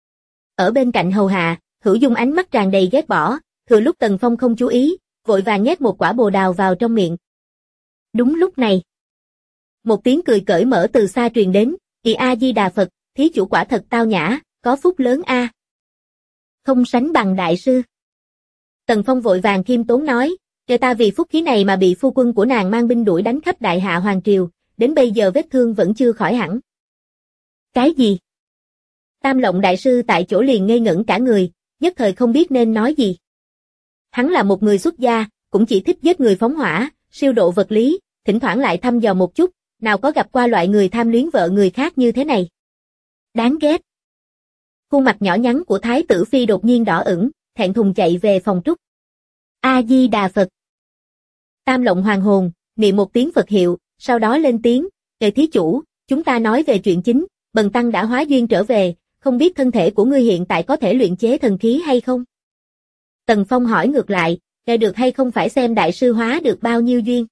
S2: Ở bên cạnh hầu hạ, Hữu Dung ánh mắt tràn đầy ghét bỏ, thừa lúc Tần Phong không chú ý, vội vàng nhét một quả bồ đào vào trong miệng. Đúng lúc này, một tiếng cười cởi mở từ xa truyền đến, A Di Đà Phật, thí chủ quả thật tao nhã, có phúc lớn a. Không sánh bằng đại sư. Tần Phong vội vàng khiêm tốn nói, kể ta vì phúc khí này mà bị phu quân của nàng mang binh đuổi đánh khắp đại hạ hoàng triều, đến bây giờ vết thương vẫn chưa khỏi hẳn. Cái gì? Tam Lộng đại sư tại chỗ liền ngây ngẩn cả người, nhất thời không biết nên nói gì. Hắn là một người xuất gia, cũng chỉ thích giết người phóng hỏa, siêu độ vật lý, thỉnh thoảng lại thăm dò một chút, nào có gặp qua loại người tham luyến vợ người khác như thế này. Đáng ghét. Khuôn mặt nhỏ nhắn của Thái tử Phi đột nhiên đỏ ửng, thẹn thùng chạy về phòng trúc. A-di-đà Phật. Tam Lộng hoàng hồn, niệm một tiếng Phật hiệu, sau đó lên tiếng, thí chủ, chúng ta nói về chuyện chính, bần tăng đã hóa duyên trở về, không biết thân thể của ngươi hiện tại có thể luyện chế thần khí hay không? Tần Phong hỏi ngược lại, được hay không phải xem đại sư hóa được bao nhiêu duyên?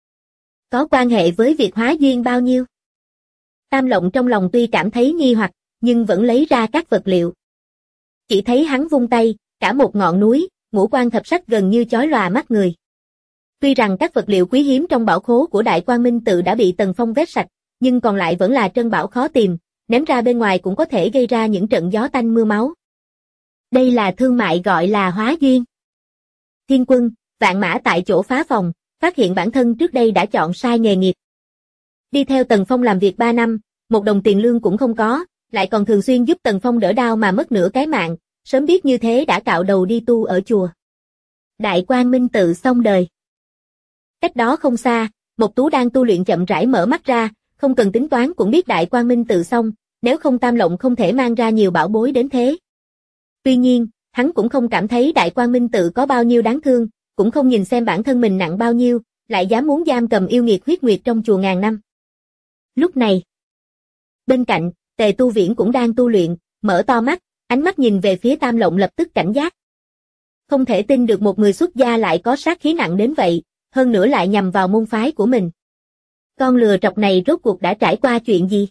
S2: Có quan hệ với việc hóa duyên bao nhiêu? Tam Lộng trong lòng tuy cảm thấy nghi hoặc, nhưng vẫn lấy ra các vật liệu. Chỉ thấy hắn vung tay, cả một ngọn núi, ngũ quan thập sắc gần như chói lòa mắt người. Tuy rằng các vật liệu quý hiếm trong bảo khố của Đại Quang Minh Tự đã bị Tần Phong vét sạch, nhưng còn lại vẫn là trân bảo khó tìm, ném ra bên ngoài cũng có thể gây ra những trận gió tanh mưa máu. Đây là thương mại gọi là hóa duyên. Thiên Quân, Vạn Mã tại chỗ phá phòng, phát hiện bản thân trước đây đã chọn sai nghề nghiệp. Đi theo Tần Phong làm việc 3 năm, một đồng tiền lương cũng không có, lại còn thường xuyên giúp Tần Phong đỡ đau mà mất nửa cái mạng, sớm biết như thế đã cạo đầu đi tu ở chùa. Đại Quang Minh Tự xong đời. Cách đó không xa, Mộc Tú đang tu luyện chậm rãi mở mắt ra, không cần tính toán cũng biết Đại Quang Minh Tự xong, nếu không Tam Lộng không thể mang ra nhiều bảo bối đến thế. Tuy nhiên, hắn cũng không cảm thấy Đại Quang Minh Tự có bao nhiêu đáng thương, cũng không nhìn xem bản thân mình nặng bao nhiêu, lại dám muốn giam cầm yêu nghiệt huyết nguyệt trong chùa ngàn năm. Lúc này, bên cạnh, Tề Tu Viễn cũng đang tu luyện, mở to mắt, ánh mắt nhìn về phía Tam Lộng lập tức cảnh giác. Không thể tin được một người xuất gia lại có sát khí nặng đến vậy, hơn nữa lại nhằm vào môn phái của mình. Con lừa trọc này rốt cuộc đã trải qua chuyện gì?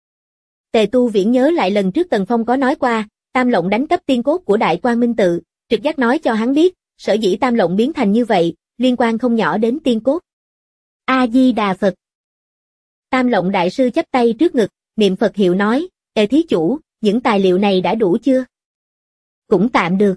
S2: Tề Tu Viễn nhớ lại lần trước Tần Phong có nói qua, Tam Lộng đánh cắp tiên cốt của Đại Quang Minh Tự, trực giác nói cho hắn biết, sở dĩ Tam Lộng biến thành như vậy, liên quan không nhỏ đến tiên cốt. A-di-đà Phật. Tam Lộng đại sư chắp tay trước ngực, niệm Phật hiệu nói, thí chủ, những tài liệu này đã đủ chưa? Cũng tạm được.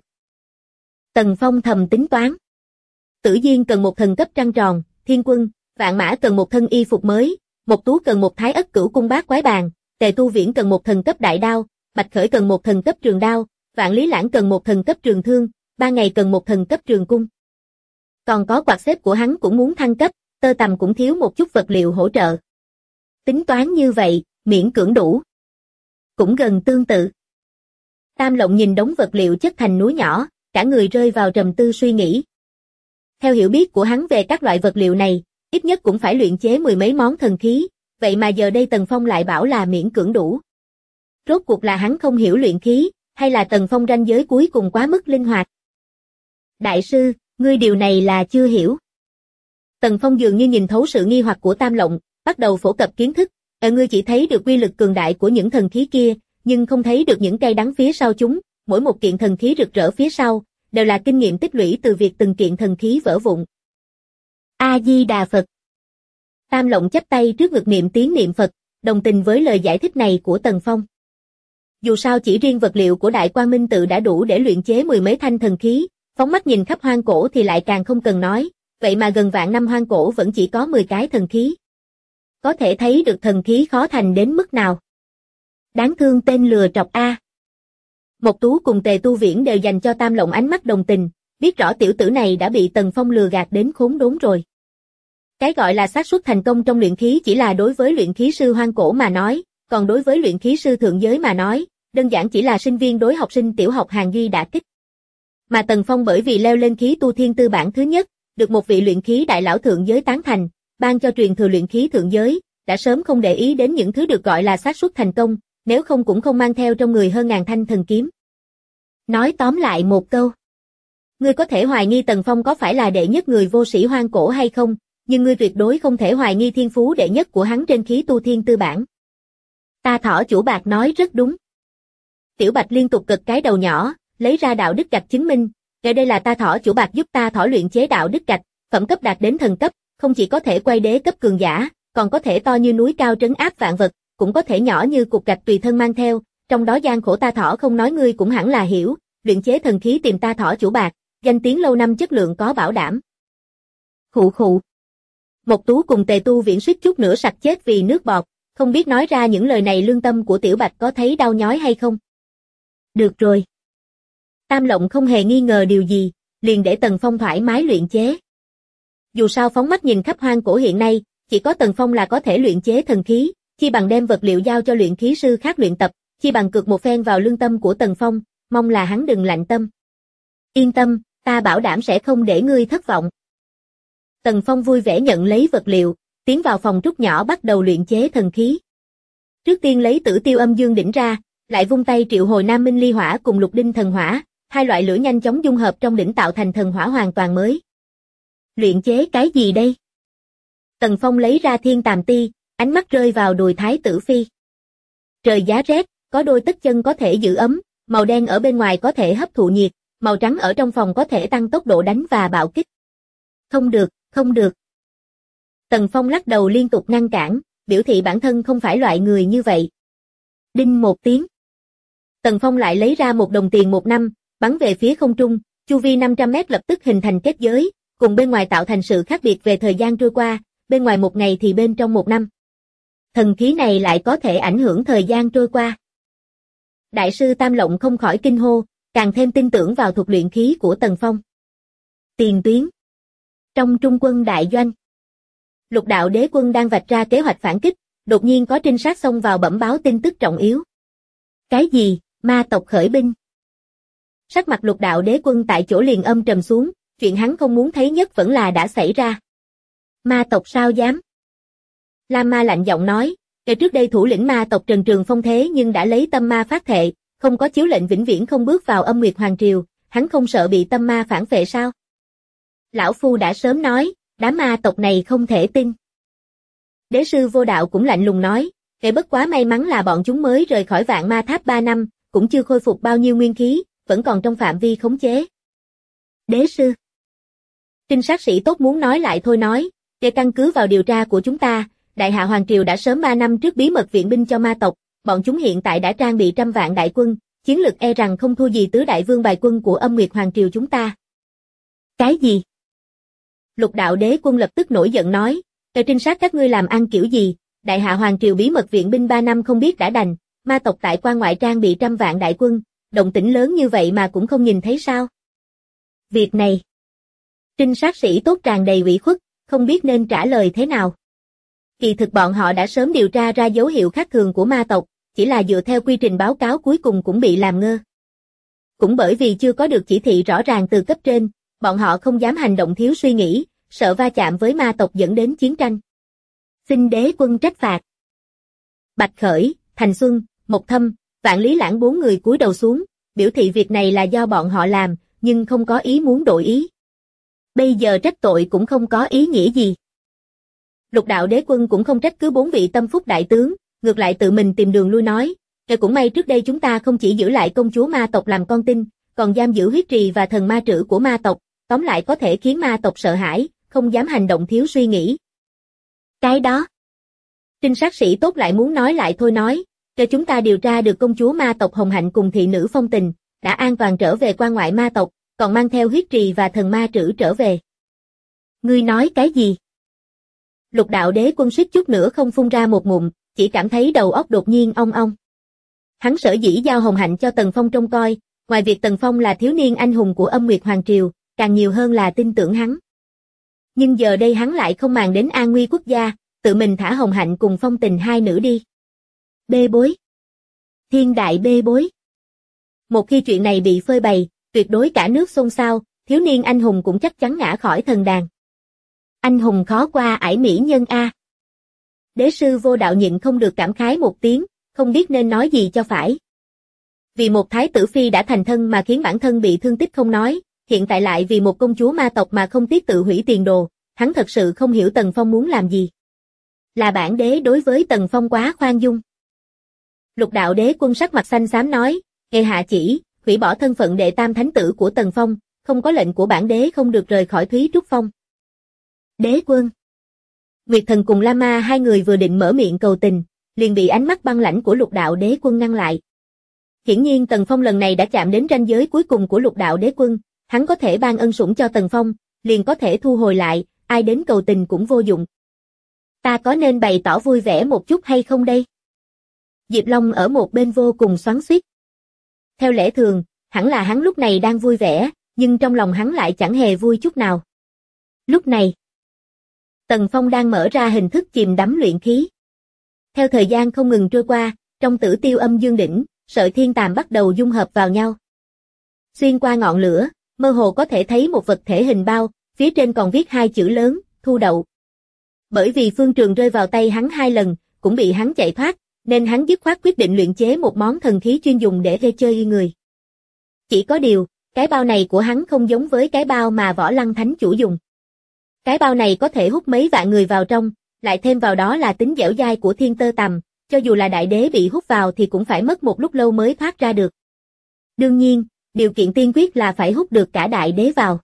S2: Tần Phong thầm tính toán. Tử Diên cần một thần cấp trăng tròn, Thiên Quân, Vạn Mã cần một thân y phục mới, Mộc Tú cần một thái ất cửu cung bát quái bàn, Tề Tu Viễn cần một thần cấp đại đao, Bạch Khởi cần một thần cấp trường đao, Vạn Lý Lãng cần một thần cấp trường thương, Ban Ngày cần một thần cấp trường cung. Còn có quạt xếp của hắn cũng muốn thăng cấp, Tơ Tằm cũng thiếu một chút vật liệu hỗ trợ. Tính toán như vậy, miễn cưỡng đủ. Cũng gần tương tự. Tam Lộng nhìn đống vật liệu chất thành núi nhỏ, cả người rơi vào trầm tư suy nghĩ. Theo hiểu biết của hắn về các loại vật liệu này, ít nhất cũng phải luyện chế mười mấy món thần khí, vậy mà giờ đây Tần Phong lại bảo là miễn cưỡng đủ. Rốt cuộc là hắn không hiểu luyện khí, hay là Tần Phong ranh giới cuối cùng quá mức linh hoạt? Đại sư, ngươi điều này là chưa hiểu. Tần Phong dường như nhìn thấu sự nghi hoặc của Tam Lộng, bắt đầu phổ cập kiến thức. Ngươi chỉ thấy được uy lực cường đại của những thần khí kia, nhưng không thấy được những cay đắng phía sau chúng, mỗi một kiện thần khí rực rỡ phía sau, đều là kinh nghiệm tích lũy từ việc từng kiện thần khí vỡ vụn. A-di-đà Phật. Tam Lộng chắp tay trước ngực niệm tiếng niệm Phật, đồng tình với lời giải thích này của Tần Phong. Dù sao chỉ riêng vật liệu của Đại Quang Minh Tự đã đủ để luyện chế mười mấy thanh thần khí, phóng mắt nhìn khắp hoang cổ thì lại càng không cần nói, vậy mà gần vạn năm hoang cổ vẫn chỉ có 10 cái thần khí. Có thể thấy được thần khí khó thành đến mức nào. Đáng thương tên lừa trọc A. Mộc Tú cùng Tề Tu Viễn đều dành cho Tam Lộng ánh mắt đồng tình, biết rõ tiểu tử này đã bị Tần Phong lừa gạt đến khốn đốn rồi. Cái gọi là xác suất thành công trong luyện khí chỉ là đối với luyện khí sư hoang cổ mà nói, còn đối với luyện khí sư thượng giới mà nói, đơn giản chỉ là sinh viên đối học sinh tiểu học hàng ghi đả kích. Mà Tần Phong bởi vì leo lên khí tu thiên tư bản thứ nhất, được một vị luyện khí đại lão thượng giới tán thành, ban cho truyền thừa luyện khí thượng giới, đã sớm không để ý đến những thứ được gọi là xác suất thành công, nếu không cũng không mang theo trong người hơn ngàn thanh thần kiếm. Nói tóm lại một câu. Ngươi có thể hoài nghi Tần Phong có phải là đệ nhất người vô sĩ hoang cổ hay không, nhưng ngươi tuyệt đối không thể hoài nghi thiên phú đệ nhất của hắn trên khí tu thiên tư bản. Ta Thỏ chủ bạc nói rất đúng. Tiểu Bạch liên tục gật cái đầu nhỏ, lấy ra đạo đức gạch chứng minh, đây là Ta Thỏ chủ bạc giúp Ta Thỏ luyện chế đạo đức gạch, phẩm cấp đạt đến thần cấp, không chỉ có thể quay đế cấp cường giả, còn có thể to như núi cao trấn áp vạn vật, cũng có thể nhỏ như cục gạch tùy thân mang theo, trong đó gian khổ Ta Thỏ không nói ngươi cũng hẳn là hiểu, luyện chế thần khí tìm Ta Thỏ chủ bạc, danh tiếng lâu năm chất lượng có bảo đảm. Khụ khụ. Mộc Tú cùng Tề Tu Viễn suýt chút nữa sặc chết vì nước bọt, không biết nói ra những lời này lương tâm của Tiểu Bạch có thấy đau nhói hay không. Được rồi. Tam Lộng không hề nghi ngờ điều gì, liền để Tần Phong thoải mái luyện chế. Dù sao phóng mắt nhìn khắp hoang cổ hiện nay, chỉ có Tần Phong là có thể luyện chế thần khí, chi bằng đem vật liệu giao cho luyện khí sư khác luyện tập, chi bằng cược một phen vào lương tâm của Tần Phong, mong là hắn đừng lạnh tâm. Yên tâm, ta bảo đảm sẽ không để ngươi thất vọng. Tần Phong vui vẻ nhận lấy vật liệu, tiến vào phòng trúc nhỏ bắt đầu luyện chế thần khí. Trước tiên lấy Tử Tiêu Âm Dương Đỉnh ra, lại vung tay triệu hồi Nam Minh Ly Hỏa cùng Lục Đinh Thần Hỏa, hai loại lửa nhanh chóng dung hợp trong đỉnh tạo thành thần hỏa hoàn toàn mới. Luyện chế cái gì đây? Tần Phong lấy ra Thiên Tàm Ti, ánh mắt rơi vào đùi Thái Tử Phi. Trời giá rét, có đôi tất chân có thể giữ ấm, màu đen ở bên ngoài có thể hấp thụ nhiệt, màu trắng ở trong phòng có thể tăng tốc độ đánh và bạo kích. Không được, không được. Tần Phong lắc đầu liên tục ngăn cản, biểu thị bản thân không phải loại người như vậy. Đinh một tiếng. Tần Phong lại lấy ra một đồng tiền 1 năm, bắn về phía không trung, chu vi 500 mét lập tức hình thành kết giới, cùng bên ngoài tạo thành sự khác biệt về thời gian trôi qua, bên ngoài 1 ngày thì bên trong 1 năm. Thần khí này lại có thể ảnh hưởng thời gian trôi qua. Đại sư Tam Lộng không khỏi kinh hô, càng thêm tin tưởng vào thuật luyện khí của Tần Phong. Tiền tuyến. Trong trung quân đại doanh, Lục Đạo Đế Quân đang vạch ra kế hoạch phản kích, đột nhiên có trinh sát xông vào bẩm báo tin tức trọng yếu. Cái gì? Ma tộc khởi binh. Sắc mặt Lục Đạo Đế Quân tại chỗ liền âm trầm xuống, chuyện hắn không muốn thấy nhất vẫn là đã xảy ra. Ma tộc sao dám? Lam Ma lạnh giọng nói, kể trước đây thủ lĩnh ma tộc Trần Trường Phong thế nhưng đã lấy tâm ma phát thệ, không có chiếu lệnh vĩnh viễn không bước vào Âm Nguyệt Hoàng Triều, hắn không sợ bị tâm ma phản phệ sao? Lão Phu đã sớm nói, đám ma tộc này không thể tin. Đế sư Vô Đạo cũng lạnh lùng nói, kể bất quá may mắn là bọn chúng mới rời khỏi Vạn Ma Tháp 3 năm, cũng chưa khôi phục bao nhiêu nguyên khí, vẫn còn trong phạm vi khống chế. Đế sư. Trinh sát sĩ tốt muốn nói lại thôi nói, để căn cứ vào điều tra của chúng ta, Đại Hạ Hoàng Triều đã sớm 3 năm trước bí mật viện binh cho ma tộc, bọn chúng hiện tại đã trang bị 100 vạn đại quân, chiến lực e rằng không thua gì tứ đại vương bài quân của Âm Nguyệt Hoàng Triều chúng ta. Cái gì? Lục Đạo Đế Quân lập tức nổi giận nói, kẻ trinh sát các ngươi làm ăn kiểu gì, Đại Hạ Hoàng Triều bí mật viện binh 3 năm không biết đã đành, ma tộc tại quan ngoại trang bị 100 vạn đại quân, động tĩnh lớn như vậy mà cũng không nhìn thấy sao? Việc này, trinh sát sĩ tốt tràn đầy ủy khuất, không biết nên trả lời thế nào. Kỳ thực bọn họ đã sớm điều tra ra dấu hiệu khác thường của ma tộc, chỉ là dựa theo quy trình báo cáo cuối cùng cũng bị làm ngơ. Cũng bởi vì chưa có được chỉ thị rõ ràng từ cấp trên, bọn họ không dám hành động thiếu suy nghĩ, sợ va chạm với ma tộc dẫn đến chiến tranh. Xin Đế Quân trách phạt. Bạch Khởi, Thành Xuân, Mộc Thâm, Vạn Lý Lãng 4 người cúi đầu xuống, biểu thị việc này là do bọn họ làm, nhưng không có ý muốn đổi ý. Bây giờ trách tội cũng không có ý nghĩa gì. Lục Đạo Đế Quân cũng không trách cứ 4 vị tâm phúc đại tướng, ngược lại tự mình tìm đường lui nói, cũng may trước đây chúng ta không chỉ giữ lại công chúa ma tộc làm con tin, còn giam giữ huyết trì và thần ma trữ của ma tộc, tóm lại có thể khiến ma tộc sợ hãi, không dám hành động thiếu suy nghĩ. Cái đó. Trinh sát sĩ tốt lại muốn nói lại thôi nói, cho chúng ta điều tra được công chúa ma tộc Hồng Hạnh cùng thị nữ Phong Tình, đã an toàn trở về quan ngoại ma tộc, còn mang theo huyết trì và thần ma trữ trở về. Ngươi nói cái gì? Lục Đạo Đế Quân suýt chút nữa không phun ra một ngụm, chỉ cảm thấy đầu óc đột nhiên ong ong. Hắn sở dĩ giao Hồng Hạnh cho Tần Phong trông coi, ngoài việc Tần Phong là thiếu niên anh hùng của Âm Nguyệt Hoàng Triều, càng nhiều hơn là tin tưởng hắn. Nhưng giờ đây hắn lại không màng đến an nguy quốc gia, tự mình thả Hồng Hạnh cùng Phong Tình hai nữ đi. Bê bối. Thiên đại bê bối. Một khi chuyện này bị phơi bày, tuyệt đối cả nước xôn xao, thiếu niên anh hùng cũng chắc chắn ngã khỏi thần đàn. Anh hùng khó qua ải mỹ nhân a. Đế sư Vô Đạo nhịn không được cảm khái một tiếng, không biết nên nói gì cho phải. Vì một thái tử phi đã thành thân mà khiến bản thân bị thương tích không nói, hiện tại lại vì một công chúa ma tộc mà không tiếc tự hủy tiền đồ, hắn thật sự không hiểu Tần Phong muốn làm gì. Là bản đế đối với Tần Phong quá khoan dung. Lục Đạo Đế Quân sắc mặt xanh xám nói, nghe hạ chỉ, hủy bỏ thân phận đệ tam thánh tử của Tần Phong, không có lệnh của bản đế không được rời khỏi Thúy Trúc Phong. Đế Quân. Nguyệt Thần cùng La Ma hai người vừa định mở miệng cầu tình, liền bị ánh mắt băng lãnh của Lục Đạo Đế Quân ngăn lại. Hiển nhiên Tần Phong lần này đã chạm đến ranh giới cuối cùng của Lục Đạo Đế Quân, hắn có thể ban ân sủng cho Tần Phong, liền có thể thu hồi lại, ai đến cầu tình cũng vô dụng. Ta có nên bày tỏ vui vẻ một chút hay không đây? Diệp Long ở một bên vô cùng xoắn xuýt. Theo lẽ thường, hẳn là hắn lúc này đang vui vẻ, nhưng trong lòng hắn lại chẳng hề vui chút nào. Lúc này, Tần Phong đang mở ra hình thức chìm đắm luyện khí. Theo thời gian không ngừng trôi qua, trong Tử Tiêu Âm Dương Đỉnh, sợi thiên tàm bắt đầu dung hợp vào nhau. Xuyên qua ngọn lửa, mơ hồ có thể thấy một vật thể hình bao, phía trên còn viết hai chữ lớn, Thu Đậu. Bởi vì phương trường rơi vào tay hắn 2 lần, cũng bị hắn chạy thoát, nên hắn dứt khoát quyết định luyện chế một món thần khí chuyên dùng để chơi người. Chỉ có điều, cái bao này của hắn không giống với cái bao mà Võ Lăng Thánh chủ dùng. Cái bao này có thể hút mấy vạn người vào trong, lại thêm vào đó là tính dẻo dai của thiên tơ tằm, cho dù là đại đế bị hút vào thì cũng phải mất một lúc lâu mới thoát ra được. Đương nhiên, điều kiện tiên quyết là phải hút được cả đại đế vào.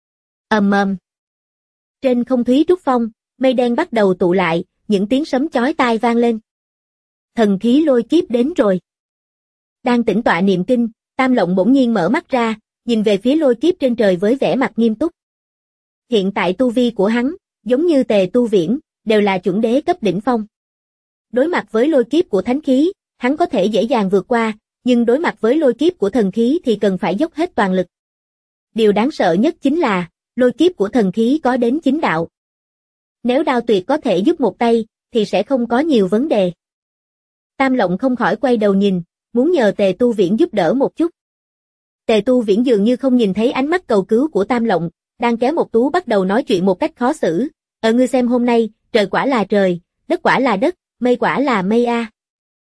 S2: Trên không Thúy Trúc Phong, mây đen bắt đầu tụ lại, những tiếng sấm chói tai vang lên. Thần khí lôi kiếp đến rồi. Đang tĩnh tọa niệm kinh, Tam Lộng bỗng nhiên mở mắt ra, nhìn về phía lôi kiếp trên trời với vẻ mặt nghiêm túc. Hiện tại tu vi của hắn, giống như Tề Tu Viễn, đều là chuẩn đế cấp đỉnh phong. Đối mặt với lôi kiếp của thánh khí, hắn có thể dễ dàng vượt qua, nhưng đối mặt với lôi kiếp của thần khí thì cần phải dốc hết toàn lực. Điều đáng sợ nhất chính là, lôi kiếp của thần khí có đến 9 đạo. Nếu Đao Tuyệt có thể giúp một tay, thì sẽ không có nhiều vấn đề. Tam Lộng không khỏi quay đầu nhìn, muốn nhờ Tề Tu Viễn giúp đỡ một chút. Tề Tu Viễn dường như không nhìn thấy ánh mắt cầu cứu của Tam Lộng, đang kéo một tú bắt đầu nói chuyện một cách khó xử. Ngươi xem hôm nay, trời quả là trời, đất quả là đất, mây quả là mây a.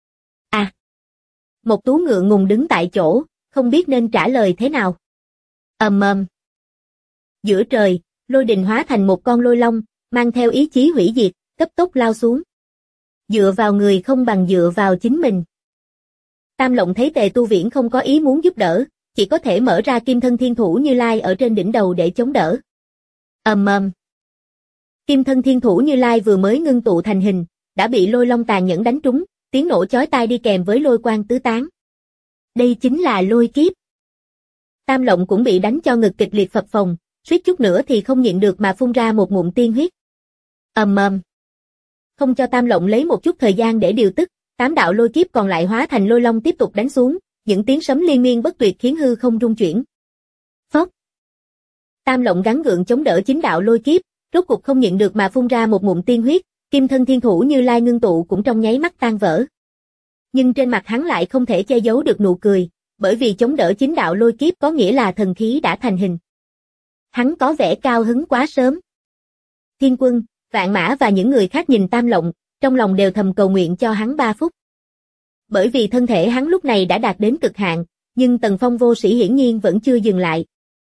S2: Một tú ngượng ngùng đứng tại chỗ, không biết nên trả lời thế nào. Giữa trời, lôi đình hóa thành một con lôi long, mang theo ý chí hủy diệt, cấp tốc lao xuống. Dựa vào người không bằng dựa vào chính mình. Tam Lộng thấy Tề Tu Viễn không có ý muốn giúp đỡ, chỉ có thể mở ra Kim Thân Thiên Thủ Như Lai ở trên đỉnh đầu để chống đỡ. Kim Thân Thiên Thủ Như Lai vừa mới ngưng tụ thành hình, đã bị lôi long tàn nhẫn đánh trúng, tiếng nổ chói tai đi kèm với lôi quang tứ tán. Đây chính là lôi kiếp. Tam Lộng cũng bị đánh cho ngực kịch liệt phập phồng, suýt chút nữa thì không nhịn được mà phun ra một ngụm tiên huyết. Không cho Tam Lộng lấy một chút thời gian để điều tức, 8 đạo lôi kiếp còn lại hóa thành lôi long tiếp tục đánh xuống, những tiếng sấm liên miên bất tuyệt khiến hư không rung chuyển. Phốc. Tam Lộng gắng gượng chống đỡ 9 đạo lôi kiếp, rốt cục không nhịn được mà phun ra một ngụm tiên huyết, Kim Thân Thiên Thủ Như Lai ngưng tụ cũng trong nháy mắt tan vỡ. Nhưng trên mặt hắn lại không thể che giấu được nụ cười, bởi vì chống đỡ 9 đạo lôi kiếp có nghĩa là thần khí đã thành hình. Hắn có vẻ cao hứng quá sớm. Thiên Quân, Vạn Mã và những người khác nhìn Tam Lộng, trong lòng đều thầm cầu nguyện cho hắn 3 phút. Bởi vì thân thể hắn lúc này đã đạt đến cực hạn, nhưng Tần Phong vô sĩ hiển nhiên vẫn chưa dừng lại.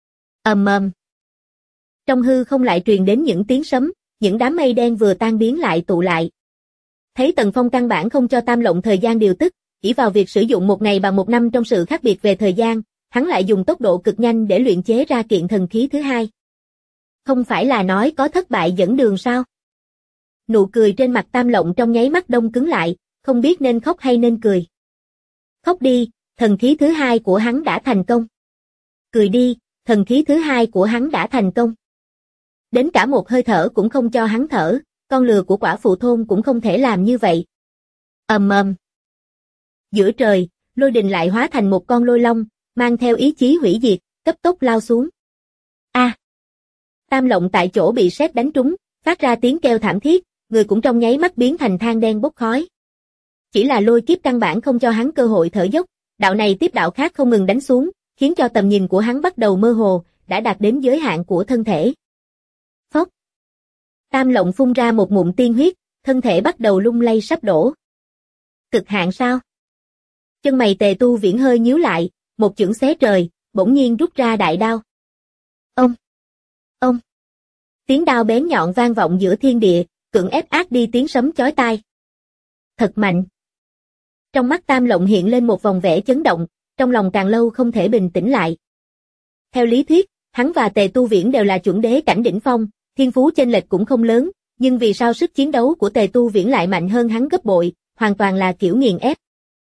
S2: Trong hư không lại truyền đến những tiếng sấm, những đám mây đen vừa tan biến lại tụ lại. Thấy Tần Phong căn bản không cho Tam Lộng thời gian điều tức, chỉ vào việc sử dụng 1 ngày bằng 1 năm trong sự khác biệt về thời gian, hắn lại dùng tốc độ cực nhanh để luyện chế ra kiện thần khí thứ hai. Không phải là nói có thất bại dẫn đường sao? Nụ cười trên mặt Tam Lộng trong nháy mắt đông cứng lại, không biết nên khóc hay nên cười. Khóc đi, thần khí thứ hai của hắn đã thành công. Cười đi, thần khí thứ hai của hắn đã thành công. Đến cả một hơi thở cũng không cho hắn thở, con lừa của quả phụ thôn cũng không thể làm như vậy. Giữa trời, lôi đình lại hóa thành một con lôi long, mang theo ý chí hủy diệt, cấp tốc lao xuống. Tam Lộng tại chỗ bị sét đánh trúng, phát ra tiếng kêu thảm thiết, người cũng trong nháy mắt biến thành than đen bốc khói. Chỉ là lôi kiếp căn bản không cho hắn cơ hội thở dốc, đạo này tiếp đạo khác không ngừng đánh xuống, khiến cho tầm nhìn của hắn bắt đầu mơ hồ, đã đạt đến giới hạn của thân thể. Phốc. Tam Lộng phun ra một ngụm tiên huyết, thân thể bắt đầu lung lay sắp đổ. Cực hạn sao? Chân mày Tề Tu Viễn hơi nhíu lại, một chưởng xé trời, bỗng nhiên rút ra đại đao. Ông! Tiếng đao bén nhọn vang vọng giữa thiên địa, cưỡng ép át đi tiếng sấm chói tai. Thật mạnh! Trong mắt Tam Lộng hiện lên một vòng vẻ chấn động, trong lòng càng lâu không thể bình tĩnh lại. Theo lý thuyết, hắn và Tề Tu Viễn đều là chuẩn đế cảnh đỉnh phong, thiên phú chênh lệch cũng không lớn, nhưng vì sao sức chiến đấu của Tề Tu Viễn lại mạnh hơn hắn gấp bội, hoàn toàn là kiểu nghiền ép.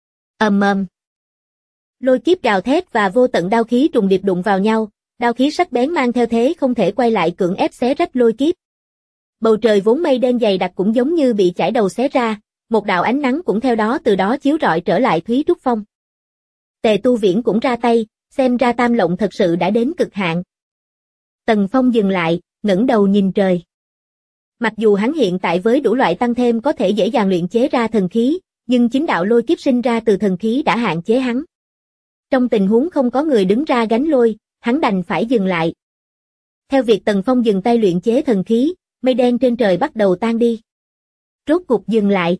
S2: Lôi kiếp gào thét và vô tận đao khí trùng điệp đụng vào nhau, đao khí sắc bén mang theo thế không thể quay lại cưỡng ép xé rách lôi kiếp. Bầu trời vốn mây đen dày đặc cũng giống như bị chải đầu xé ra, một đạo ánh nắng cũng theo đó từ đó chiếu rọi trở lại Thúy Trúc Phong. Tề Tu Viễn cũng ra tay, xem ra Tam Lộng thật sự đã đến cực hạn. Tần Phong dừng lại, ngẩng đầu nhìn trời. Mặc dù hắn hiện tại với đủ loại tăng thêm có thể dễ dàng luyện chế ra thần khí, nhưng chính đạo lôi kiếp sinh ra từ thần khí đã hạn chế hắn. Trong tình huống không có người đứng ra gánh lôi, hắn đành phải dừng lại. Theo việc Tần Phong dừng tay luyện chế thần khí, mây đen trên trời bắt đầu tan đi. Rốt cục dừng lại.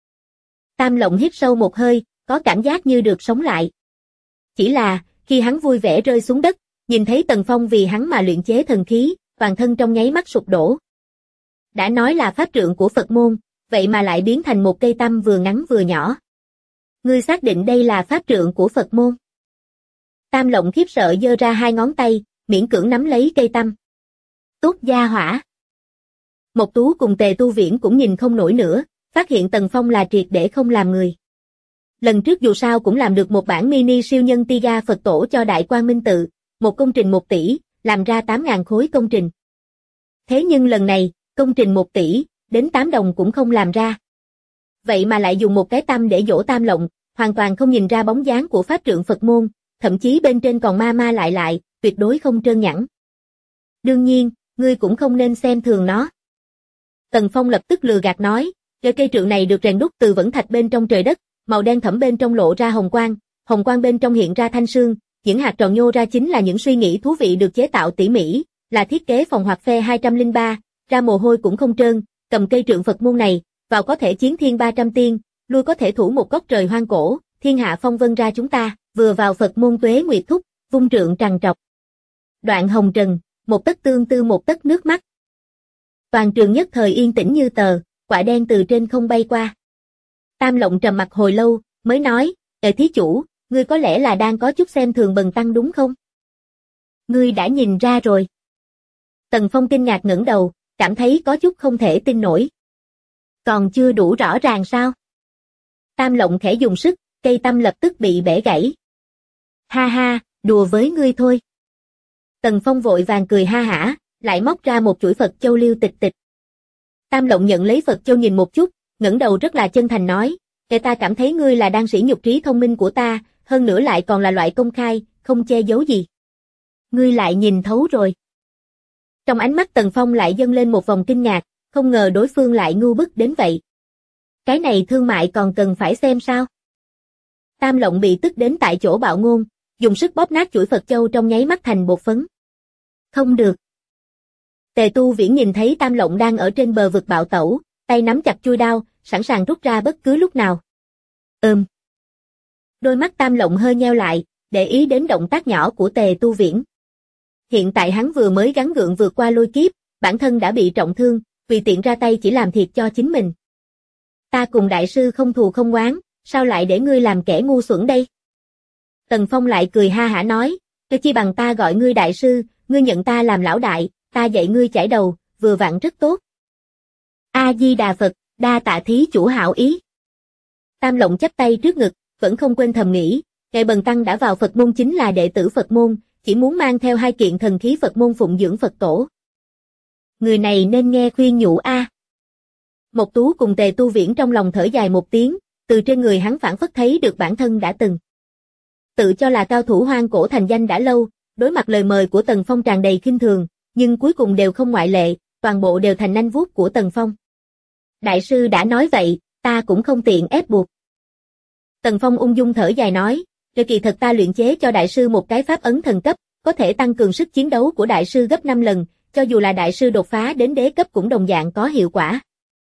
S2: Tam Lộng hít sâu một hơi, có cảm giác như được sống lại. Chỉ là, khi hắn vui vẻ rơi xuống đất, nhìn thấy Tần Phong vì hắn mà luyện chế thần khí, toàn thân trong nháy mắt sụp đổ. Đã nói là pháp trượng của Phật môn, vậy mà lại biến thành một cây tăm vừa ngắn vừa nhỏ. Ngươi xác định đây là pháp trượng của Phật môn? Tam Lộng khiếp sợ giơ ra hai ngón tay, miễn cưỡng nắm lấy cây tăm. Tốt gia hỏa. Mộc Tú cùng Tề Tu Viễn cũng nhìn không nổi nữa, phát hiện Tần Phong là triệt để không làm người. Lần trước dù sao cũng làm được một bản mini siêu nhân Tiga Phật tổ cho Đại Quang Minh Tự, một công trình 1 tỷ, làm ra 8.000 khối công trình. Thế nhưng lần này, công trình 1 tỷ, đến 8 đồng cũng không làm ra. Vậy mà lại dùng một cái tăm để dỗ Tam Lộng, hoàn toàn không nhìn ra bóng dáng của pháp trượng Phật môn, thậm chí bên trên còn ma lại, tuyệt đối không trơn nhẵn. Đương nhiên, ngươi cũng không nên xem thường nó. Tần Phong lập tức lừa gạt nói, cây trượng này được rèn đúc từ vẫn thạch bên trong trời đất, màu đen thẫm bên trong lộ ra hồng quang bên trong hiện ra thanh sương, những hạt tròn nhô ra chính là những suy nghĩ thú vị được chế tạo tỉ mỉ, là thiết kế phòng hoạt phe 203, ra mồ hôi cũng không trơn, cầm cây trượng Phật môn này, vào có thể chiến thiên 300 tiên, lui có thể thủ một góc trời hoang cổ, thiên hạ phong vân ra chúng ta, vừa vào Phật môn tuế nguyệt thúc, vung trượng trằn trọc. Đoạn hồng trần, một tấc tương tư một tấc nước mắt. Toàn trường nhất thời yên tĩnh như tờ, quả đen từ trên không bay qua. Tam Lộng trầm mặt hồi lâu, mới nói, thí chủ, ngươi có lẽ là đang có chút xem thường Bần tăng đúng không? Ngươi đã nhìn ra rồi. Tần Phong kinh ngạc ngẩng đầu, cảm thấy có chút không thể tin nổi. Còn chưa đủ rõ ràng sao? Tam Lộng khẽ dùng sức, cây tăm lập tức bị bẻ gãy. Ha ha, đùa với ngươi thôi. Tần Phong vội vàng cười ha hả, lại móc ra một chuỗi Phật châu liêu tịch tịch. Tam Lộng nhận lấy Phật châu nhìn một chút, ngẩng đầu rất là chân thành nói, ta cảm thấy ngươi là đang sỉ nhục trí thông minh của ta, hơn nữa lại còn là loại công khai, không che giấu gì. Ngươi lại nhìn thấu rồi. Trong ánh mắt Tần Phong lại dâng lên một vòng kinh ngạc, không ngờ đối phương lại ngu bức đến vậy. Cái này thương mại còn cần phải xem sao? Tam Lộng bị tức đến tại chỗ bạo ngôn, dùng sức bóp nát chuỗi Phật châu trong nháy mắt thành bột phấn. Không được. Tề Tu Viễn nhìn thấy Tam Lộng đang ở trên bờ vực bạo tẩu, tay nắm chặt chuôi đao, sẵn sàng rút ra bất cứ lúc nào. Đôi mắt Tam Lộng hơi nheo lại, để ý đến động tác nhỏ của Tề Tu Viễn. Hiện tại hắn vừa mới gắng gượng vượt qua lôi kiếp, bản thân đã bị trọng thương, vì tiện ra tay chỉ làm thiệt cho chính mình. Ta cùng đại sư không thù không oán, sao lại để ngươi làm kẻ ngu xuẩn đây? Tần Phong lại cười ha hả nói, chi bằng ta gọi ngươi đại sư, ngươi nhận ta làm lão đại, ta dạy ngươi chải đầu, vừa vặn rất tốt. A-di-đà Phật, đa tạ thí chủ hảo ý. Tam Lộng chắp tay trước ngực, vẫn không quên thầm nghĩ, ngày Bần tăng đã vào Phật môn chính là đệ tử Phật môn, chỉ muốn mang theo 2 kiện thần khí Phật môn phụng dưỡng Phật tổ. Người này nên nghe khuyên nhủ a. Mộc Tú cùng Tề Tu Viễn trong lòng thở dài một tiếng, từ trên người hắn phản phất thấy được bản thân đã từng. Tự cho là cao thủ hoang cổ thành danh đã lâu, đối mặt lời mời của Tần Phong tràn đầy khinh thường, nhưng cuối cùng đều không ngoại lệ, toàn bộ đều thành nanh vuốt của Tần Phong. Đại sư đã nói vậy, ta cũng không tiện ép buộc. Tần Phong ung dung thở dài nói, kỳ thật ta luyện chế cho đại sư một cái pháp ấn thần cấp, có thể tăng cường sức chiến đấu của đại sư gấp 5 lần, cho dù là đại sư đột phá đến đế cấp cũng đồng dạng có hiệu quả.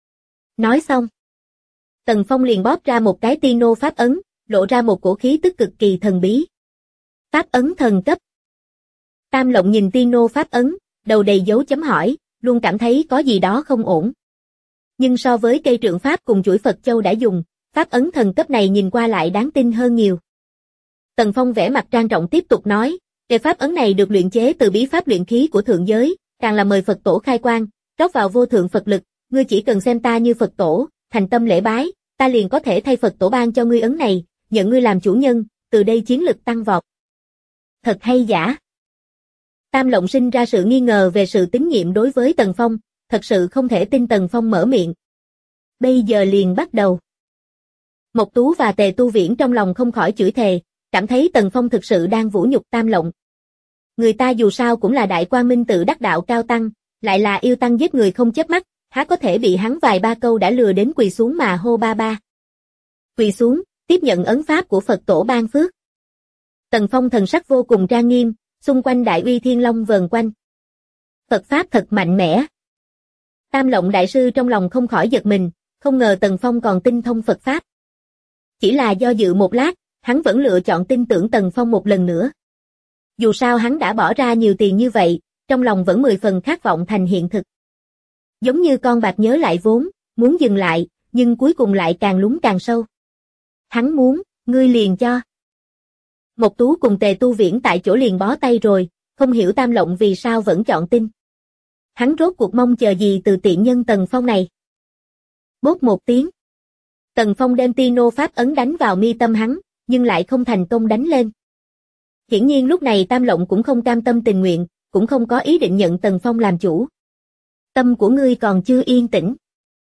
S2: Nói xong, Tần Phong liền bóp ra một cái tiên nô pháp ấn, lộ ra một cổ khí tức cực kỳ thần bí. Pháp ấn thần cấp. Tam Lộng nhìn tiên nô pháp ấn, đầu đầy dấu chấm hỏi, luôn cảm thấy có gì đó không ổn. Nhưng so với cây trượng pháp cùng chuỗi Phật châu đã dùng, pháp ấn thần cấp này nhìn qua lại đáng tin hơn nhiều. Tần Phong vẻ mặt trang trọng tiếp tục nói, cây pháp ấn này được luyện chế từ bí pháp luyện khí của thượng giới, càng là mời Phật tổ khai quang, rót vào vô thượng Phật lực, ngươi chỉ cần xem ta như Phật tổ, thành tâm lễ bái, ta liền có thể thay Phật tổ ban cho ngươi ấn này, nhận ngươi làm chủ nhân, từ đây chiến lực tăng vọt. Thật hay giả? Tam Lộng sinh ra sự nghi ngờ về sự tín nhiệm đối với Tần Phong, thật sự không thể tin Tần Phong mở miệng. Bây giờ liền bắt đầu. Mộc Tú và Tề Tu Viễn trong lòng không khỏi chửi thề, cảm thấy Tần Phong thực sự đang vũ nhục Tam Lộng. Người ta dù sao cũng là Đại Quang Minh Tự đắc đạo cao tăng, lại là yêu tăng giết người không chớp mắt, há có thể bị hắn vài ba câu đã lừa đến quỳ xuống mà hô ba ba. Quỳ xuống, tiếp nhận ấn pháp của Phật tổ ban phước. Tần Phong thần sắc vô cùng trang nghiêm, xung quanh đại uy thiên long vờn quanh. Phật pháp thật mạnh mẽ. Tam Lộng đại sư trong lòng không khỏi giật mình, không ngờ Tần Phong còn tinh thông Phật pháp. Chỉ là do dự một lát, hắn vẫn lựa chọn tin tưởng Tần Phong một lần nữa. Dù sao hắn đã bỏ ra nhiều tiền như vậy, trong lòng vẫn 10 phần khát vọng thành hiện thực. Giống như con bạc nhớ lại vốn, muốn dừng lại, nhưng cuối cùng lại càng lún càng sâu. Hắn muốn, ngươi liền cho. Mộc Tú cùng Tề Tu Viễn tại chỗ liền bó tay rồi, không hiểu Tam Lộng vì sao vẫn chọn tin. Hắn rốt cuộc mong chờ gì từ tiện nhân Tần Phong này. Bốp một tiếng. Tần Phong đem Tino pháp ấn đánh vào mi tâm hắn, nhưng lại không thành công đánh lên. Hiển nhiên lúc này Tam Lộng cũng không cam tâm tình nguyện, cũng không có ý định nhận Tần Phong làm chủ. Tâm của ngươi còn chưa yên tĩnh.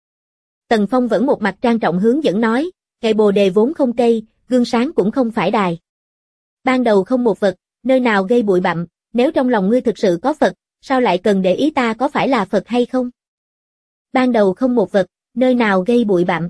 S2: Tần Phong vẫn một mặt trang trọng hướng dẫn nói, cây bồ đề vốn không cây, gương sáng cũng không phải đài. Ban đầu không một vật, nơi nào gây bụi bặm, nếu trong lòng ngươi thực sự có Phật, sao lại cần để ý ta có phải là Phật hay không? Ban đầu không một vật, nơi nào gây bụi bặm.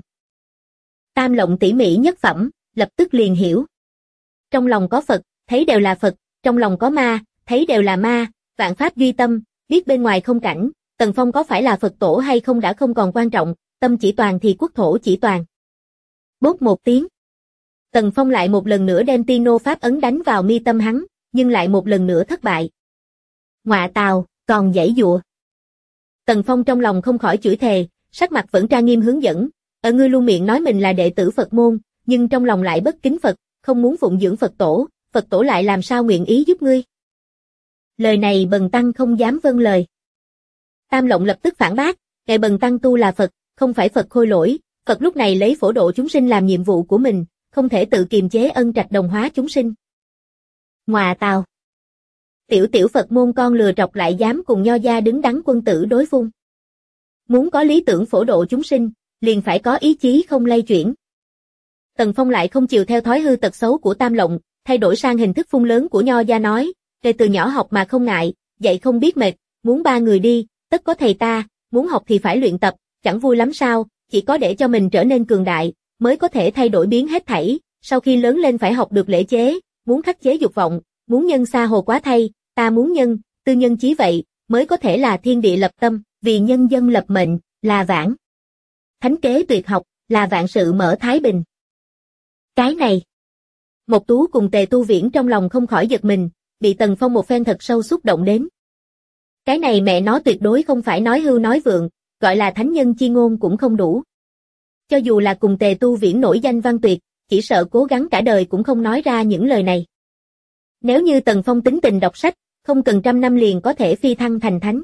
S2: Tam Lộng tỉ mỉ nhất phẩm, lập tức liền hiểu. Trong lòng có Phật, thấy đều là Phật, trong lòng có ma, thấy đều là ma, vạn pháp duy tâm, biết bên ngoài không cảnh, Tần Phong có phải là Phật tổ hay không đã không còn quan trọng, tâm chỉ toàn thì quốc thổ chỉ toàn. Bốp một tiếng. Tần Phong lại một lần nữa đem Tino pháp ấn đánh vào mi tâm hắn, nhưng lại một lần nữa thất bại. Ngọa tào, còn giãy giụa. Tần Phong trong lòng không khỏi chửi thề, sắc mặt vẫn trang nghiêm hướng dẫn, ngươi luôn miệng nói mình là đệ tử Phật môn, nhưng trong lòng lại bất kính Phật, không muốn phụng dưỡng Phật tổ lại làm sao nguyện ý giúp ngươi. Lời này Bần Tăng không dám vâng lời. Tam Lộng lập tức phản bác, ngài Bần Tăng tu là Phật, không phải Phật khôi lỗi, Phật lúc này lấy phổ độ chúng sinh làm nhiệm vụ của mình, không thể tự kiềm chế ân trạch đồng hóa chúng sinh. Ngọa tào. Tiểu Phật môn con lừa trọc lại dám cùng Nho gia đứng đắn quân tử đối phung. Muốn có lý tưởng phổ độ chúng sinh, liền phải có ý chí không lay chuyển. Tần Phong lại không chịu theo thói hư tật xấu của Tam Lộng, thay đổi sang hình thức phung lớn của Nho gia nói, kể từ nhỏ học mà không ngại, dạy không biết mệt, muốn ba người đi, tất có thầy ta, muốn học thì phải luyện tập, chẳng vui lắm sao, chỉ có để cho mình trở nên cường đại, mới có thể thay đổi biến hết thảy, sau khi lớn lên phải học được lễ chế, muốn khắc chế dục vọng, muốn nhân xa hồ quá thay, ta muốn nhân, tư nhân chí vậy, mới có thể là thiên địa lập tâm, vì nhân dân lập mệnh, là vãng. Thánh kế tuyệt học, là vạn sự mở thái bình. Cái này. Mộc Tú cùng Tề Tu Viễn trong lòng không khỏi giật mình, bị Tần Phong một phen thật sâu xúc động đến. Cái này mẹ nó tuyệt đối không phải nói hưu nói vượng, gọi là thánh nhân chi ngôn cũng không đủ. Cho dù là cùng Tề Tu Viễn nổi danh văn tuyệt, chỉ sợ cố gắng cả đời cũng không nói ra những lời này. Nếu như Tần Phong tính tình đọc sách, không cần 100 năm liền có thể phi thăng thành thánh.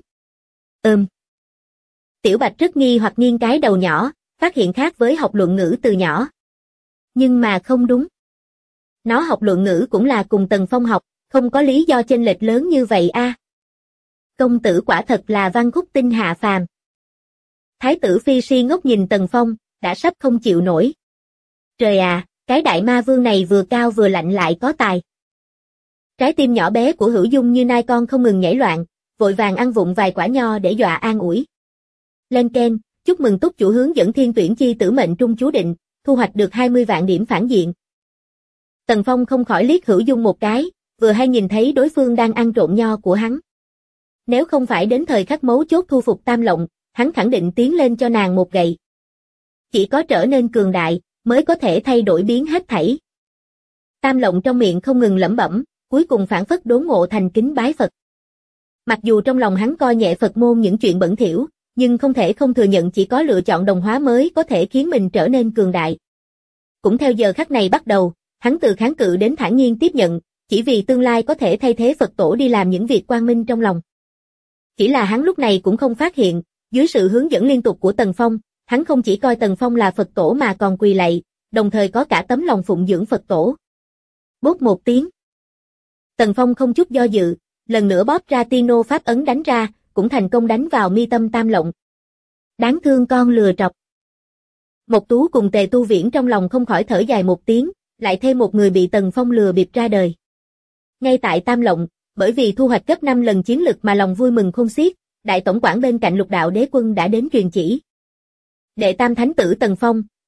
S2: Tiểu Bạch rất nghi hoặc nghiêng cái đầu nhỏ, phát hiện khác với học luận ngữ từ nhỏ. Nhưng mà không đúng. Nó học luận ngữ cũng là cùng Tần Phong học, không có lý do chênh lệch lớn như vậy a. Công tử quả thật là văn khúc tinh hạ phàm. Thái tử Phi si ngốc nhìn Tần Phong, đã sắp không chịu nổi. Trời à, cái đại ma vương này vừa cao vừa lạnh lại có tài. Trái tim nhỏ bé của Hữu Dung như nai con không ngừng nhảy loạn, vội vàng ăn vụng vài quả nho để dọa an ủi. Lên keng, chúc mừng túc chủ hướng dẫn thiên tuyển chi tử mệnh trung chú định, thu hoạch được 20 vạn điểm phản diện. Tần Phong không khỏi liếc Hữu Dung một cái, vừa hay nhìn thấy đối phương đang ăn trộm nho của hắn. Nếu không phải đến thời khắc mấu chốt thu phục Tam Lộng, hắn khẳng định tiến lên cho nàng một gậy. Chỉ có trở nên cường đại, mới có thể thay đổi biến hết thảy. Tam Lộng trong miệng không ngừng lẩm bẩm, cuối cùng phản phất đốn ngộ thành kính bái Phật. Mặc dù trong lòng hắn coi nhẹ Phật môn những chuyện bẩn thỉu, nhưng không thể không thừa nhận chỉ có lựa chọn đồng hóa mới có thể khiến mình trở nên cường đại. Cũng theo giờ khắc này bắt đầu, hắn từ kháng cự đến thản nhiên tiếp nhận, chỉ vì tương lai có thể thay thế Phật tổ đi làm những việc quang minh trong lòng. Chỉ là hắn lúc này cũng không phát hiện, dưới sự hướng dẫn liên tục của Tần Phong, hắn không chỉ coi Tần Phong là Phật tổ mà còn quỳ lạy, đồng thời có cả tấm lòng phụng dưỡng Phật tổ. Bốp một tiếng. Tần Phong không chút do dự, lần nữa bóp ra Tino pháp ấn đánh ra, cũng thành công đánh vào mi tâm Tam Lộng. Đáng thương con lừa trọc. Mộc Tú cùng Tề Tu Viễn trong lòng không khỏi thở dài một tiếng, lại thêm một người bị Tần Phong lừa bịp ra đời. Ngay tại Tam Lộng, bởi vì thu hoạch gấp 5 lần chiến lực mà lòng vui mừng khôn xiết, đại tổng quản bên cạnh Lục Đạo Đế Quân đã đến truyền chỉ. Đệ tam thánh tử Tần Phong,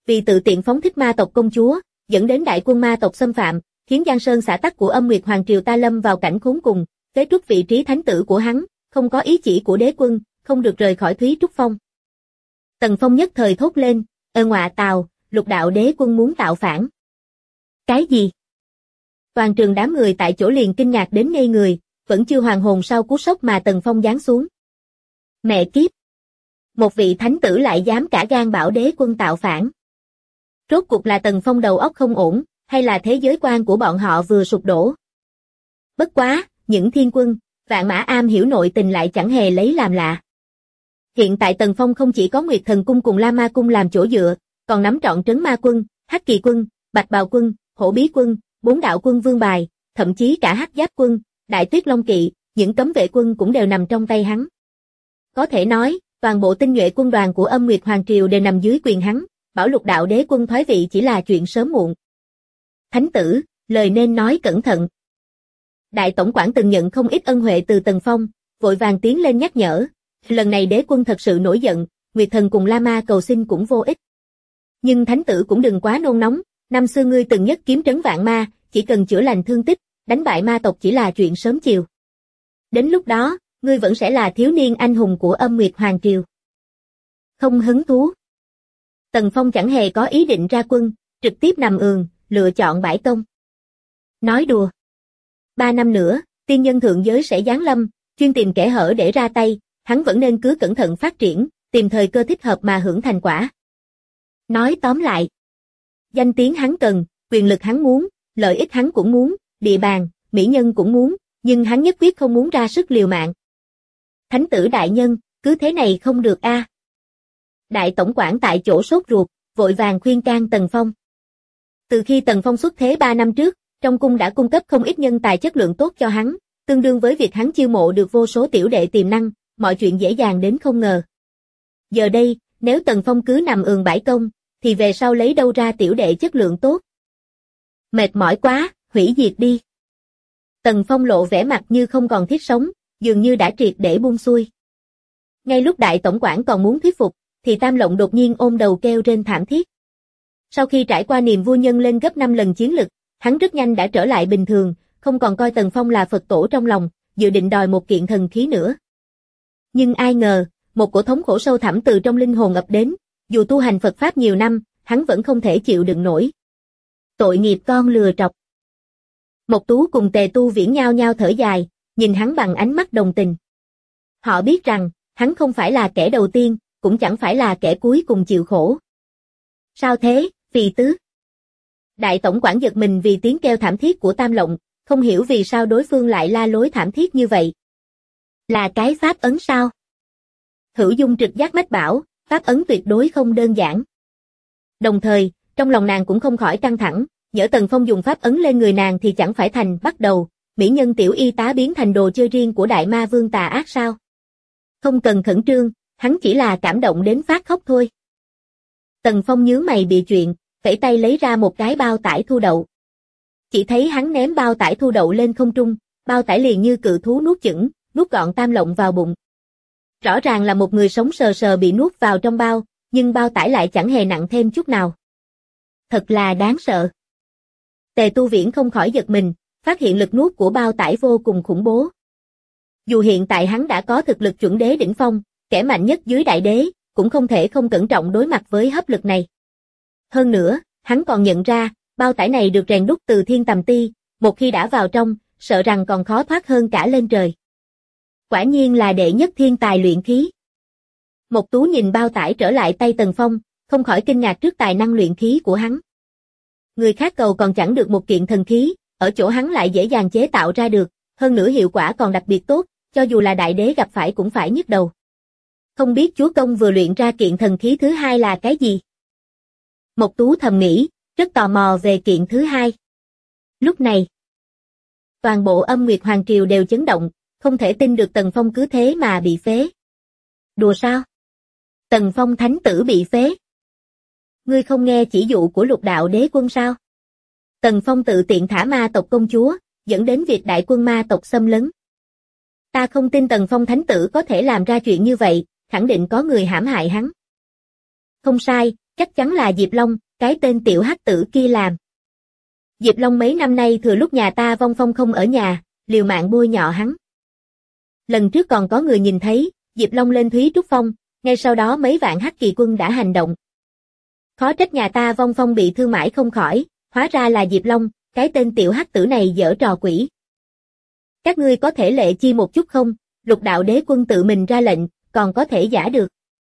S2: vì tự tiện phóng thích ma tộc công chúa, dẫn đến đại quân ma tộc xâm phạm, khiến Giang Sơn xã tắc của Âm Nguyệt Hoàng triều ta lâm vào cảnh khốn cùng, phế truất vị trí thánh tử của hắn, không có ý chỉ của đế quân, không được rời khỏi Thúy Trúc Phong. Tần Phong nhất thời thốt lên, ngọa tào, Lục đạo đế quân muốn tạo phản. Cái gì? Toàn trường đám người tại chỗ liền kinh ngạc đến ngây người, vẫn chưa hoàn hồn sau cú sốc mà Tần Phong giáng xuống. Mẹ kiếp! Một vị thánh tử lại dám cả gan bảo đế quân tạo phản. Rốt cuộc là Tần Phong đầu óc không ổn, hay là thế giới quan của bọn họ vừa sụp đổ? Bất quá, những thiên quân, Vạn Mã am hiểu nội tình lại chẳng hề lấy làm lạ. Hiện tại Tần Phong không chỉ có Nguyệt Thần Cung cùng La Ma Cung làm chỗ dựa, còn nắm trọn Trấn Ma Quân, Hắc Kỳ Quân, Bạch Bào Quân, Hổ Bí Quân, Bốn Đạo Quân Vương Bài, thậm chí cả Hắc Giáp Quân, Đại Tuyết Long Kỵ, những cấm vệ quân cũng đều nằm trong tay hắn. Có thể nói, toàn bộ tinh nhuệ quân đoàn của Âm Nguyệt Hoàng triều đều nằm dưới quyền hắn, bảo Lục đạo đế quân thoái vị chỉ là chuyện sớm muộn. Thánh tử, lời nên nói cẩn thận. Đại tổng quản từng nhận không ít ân huệ từ Tần Phong, vội vàng tiến lên nhắc nhở, lần này đế quân thật sự nổi giận, Nguyệt Thần cùng La Ma cầu xin cũng vô ích. Nhưng thánh tử cũng đừng quá nôn nóng, năm xưa ngươi từng nhất kiếm trấn vạn ma, chỉ cần chữa lành thương tích, đánh bại ma tộc chỉ là chuyện sớm chiều. Đến lúc đó, ngươi vẫn sẽ là thiếu niên anh hùng của Âm Nguyệt Hoàng triều. Không hứng thú. Tần Phong chẳng hề có ý định ra quân, trực tiếp nằm ườn, lựa chọn bãi công. Nói đùa. 3 năm nữa, tiên nhân thượng giới sẽ giáng lâm, chuyên tìm kẻ hở để ra tay, hắn vẫn nên cứ cẩn thận phát triển, tìm thời cơ thích hợp mà hưởng thành quả. Nói tóm lại, danh tiếng hắn cần, quyền lực hắn muốn, lợi ích hắn cũng muốn, địa bàn, mỹ nhân cũng muốn, nhưng hắn nhất quyết không muốn ra sức liều mạng. Thánh tử đại nhân, cứ thế này không được a. Đại tổng quản tại chỗ sốt ruột, vội vàng khuyên can Tần Phong. Từ khi Tần Phong xuất thế 3 năm trước, trong cung đã cung cấp không ít nhân tài chất lượng tốt cho hắn, tương đương với việc hắn chiêu mộ được vô số tiểu đệ tiềm năng, mọi chuyện dễ dàng đến không ngờ. Giờ đây, nếu Tần Phong cứ nằm ườn bãi công, thì về sau lấy đâu ra tiểu đệ chất lượng tốt? Mệt mỏi quá, hủy diệt đi. Tần Phong lộ vẻ mặt như không còn thiết sống, dường như đã triệt để buông xuôi. Ngay lúc đại tổng quản còn muốn thuyết phục, thì Tam Lộng đột nhiên ôm đầu kêu rên thảm thiết. Sau khi trải qua niềm vui nhân lên gấp 5 lần chiến lực, hắn rất nhanh đã trở lại bình thường, không còn coi Tần Phong là Phật tổ trong lòng, dự định đòi một kiện thần khí nữa. Nhưng ai ngờ, một cổ thống khổ sâu thẳm từ trong linh hồn ập đến, dù tu hành Phật Pháp nhiều năm, hắn vẫn không thể chịu đựng nổi. Tội nghiệp con lừa trọc. Mộc Tú cùng Tề Tu Viễn nhao nhao thở dài, nhìn hắn bằng ánh mắt đồng tình. Họ biết rằng, hắn không phải là kẻ đầu tiên, cũng chẳng phải là kẻ cuối cùng chịu khổ. Sao thế, Phi Tứ? Đại tổng quản giật mình vì tiếng kêu thảm thiết của Tam Lộng, không hiểu vì sao đối phương lại la lối thảm thiết như vậy. Là cái pháp ấn sao? Hữu Dung trực giác mách bảo, pháp ấn tuyệt đối không đơn giản. Đồng thời, trong lòng nàng cũng không khỏi căng thẳng, nhỡ Tần Phong dùng pháp ấn lên người nàng thì chẳng phải thành bắt đầu, mỹ nhân tiểu y tá biến thành đồ chơi riêng của đại ma vương tà ác sao? Không cần khẩn trương, hắn chỉ là cảm động đến phát khóc thôi. Tần Phong nhướng mày bị chuyện, vẫy tay lấy ra một cái bao tải thu đậu. Chỉ thấy hắn ném bao tải thu đậu lên không trung, bao tải liền như cự thú nuốt chửng, nuốt gọn Tam Lộng vào bụng. Rõ ràng là một người sống sờ sờ bị nuốt vào trong bao, nhưng bao tải lại chẳng hề nặng thêm chút nào. Thật là đáng sợ. Tề Tu Viễn không khỏi giật mình, phát hiện lực nuốt của bao tải vô cùng khủng bố. Dù hiện tại hắn đã có thực lực chuẩn đế đỉnh phong, kẻ mạnh nhất dưới đại đế, cũng không thể không cẩn trọng đối mặt với hấp lực này. Hơn nữa, hắn còn nhận ra, bao tải này được rèn đúc từ thiên tầm ti, một khi đã vào trong, sợ rằng còn khó thoát hơn cả lên trời. Quả nhiên là đệ nhất thiên tài luyện khí. Mộc Tú nhìn bao tải trở lại tay Tần Phong, không khỏi kinh ngạc trước tài năng luyện khí của hắn. Người khác cầu còn chẳng được một kiện thần khí, ở chỗ hắn lại dễ dàng chế tạo ra được, hơn nữa hiệu quả còn đặc biệt tốt, cho dù là đại đế gặp phải cũng phải nhức đầu. Không biết chúa công vừa luyện ra kiện thần khí thứ hai là cái gì? Mộc Tú thầm nghĩ, rất tò mò về kiện thứ hai. Lúc này, toàn bộ Âm Nguyệt Hoàng triều đều chấn động, không thể tin được Tần Phong cứ thế mà bị phế. Đùa sao? Tần Phong thánh tử bị phế. Ngươi không nghe chỉ dụ của Lục đạo đế quân sao? Tần Phong tự tiện thả ma tộc công chúa, dẫn đến việc đại quân ma tộc xâm lấn. Ta không tin Tần Phong thánh tử có thể làm ra chuyện như vậy, khẳng định có người hãm hại hắn. Không sai, Chắc chắn là Diệp Long, cái tên tiểu hắc tử kia làm. Diệp Long mấy năm nay thừa lúc nhà ta Vong Phong không ở nhà, liều mạng bôi nhọ hắn. Lần trước còn có người nhìn thấy, Diệp Long lên Thúy Trúc Phong, ngay sau đó mấy vạn hắc kỳ quân đã hành động. Khó trách nhà ta Vong Phong bị thương mãi không khỏi, hóa ra là Diệp Long, cái tên tiểu hắc tử này giở trò quỷ. Các ngươi có thể lệ chi một chút không? Lục đạo đế quân tự mình ra lệnh, còn có thể giả được.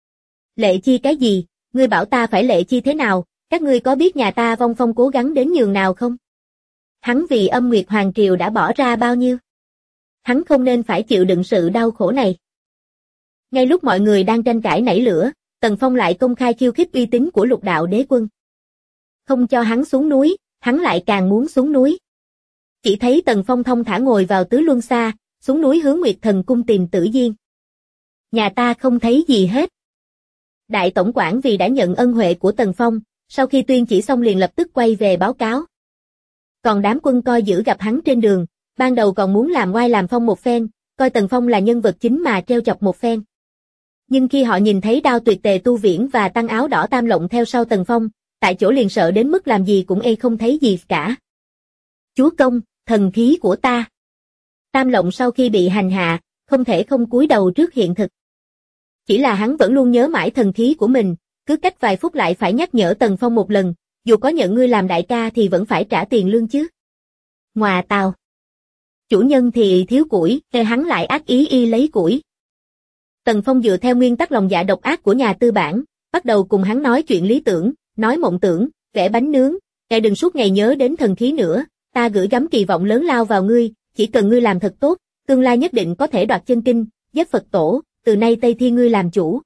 S2: Lệ chi cái gì? Ngươi bảo ta phải lệ chi thế nào? Các ngươi có biết nhà ta Vong Phong cố gắng đến nhường nào không? Hắn vì Âm Nguyệt Hoàng Triều đã bỏ ra bao nhiêu? Hắn không nên phải chịu đựng sự đau khổ này. Ngay lúc mọi người đang tranh cãi nảy lửa, Tần Phong lại công khai khiêu khích uy tín của lục đạo đế quân. Không cho hắn xuống núi, hắn lại càng muốn xuống núi. Chỉ thấy Tần Phong thong thả ngồi vào tứ luân xa, xuống núi hướng Nguyệt Thần Cung tìm Tử Diên. Nhà ta không thấy gì hết. Đại tổng quản vì đã nhận ân huệ của Tần Phong, sau khi tuyên chỉ xong liền lập tức quay về báo cáo. Còn đám quân coi giữ gặp hắn trên đường, ban đầu còn muốn làm oai làm phong một phen, coi Tần Phong là nhân vật chính mà trêu chọc một phen. Nhưng khi họ nhìn thấy Đao Tuyệt Tề Tu Viễn và Tăng Áo Đỏ Tam Lộng theo sau Tần Phong, tại chỗ liền sợ đến mức làm gì cũng không thấy gì cả. Chúa công, thần khí của ta. Tam Lộng sau khi bị hành hạ, không thể không cúi đầu trước hiện thực. Chỉ là hắn vẫn luôn nhớ mãi thần khí của mình, cứ cách vài phút lại phải nhắc nhở Tần Phong một lần, dù có nhận ngươi làm đại ca thì vẫn phải trả tiền lương chứ. Ngoà tào. Chủ nhân thì thiếu củi, hắn lại ác ý y lấy củi. Tần Phong dựa theo nguyên tắc lòng dạ độc ác của nhà tư bản, bắt đầu cùng hắn nói chuyện lý tưởng, nói mộng tưởng, vẽ bánh nướng, đừng suốt ngày nhớ đến thần khí nữa, ta gửi gắm kỳ vọng lớn lao vào ngươi, chỉ cần ngươi làm thật tốt, tương lai nhất định có thể đoạt chân kinh, giết Phật tổ, từ nay Tây Thiên ngươi làm chủ.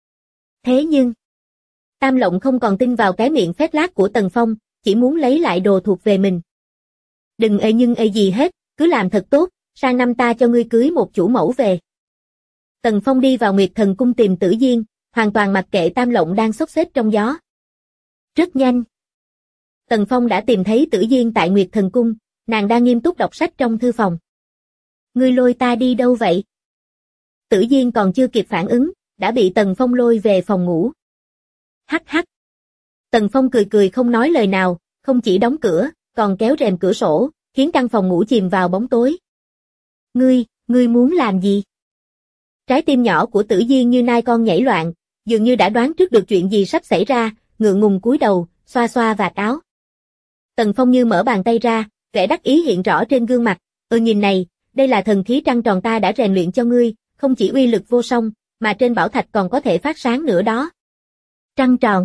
S2: Thế nhưng, Tam Lộng không còn tin vào cái miệng phét lác của Tần Phong, chỉ muốn lấy lại đồ thuộc về mình. Đừng nhưng gì hết, cứ làm thật tốt, sang năm ta cho ngươi cưới một chủ mẫu về. Tần Phong đi vào Nguyệt Thần Cung tìm Tử Diên, hoàn toàn mặc kệ Tam Lộng đang xốc xếch trong gió. Rất nhanh. Tần Phong đã tìm thấy Tử Diên tại Nguyệt Thần Cung, nàng đang nghiêm túc đọc sách trong thư phòng. Ngươi lôi ta đi đâu vậy? Tử Diên còn chưa kịp phản ứng, đã bị Tần Phong lôi về phòng ngủ. Hắc hắc. Tần Phong cười cười không nói lời nào, không chỉ đóng cửa, còn kéo rèm cửa sổ, khiến căn phòng ngủ chìm vào bóng tối. Ngươi muốn làm gì? Trái tim nhỏ của Tử Diên như nai con nhảy loạn, dường như đã đoán trước được chuyện gì sắp xảy ra, ngượng ngùng cúi đầu, xoa xoa vạt áo. Tần Phong như mở bàn tay ra, vẻ đắc ý hiện rõ trên gương mặt, nhìn này, đây là thần khí trăng tròn ta đã rèn luyện cho ngươi, không chỉ uy lực vô song, mà trên bảo thạch còn có thể phát sáng nữa đó. Trăng tròn.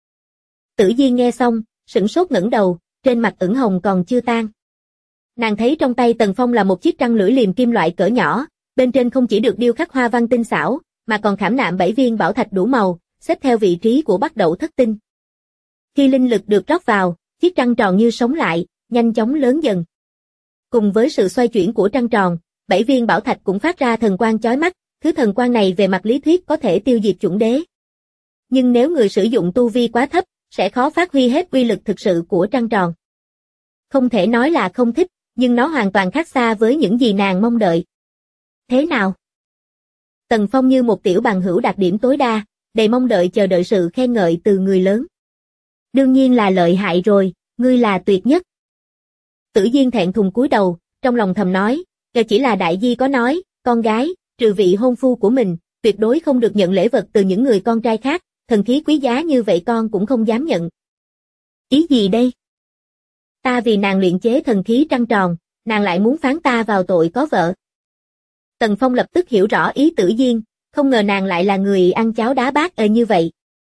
S2: Tử Diên nghe xong, sửng sốt ngẩng đầu, trên mặt ửng hồng còn chưa tan. Nàng thấy trong tay Tần Phong là một chiếc trăng lưỡi liềm kim loại cỡ nhỏ, bên trên không chỉ được điêu khắc hoa văn tinh xảo, mà còn khảm nạm 7 viên bảo thạch đủ màu, xếp theo vị trí của Bắc Đẩu Thất Tinh. Khi linh lực được rót vào, chiếc trăng tròn như sống lại, nhanh chóng lớn dần. Cùng với sự xoay chuyển của trăng tròn, 7 viên bảo thạch cũng phát ra thần quang chói mắt, thứ thần quang này về mặt lý thuyết có thể tiêu diệt chuẩn đế. Nhưng nếu người sử dụng tu vi quá thấp, sẽ khó phát huy hết uy lực thực sự của trăng tròn. Không thể nói là không thích, nhưng nó hoàn toàn khác xa với những gì nàng mong đợi. Thế nào? Tần Phong như một tiểu bằng hữu đạt điểm tối đa, đầy mong đợi chờ đợi sự khen ngợi từ người lớn. Đương nhiên là lợi hại rồi, ngươi là tuyệt nhất. Tử Diên thẹn thùng cúi đầu, trong lòng thầm nói, chỉ là đại di có nói, con gái, trừ vị hôn phu của mình, tuyệt đối không được nhận lễ vật từ những người con trai khác, thần khí quý giá như vậy con cũng không dám nhận. Ý gì đây? Ta vì nàng luyện chế thần khí trăng tròn, nàng lại muốn phán ta vào tội có vợ. Tần Phong lập tức hiểu rõ ý Tử Diên, không ngờ nàng lại là người ăn cháo đá bát như vậy.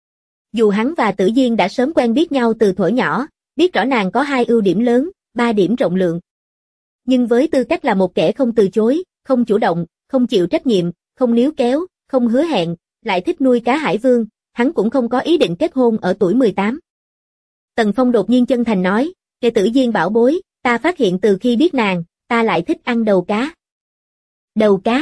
S2: Dù hắn và Tử Diên đã sớm quen biết nhau từ thuở nhỏ, biết rõ nàng có 2 ưu điểm lớn, 3 điểm rộng lượng. Nhưng với tư cách là một kẻ không từ chối, không chủ động, không chịu trách nhiệm, không níu kéo, không hứa hẹn, lại thích nuôi cá hải vương, hắn cũng không có ý định kết hôn ở tuổi 18. Tần Phong đột nhiên chân thành nói, kể Tử Diên bảo bối, ta phát hiện từ khi biết nàng, ta lại thích ăn đầu cá. Đầu cá?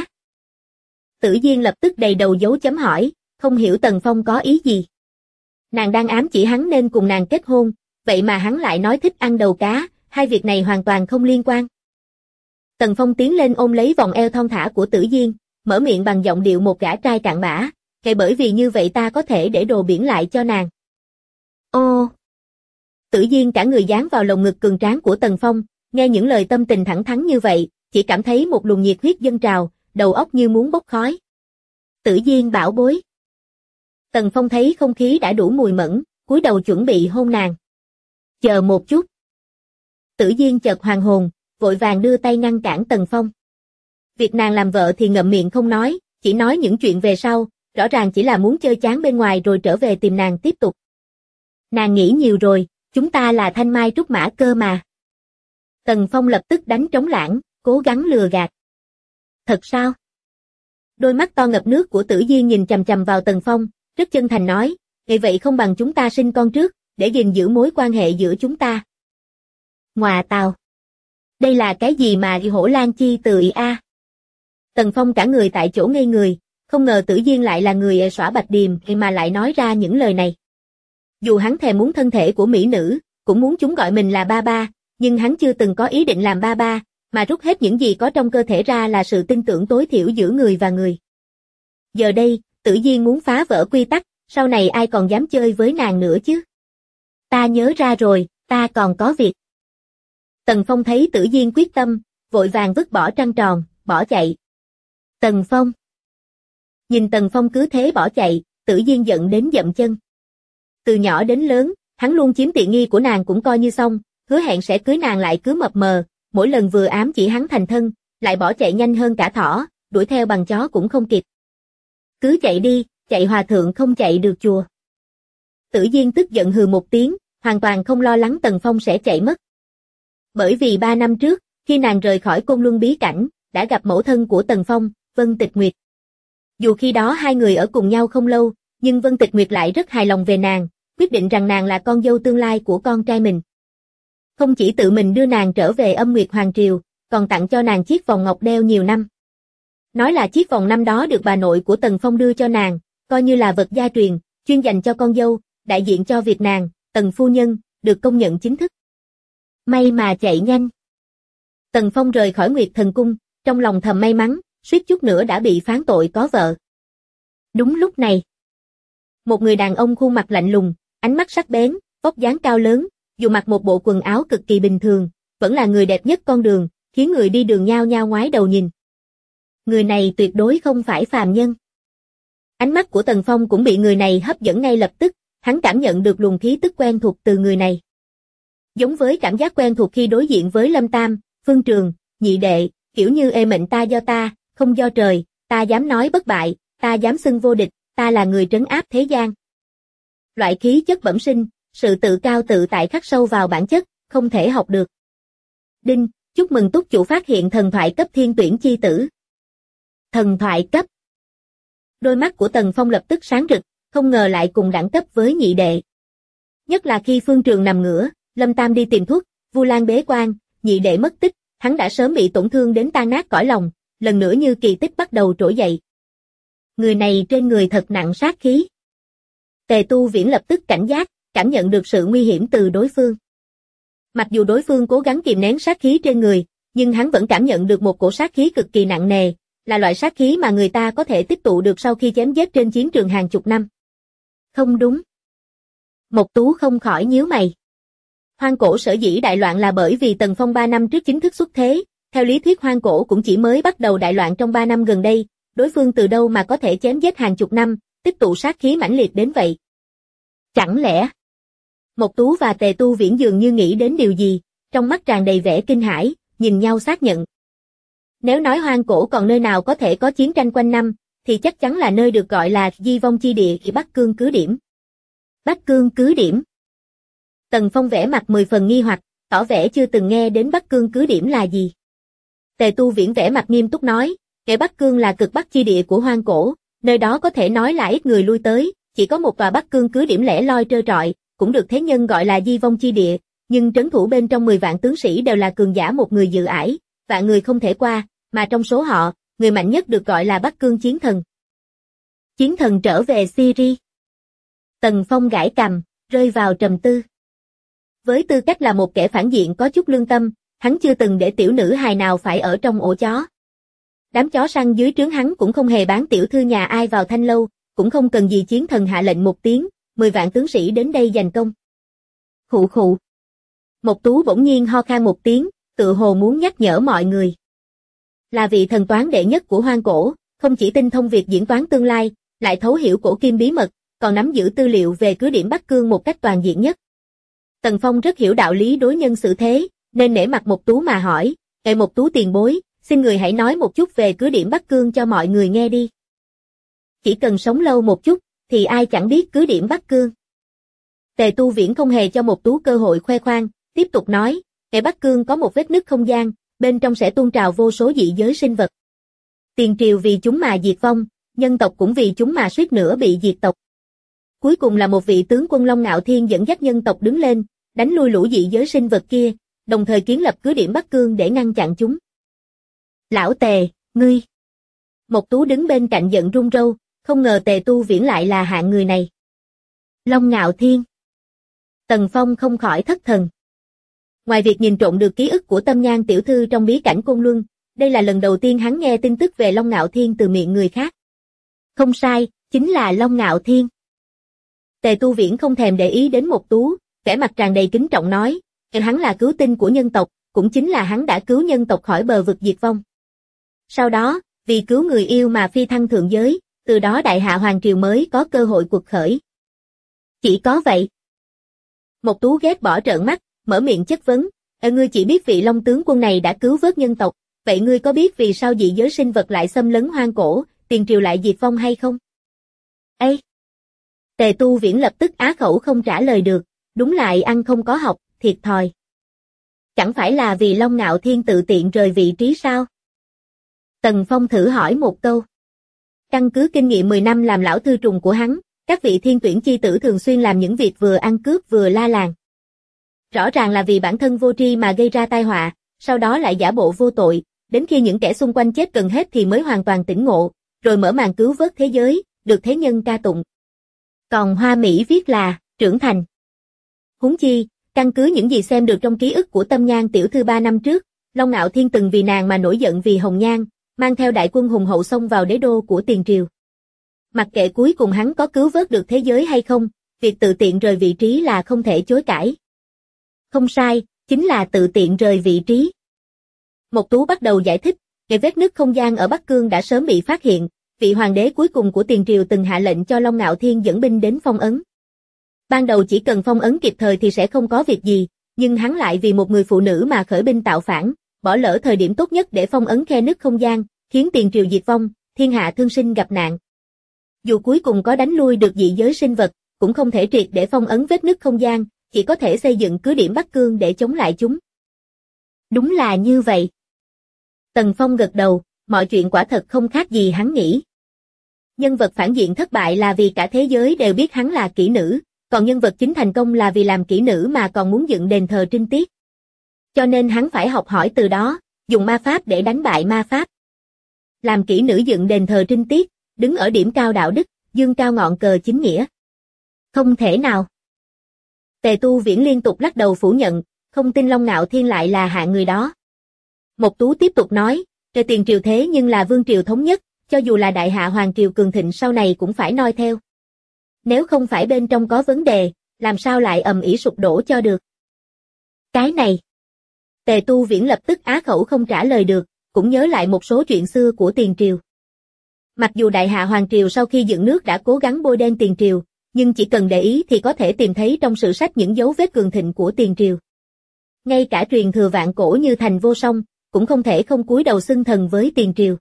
S2: Tử Diên lập tức đầy đầu dấu chấm hỏi, không hiểu Tần Phong có ý gì. Nàng đang ám chỉ hắn nên cùng nàng kết hôn, vậy mà hắn lại nói thích ăn đầu cá, hai việc này hoàn toàn không liên quan. Tần Phong tiến lên ôm lấy vòng eo thon thả của Tử Diên, mở miệng bằng giọng điệu một gã trai cặn bã, kể bởi vì như vậy ta có thể để đồ biển lại cho nàng. Ô! Tử Diên cả người dán vào lồng ngực cường tráng của Tần Phong, nghe những lời tâm tình thẳng thắn như vậy, chỉ cảm thấy một luồng nhiệt huyết dâng trào, đầu óc như muốn bốc khói. Tử Diên bảo bối. Tần Phong thấy không khí đã đủ mùi mẫn, cúi đầu chuẩn bị hôn nàng. Chờ một chút. Tử Diên chợt hoàn hồn, vội vàng đưa tay ngăn cản Tần Phong. Việc nàng làm vợ thì ngậm miệng không nói, chỉ nói những chuyện về sau, rõ ràng chỉ là muốn chơi chán bên ngoài rồi trở về tìm nàng tiếp tục. Nàng nghĩ nhiều rồi, chúng ta là thanh mai trúc mã cơ mà. Tần Phong lập tức đánh trống lảng, cố gắng lừa gạt. Thật sao? Đôi mắt to ngập nước của Tử Diên nhìn chằm chằm vào Tần Phong, rất chân thành nói, vậy không bằng chúng ta sinh con trước, để gìn giữ mối quan hệ giữa chúng ta. Ngoà tào! Đây là cái gì mà hổ lan chi từ a? Tần Phong cả người tại chỗ ngây người, không ngờ Tử Diên lại là người xõa bạch điềm mà lại nói ra những lời này. Dù hắn thèm muốn thân thể của mỹ nữ, cũng muốn chúng gọi mình là ba ba, nhưng hắn chưa từng có ý định làm ba ba, mà rút hết những gì có trong cơ thể ra là sự tin tưởng tối thiểu giữa người và người. Giờ đây, Tử Diên muốn phá vỡ quy tắc, sau này ai còn dám chơi với nàng nữa chứ? Ta nhớ ra rồi, ta còn có việc. Tần Phong thấy Tử Diên quyết tâm, vội vàng vứt bỏ trăng tròn, bỏ chạy. Tần Phong. Nhìn Tần Phong cứ thế bỏ chạy, Tử Diên giận đến dậm chân. Từ nhỏ đến lớn, hắn luôn chiếm tiện nghi của nàng cũng coi như xong, hứa hẹn sẽ cưới nàng lại cứ mập mờ, mỗi lần vừa ám chỉ hắn thành thân, lại bỏ chạy nhanh hơn cả thỏ, đuổi theo bằng chó cũng không kịp. Cứ chạy đi, chạy hòa thượng không chạy được chùa. Tử Diên tức giận hừ một tiếng, hoàn toàn không lo lắng Tần Phong sẽ chạy mất. Bởi vì 3 năm trước, khi nàng rời khỏi Côn Luân bí cảnh, đã gặp mẫu thân của Tần Phong, Vân Tịch Nguyệt. Dù khi đó hai người ở cùng nhau không lâu, nhưng Vân Tịch Nguyệt lại rất hài lòng về nàng, quyết định rằng nàng là con dâu tương lai của con trai mình. Không chỉ tự mình đưa nàng trở về Âm Nguyệt Hoàng Triều, còn tặng cho nàng chiếc vòng ngọc đeo nhiều năm. Nói là chiếc vòng năm đó được bà nội của Tần Phong đưa cho nàng, coi như là vật gia truyền, chuyên dành cho con dâu, đại diện cho việc nàng, Tần phu nhân, được công nhận chính thức. May mà chạy nhanh. Tần Phong rời khỏi Nguyệt Thần Cung, trong lòng thầm may mắn, suýt chút nữa đã bị phán tội có vợ. Đúng lúc này, một người đàn ông khuôn mặt lạnh lùng, ánh mắt sắc bén, vóc dáng cao lớn, dù mặc một bộ quần áo cực kỳ bình thường, vẫn là người đẹp nhất con đường, khiến người đi đường nhao nhao ngoái đầu nhìn. Người này tuyệt đối không phải phàm nhân. Ánh mắt của Tần Phong cũng bị người này hấp dẫn ngay lập tức, hắn cảm nhận được luồng khí tức quen thuộc từ người này. Giống với cảm giác quen thuộc khi đối diện với Lâm Tam, Phương Trường, Nhị Đệ, kiểu như ê mệnh ta do ta, không do trời, ta dám nói bất bại, ta dám xưng vô địch, ta là người trấn áp thế gian. Loại khí chất bẩm sinh, sự tự cao tự tại khắc sâu vào bản chất, không thể học được. Đinh, chúc mừng túc chủ phát hiện thần thoại cấp thiên tuyển chi tử. Thần thoại cấp. Đôi mắt của Tần Phong lập tức sáng rực, không ngờ lại cùng đẳng cấp với Nhị Đệ. Nhất là khi Phương Trường nằm ngửa, Lâm Tam đi tìm thuốc, Vu Lan bế quan, Nhị Đệ mất tích, hắn đã sớm bị tổn thương đến tan nát cõi lòng, lần nữa như kỳ tích bắt đầu trỗi dậy. Người này trên người thật nặng sát khí. Tề Tu Viễn lập tức cảnh giác, cảm nhận được sự nguy hiểm từ đối phương. Mặc dù đối phương cố gắng kìm nén sát khí trên người, nhưng hắn vẫn cảm nhận được một cổ sát khí cực kỳ nặng nề, là loại sát khí mà người ta có thể tích tụ được sau khi chém giết trên chiến trường hàng chục năm. Không đúng. Mộc Tú không khỏi nhíu mày. Hoang Cổ sở dĩ đại loạn là bởi vì Tần Phong 3 năm trước chính thức xuất thế, theo lý thuyết Hoang Cổ cũng chỉ mới bắt đầu đại loạn trong 3 năm gần đây, đối phương từ đâu mà có thể chém giết hàng chục năm, tích tụ sát khí mãnh liệt đến vậy. Chẳng lẽ... Mộc Tú và Tề Tu Viễn dường như nghĩ đến điều gì, trong mắt tràn đầy vẻ kinh hãi, nhìn nhau xác nhận. Nếu nói Hoang Cổ còn nơi nào có thể có chiến tranh quanh năm, thì chắc chắn là nơi được gọi là Di Vong Chi Địa Bắc Cương Cứ Điểm. Bắc Cương Cứ Điểm. Tần Phong vẻ mặt 10 phần nghi hoặc, tỏ vẻ chưa từng nghe đến Bắc Cương Cứ Điểm là gì. Tề Tu Viễn vẻ mặt nghiêm túc nói, kẻ Bắc Cương là cực bắc chi địa của Hoang Cổ, nơi đó có thể nói là ít người lui tới, chỉ có một tòa Bắc Cương Cứ Điểm lẻ loi trơ trọi, cũng được thế nhân gọi là Di Vong Chi Địa, nhưng trấn thủ bên trong 10 vạn tướng sĩ đều là cường giả một người dự ải, vạn người không thể qua, mà trong số họ, người mạnh nhất được gọi là Bắc Cương Chiến Thần. Chiến Thần trở về Syria. Tần Phong gãi cằm, rơi vào trầm tư. Với tư cách là một kẻ phản diện có chút lương tâm, hắn chưa từng để tiểu nữ hài nào phải ở trong ổ chó. Đám chó săn dưới trướng hắn cũng không hề bán tiểu thư nhà ai vào thanh lâu, cũng không cần gì Chiến Thần hạ lệnh một tiếng, 10 vạn tướng sĩ đến đây giành công. Khụ khụ. Mộc Tú bỗng nhiên ho khan một tiếng, tự hồ muốn nhắc nhở mọi người. Là vị thần toán đệ nhất của hoang cổ, không chỉ tinh thông việc diễn toán tương lai, lại thấu hiểu cổ kim bí mật, còn nắm giữ tư liệu về cứ điểm Bắc Cương một cách toàn diện nhất. Tần Phong rất hiểu đạo lý đối nhân xử thế, nên nể mặt Mộc Tú mà hỏi, Mộc Tú tiền bối, xin người hãy nói một chút về cứ điểm Bắc Cương cho mọi người nghe đi. Chỉ cần sống lâu một chút, thì ai chẳng biết cứ điểm Bắc Cương. Tề Tu Viễn không hề cho Mộc Tú cơ hội khoe khoang, tiếp tục nói, Bắc Cương có một vết nứt không gian, bên trong sẽ tuôn trào vô số dị giới sinh vật. Tiền triều vì chúng mà diệt vong, nhân tộc cũng vì chúng mà suýt nữa bị diệt tộc. Cuối cùng là một vị tướng quân Long Ngạo Thiên dẫn dắt nhân tộc đứng lên, đánh lui lũ dị giới sinh vật kia, đồng thời kiến lập cứ điểm Bắc Cương để ngăn chặn chúng. Lão Tề, ngươi! Mộc Tú đứng bên cạnh giận run râu, không ngờ Tề Tu Viễn lại là hạng người này. Long Ngạo Thiên! Tần Phong không khỏi thất thần. Ngoài việc nhìn trộm được ký ức của Tâm Nhan tiểu thư trong bí cảnh Côn Luân, đây là lần đầu tiên hắn nghe tin tức về Long Ngạo Thiên từ miệng người khác. Không sai, chính là Long Ngạo Thiên. Tề Tu Viễn không thèm để ý đến Mộc Tú, vẻ mặt tràn đầy kính trọng nói, hắn là cứu tinh của nhân tộc, cũng chính là hắn đã cứu nhân tộc khỏi bờ vực diệt vong. Sau đó, vì cứu người yêu mà phi thăng thượng giới, từ đó Đại Hạ Hoàng Triều mới có cơ hội cuộc khởi. Chỉ có vậy. Mộc Tú ghét bỏ trợn mắt, mở miệng chất vấn, ngươi chỉ biết vị Long tướng quân này đã cứu vớt nhân tộc, vậy ngươi có biết vì sao dị giới sinh vật lại xâm lấn hoang cổ, tiền triều lại diệt vong hay không? Ê! Tề Tu Viễn lập tức á khẩu không trả lời được, đúng lại ăn không có học, thiệt thòi. Chẳng phải là vì Long Ngạo Thiên tự tiện rời vị trí sao? Tần Phong thử hỏi một câu. Căn cứ kinh nghiệm 10 năm làm lão thư trùng của hắn, các vị thiên tuyển chi tử thường xuyên làm những việc vừa ăn cướp vừa la làng. Rõ ràng là vì bản thân vô tri mà gây ra tai họa, sau đó lại giả bộ vô tội, đến khi những kẻ xung quanh chết gần hết thì mới hoàn toàn tỉnh ngộ, rồi mở màn cứu vớt thế giới, được thế nhân ca tụng. Còn Hoa Mỹ viết là, trưởng thành. Huống chi, căn cứ những gì xem được trong ký ức của Tâm Nhan tiểu thư 3 năm trước, Long Ngạo Thiên từng vì nàng mà nổi giận vì Hồng Nhan, mang theo đại quân hùng hậu xông vào đế đô của tiền triều. Mặc kệ cuối cùng hắn có cứu vớt được thế giới hay không, việc tự tiện rời vị trí là không thể chối cãi. Không sai, chính là tự tiện rời vị trí. Mộc Tú bắt đầu giải thích, cái vết nứt không gian ở Bắc Cương đã sớm bị phát hiện, vị hoàng đế cuối cùng của tiền triều từng hạ lệnh cho Long Ngạo Thiên dẫn binh đến phong ấn. Ban đầu chỉ cần phong ấn kịp thời thì sẽ không có việc gì, nhưng hắn lại vì một người phụ nữ mà khởi binh tạo phản, bỏ lỡ thời điểm tốt nhất để phong ấn khe nứt không gian, khiến tiền triều diệt vong, thiên hạ thương sinh gặp nạn. Dù cuối cùng có đánh lui được dị giới sinh vật, cũng không thể triệt để phong ấn vết nứt không gian, chỉ có thể xây dựng cứ điểm Bắc Cương để chống lại chúng. Đúng là như vậy. Tần Phong gật đầu, mọi chuyện quả thật không khác gì hắn nghĩ. Nhân vật phản diện thất bại là vì cả thế giới đều biết hắn là kỹ nữ, còn nhân vật chính thành công là vì làm kỹ nữ mà còn muốn dựng đền thờ trinh tiết. Cho nên hắn phải học hỏi từ đó, dùng ma pháp để đánh bại ma pháp. Làm kỹ nữ dựng đền thờ trinh tiết, đứng ở điểm cao đạo đức, dương cao ngọn cờ chính nghĩa. Không thể nào. Tề Tu Viễn liên tục lắc đầu phủ nhận, không tin Long Ngạo Thiên lại là hạng người đó. Mộc Tú tiếp tục nói, trời tiền triều thế nhưng là vương triều thống nhất, cho dù là Đại Hạ Hoàng Triều cường thịnh sau này cũng phải noi theo. Nếu không phải bên trong có vấn đề, làm sao lại ầm ĩ sụp đổ cho được? Cái này. Tề Tu Viễn lập tức á khẩu không trả lời được, cũng nhớ lại một số chuyện xưa của tiền triều. Mặc dù Đại Hạ Hoàng Triều sau khi dựng nước đã cố gắng bôi đen tiền triều, nhưng chỉ cần để ý thì có thể tìm thấy trong sử sách những dấu vết cường thịnh của tiền triều. Ngay cả truyền thừa vạn cổ như Thành Vô Song, cũng không thể không cúi đầu xưng thần với tiền triều.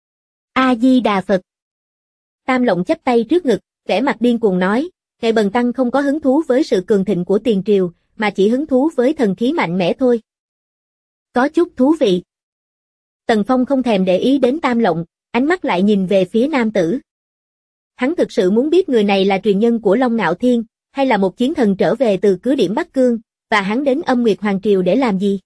S2: A-di-đà Phật. Tam Lộng chắp tay trước ngực, vẻ mặt điên cuồng nói, Ngài Bần Tăng không có hứng thú với sự cường thịnh của tiền triều, mà chỉ hứng thú với thần khí mạnh mẽ thôi. Có chút thú vị. Tần Phong không thèm để ý đến Tam Lộng, ánh mắt lại nhìn về phía nam tử. Hắn thực sự muốn biết người này là truyền nhân của Long Ngạo Thiên, hay là một chiến thần trở về từ cứ điểm Bắc Cương, và hắn đến Âm Nguyệt Hoàng Triều để làm gì?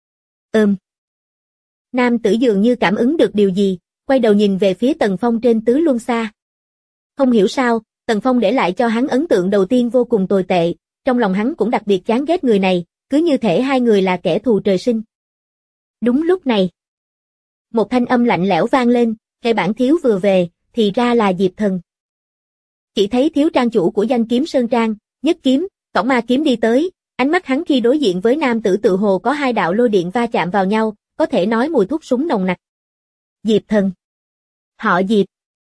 S2: Nam tử dường như cảm ứng được điều gì, quay đầu nhìn về phía Tần Phong trên tứ luân xa. Không hiểu sao, Tần Phong để lại cho hắn ấn tượng đầu tiên vô cùng tồi tệ, trong lòng hắn cũng đặc biệt chán ghét người này, cứ như thể hai người là kẻ thù trời sinh. Đúng lúc này, một thanh âm lạnh lẽo vang lên, cái bản thiếu vừa về, thì ra là Diệp Thần. Chỉ thấy thiếu trang chủ của Danh Kiếm Sơn Trang, nhất kiếm, cổng ma kiếm đi tới, ánh mắt hắn khi đối diện với nam tử tự hồ có hai đạo lôi điện va chạm vào nhau, có thể nói mùi thuốc súng nồng nặc. Diệp Thần. Họ Diệp.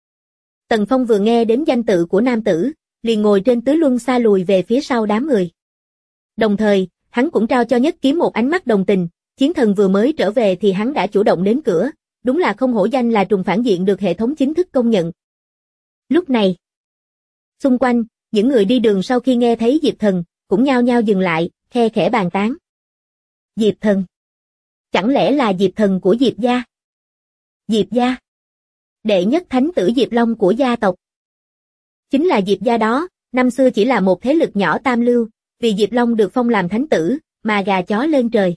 S2: Tần Phong vừa nghe đến danh tự của nam tử, liền ngồi trên tứ luân xa lùi về phía sau đám người. Đồng thời, hắn cũng trao cho nhất kiếm một ánh mắt đồng tình, chiến thần vừa mới trở về thì hắn đã chủ động đến cửa, đúng là không hổ danh là trùng phản diện được hệ thống chính thức công nhận. Lúc này, xung quanh, những người đi đường sau khi nghe thấy Diệp Thần, cũng nhao nhao dừng lại, khe khẽ bàn tán. Diệp Thần. Chẳng lẽ là Diệp Thần của Diệp gia? Diệp gia. Đệ nhất thánh tử Diệp Long của gia tộc. Chính là Diệp gia đó, năm xưa chỉ là một thế lực nhỏ tam lưu, vì Diệp Long được phong làm thánh tử, mà gà chó lên trời.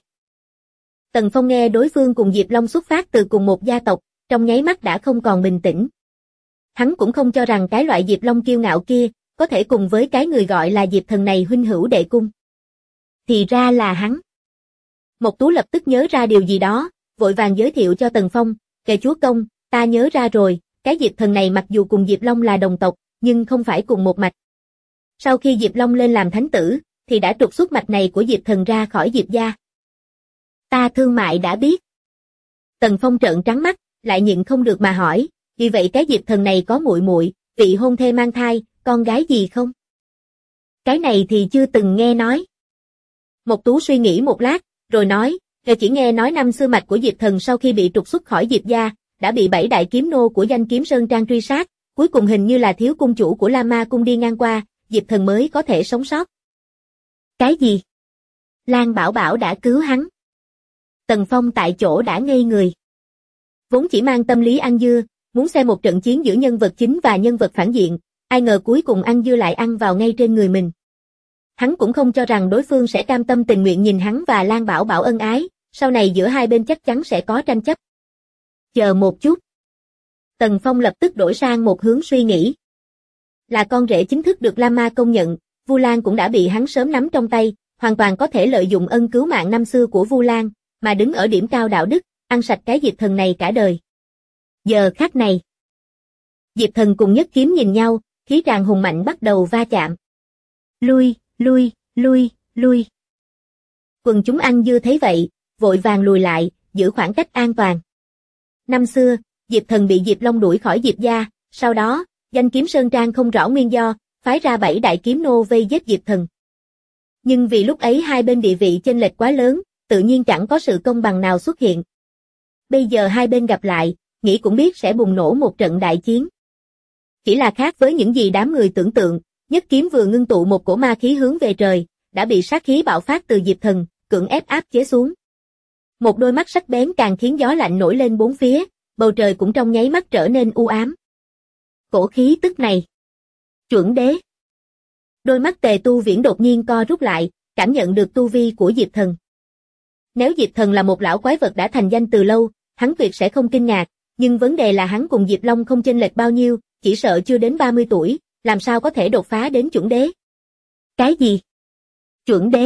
S2: Tần Phong nghe đối phương cùng Diệp Long xuất phát từ cùng một gia tộc, trong nháy mắt đã không còn bình tĩnh. Hắn cũng không cho rằng cái loại Diệp Long kiêu ngạo kia, có thể cùng với cái người gọi là Diệp Thần này huynh hữu đệ cung. Thì ra là hắn. Mộc Tú lập tức nhớ ra điều gì đó, vội vàng giới thiệu cho Tần Phong, kẻ chúa công, ta nhớ ra rồi, cái Diệp Thần này mặc dù cùng Diệp Long là đồng tộc, nhưng không phải cùng một mạch. Sau khi Diệp Long lên làm thánh tử, thì đã trục xuất mạch này của Diệp Thần ra khỏi Diệp gia. Ta thương mại đã biết. Tần Phong trợn trắng mắt, lại nhịn không được mà hỏi, vì vậy cái Diệp Thần này có muội muội, vị hôn thê mang thai, con gái gì không? Cái này thì chưa từng nghe nói. Mộc Tú suy nghĩ một lát, rồi nói, chỉ nghe nói năm xưa mạch của Diệp Thần sau khi bị trục xuất khỏi Diệp gia, đã bị 7 đại kiếm nô của Danh Kiếm Sơn Trang truy sát, cuối cùng hình như là thiếu cung chủ của La Ma cung đi ngang qua, Diệp Thần mới có thể sống sót. Cái gì? Lan Bảo Bảo đã cứu hắn. Tần Phong tại chỗ đã ngây người. Vốn chỉ mang tâm lý ăn dưa, muốn xem một trận chiến giữa nhân vật chính và nhân vật phản diện, ai ngờ cuối cùng ăn dưa lại ăn vào ngay trên người mình. Hắn cũng không cho rằng đối phương sẽ cam tâm tình nguyện nhìn hắn và Lan Bảo Bảo ân ái, sau này giữa hai bên chắc chắn sẽ có tranh chấp. Chờ một chút. Tần Phong lập tức đổi sang một hướng suy nghĩ. Là con rể chính thức được La Ma công nhận, Vu Lan cũng đã bị hắn sớm nắm trong tay, hoàn toàn có thể lợi dụng ân cứu mạng năm xưa của Vu Lan, mà đứng ở điểm cao đạo đức, ăn sạch cái Diệp Thần này cả đời. Giờ khắc này, Diệp Thần cùng nhất kiếm nhìn nhau, khí tràng hùng mạnh bắt đầu va chạm. Lui, lui, lui, lui. Quần chúng ăn dưa thấy vậy, vội vàng lùi lại, giữ khoảng cách an toàn. Năm xưa, Diệp Thần bị Diệp Long đuổi khỏi Diệp gia, sau đó, Danh Kiếm Sơn Trang không rõ nguyên do, phái ra 7 đại kiếm nô vây giết Diệp Thần. Nhưng vì lúc ấy hai bên địa vị chênh lệch quá lớn, tự nhiên chẳng có sự công bằng nào xuất hiện. Bây giờ hai bên gặp lại, nghĩ cũng biết sẽ bùng nổ một trận đại chiến. Chỉ là khác với những gì đám người tưởng tượng, nhất kiếm vừa ngưng tụ một cổ ma khí hướng về trời, đã bị sát khí bạo phát từ Diệp Thần, cưỡng ép áp chế xuống. Một đôi mắt sắc bén càng khiến gió lạnh nổi lên bốn phía, bầu trời cũng trong nháy mắt trở nên u ám. Cổ khí tức này. Chuẩn đế. Đôi mắt Tề Tu Viễn đột nhiên co rút lại, cảm nhận được tu vi của Diệp Thần. Nếu Diệp Thần là một lão quái vật đã thành danh từ lâu, hắn tuyệt sẽ không kinh ngạc, nhưng vấn đề là hắn cùng Diệp Long không chênh lệch bao nhiêu, chỉ sợ chưa đến 30 tuổi, làm sao có thể đột phá đến chuẩn đế. Cái gì? Chuẩn đế?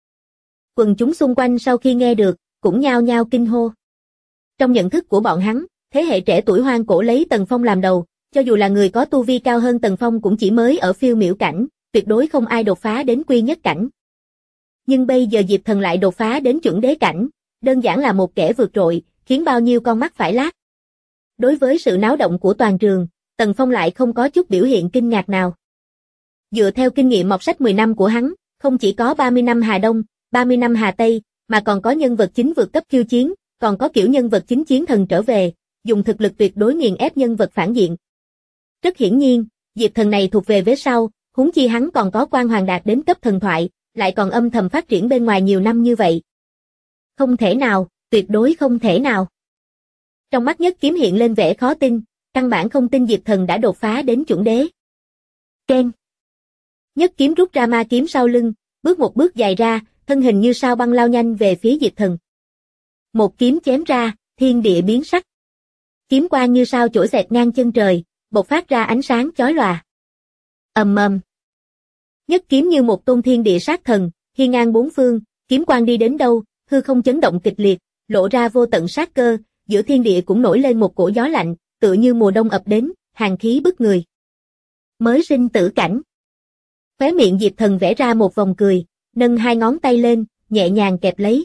S2: Quần chúng xung quanh sau khi nghe được, cũng nhao nhao kinh hô. Trong nhận thức của bọn hắn, thế hệ trẻ tuổi hoang cổ lấy Tần Phong làm đầu, cho dù là người có tu vi cao hơn Tần Phong cũng chỉ mới ở phiêu miểu cảnh, tuyệt đối không ai đột phá đến quy nhất cảnh. Nhưng bây giờ Diệp Thần lại đột phá đến chuẩn đế cảnh, đơn giản là một kẻ vượt trội, khiến bao nhiêu con mắt phải lác. Đối với sự náo động của toàn trường, Tần Phong lại không có chút biểu hiện kinh ngạc nào. Dựa theo kinh nghiệm mọt sách 10 năm của hắn, không chỉ có 30 năm Hà Đông, 30 năm Hà Tây, mà còn có nhân vật chính vượt cấp khiêu chiến, còn có kiểu nhân vật chính chiến thần trở về, dùng thực lực tuyệt đối nghiền ép nhân vật phản diện. Rất hiển nhiên, Diệp Thần này thuộc về vế sau, huống chi hắn còn có quan hoàng đạt đến cấp thần thoại, lại còn âm thầm phát triển bên ngoài nhiều năm như vậy. Không thể nào, tuyệt đối không thể nào. Trong mắt nhất kiếm hiện lên vẻ khó tin, căn bản không tin Diệp Thần đã đột phá đến chuẩn đế. Ken. Nhất kiếm rút ra ma kiếm sau lưng, bước một bước dài ra, thân hình như sao băng lao nhanh về phía Diệp Thần. Một kiếm chém ra, thiên địa biến sắc. Kiếm quang như sao chổi xẹt ngang chân trời, bộc phát ra ánh sáng chói lòa. Ầm ầm. Nhất kiếm như một tôn thiên địa sát thần, hiên ngang bốn phương, kiếm quang đi đến đâu, hư không chấn động kịch liệt, lộ ra vô tận sát cơ, giữa thiên địa cũng nổi lên một cổ gió lạnh, tựa như mùa đông ập đến, hàn khí bức người. Mới sinh tử cảnh. Khóe miệng Diệp Thần vẽ ra một vòng cười, nâng hai ngón tay lên, nhẹ nhàng kẹp lấy.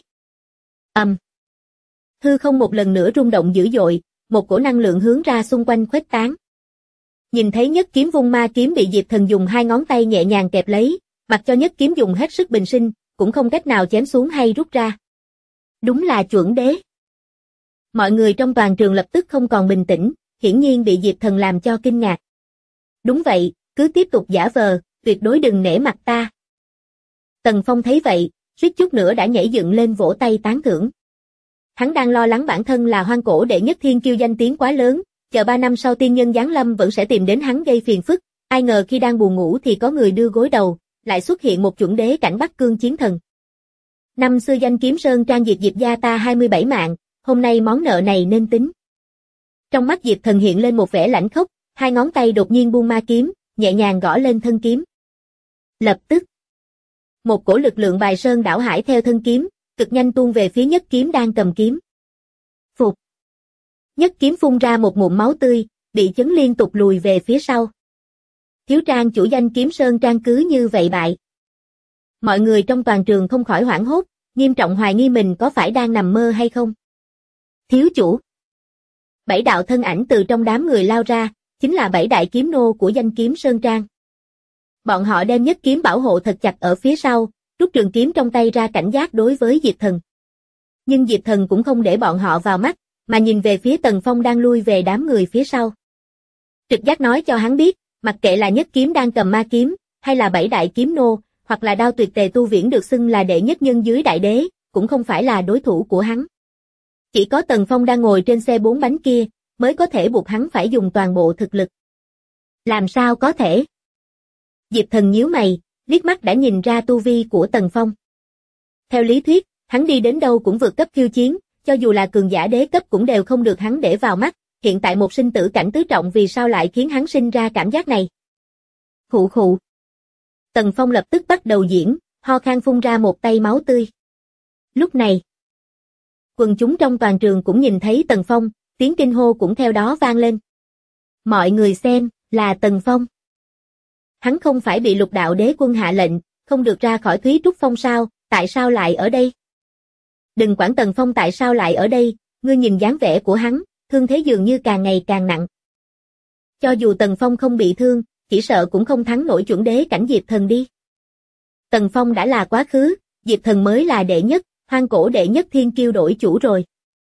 S2: Hư không một lần nữa rung động dữ dội, một cổ năng lượng hướng ra xung quanh khuếch tán. Nhìn thấy Nhất Kiếm Vung Ma Kiếm bị Diệp Thần dùng hai ngón tay nhẹ nhàng kẹp lấy, mặc cho Nhất Kiếm dùng hết sức bình sinh, cũng không cách nào chém xuống hay rút ra. Đúng là chuẩn đế. Mọi người trong toàn trường lập tức không còn bình tĩnh, hiển nhiên bị Diệp Thần làm cho kinh ngạc. Đúng vậy, cứ tiếp tục giả vờ, tuyệt đối đừng nể mặt ta. Tần Phong thấy vậy, suýt chút nữa đã nhảy dựng lên vỗ tay tán thưởng. Hắn đang lo lắng bản thân là hoang cổ đệ nhất thiên kiêu danh tiếng quá lớn, chờ 3 năm sau tiên nhân giáng lâm vẫn sẽ tìm đến hắn gây phiền phức, ai ngờ khi đang buồn ngủ thì có người đưa gối đầu, lại xuất hiện một chuẩn đế cảnh Bắc Cương chiến thần. Năm xưa danh kiếm sơn trang diệt Diệp gia ta 27 mạng, hôm nay món nợ này nên tính. Trong mắt Diệp Thần hiện lên một vẻ lãnh khốc, hai ngón tay đột nhiên buông ma kiếm, nhẹ nhàng gõ lên thân kiếm. Lập tức, một cổ lực lượng bài sơn đảo hải theo thân kiếm, cực nhanh tuôn về phía Nhất Kiếm đang cầm kiếm. Phục. Nhất Kiếm phun ra một ngụm máu tươi, bị chấn liên tục lùi về phía sau. Thiếu trang chủ danh kiếm sơn trang cứ như vậy bại. Mọi người trong toàn trường không khỏi hoảng hốt, nghiêm trọng hoài nghi mình có phải đang nằm mơ hay không. Thiếu chủ. 7 đạo thân ảnh từ trong đám người lao ra, chính là 7 đại kiếm nô của danh kiếm sơn trang. Bọn họ đem Nhất Kiếm bảo hộ thật chặt ở phía sau, rút trường kiếm trong tay ra cảnh giác đối với Diệp Thần. Nhưng Diệp Thần cũng không để bọn họ vào mắt, mà nhìn về phía Tần Phong đang lui về đám người phía sau. Trực giác nói cho hắn biết, mặc kệ là Nhất Kiếm đang cầm ma kiếm, hay là 7 đại kiếm nô, hoặc là Đao Tuyệt Tề Tu Viễn được xưng là đệ nhất nhân dưới đại đế, cũng không phải là đối thủ của hắn. Chỉ có Tần Phong đang ngồi trên xe 4 bánh kia, mới có thể buộc hắn phải dùng toàn bộ thực lực. Làm sao có thể? Diệp Thần nhíu mày, liếc mắt đã nhìn ra tu vi của Tần Phong. Theo lý thuyết, hắn đi đến đâu cũng vượt cấp khiêu chiến, cho dù là cường giả đế cấp cũng đều không được hắn để vào mắt, hiện tại một sinh tử cảnh tứ trọng vì sao lại khiến hắn sinh ra cảm giác này? Khụ khụ. Tần Phong lập tức bắt đầu diễn, ho khan phun ra một tay máu tươi. Lúc này, quần chúng trong toàn trường cũng nhìn thấy Tần Phong, tiếng kinh hô cũng theo đó vang lên. Mọi người xem, là Tần Phong. Hắn không phải bị Lục Đạo Đế Quân hạ lệnh, không được ra khỏi Thúy Trúc Phong sao, tại sao lại ở đây? Đừng quản Tần Phong tại sao lại ở đây, ngươi nhìn dáng vẻ của hắn, thương thế dường như càng ngày càng nặng. Cho dù Tần Phong không bị thương, chỉ sợ cũng không thắng nổi chuẩn đế cảnh Diệp Thần đi. Tần Phong đã là quá khứ, Diệp Thần mới là đệ nhất, hoang cổ đệ nhất thiên kiêu đổi chủ rồi.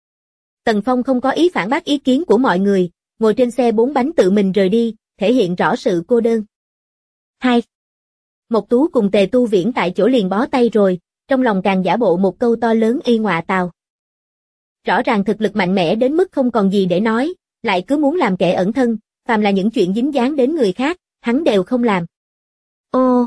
S2: Tần Phong không có ý phản bác ý kiến của mọi người, ngồi trên xe 4 bánh tự mình rời đi, thể hiện rõ sự cô đơn. 2. Mộc Tú cùng Tề Tu Viễn tại chỗ liền bó tay rồi, trong lòng càng giả bộ một câu to lớn y ngọa tào. Rõ ràng thực lực mạnh mẽ đến mức không còn gì để nói, lại cứ muốn làm kẻ ẩn thân, phàm là những chuyện dính dáng đến người khác, hắn đều không làm. Ô!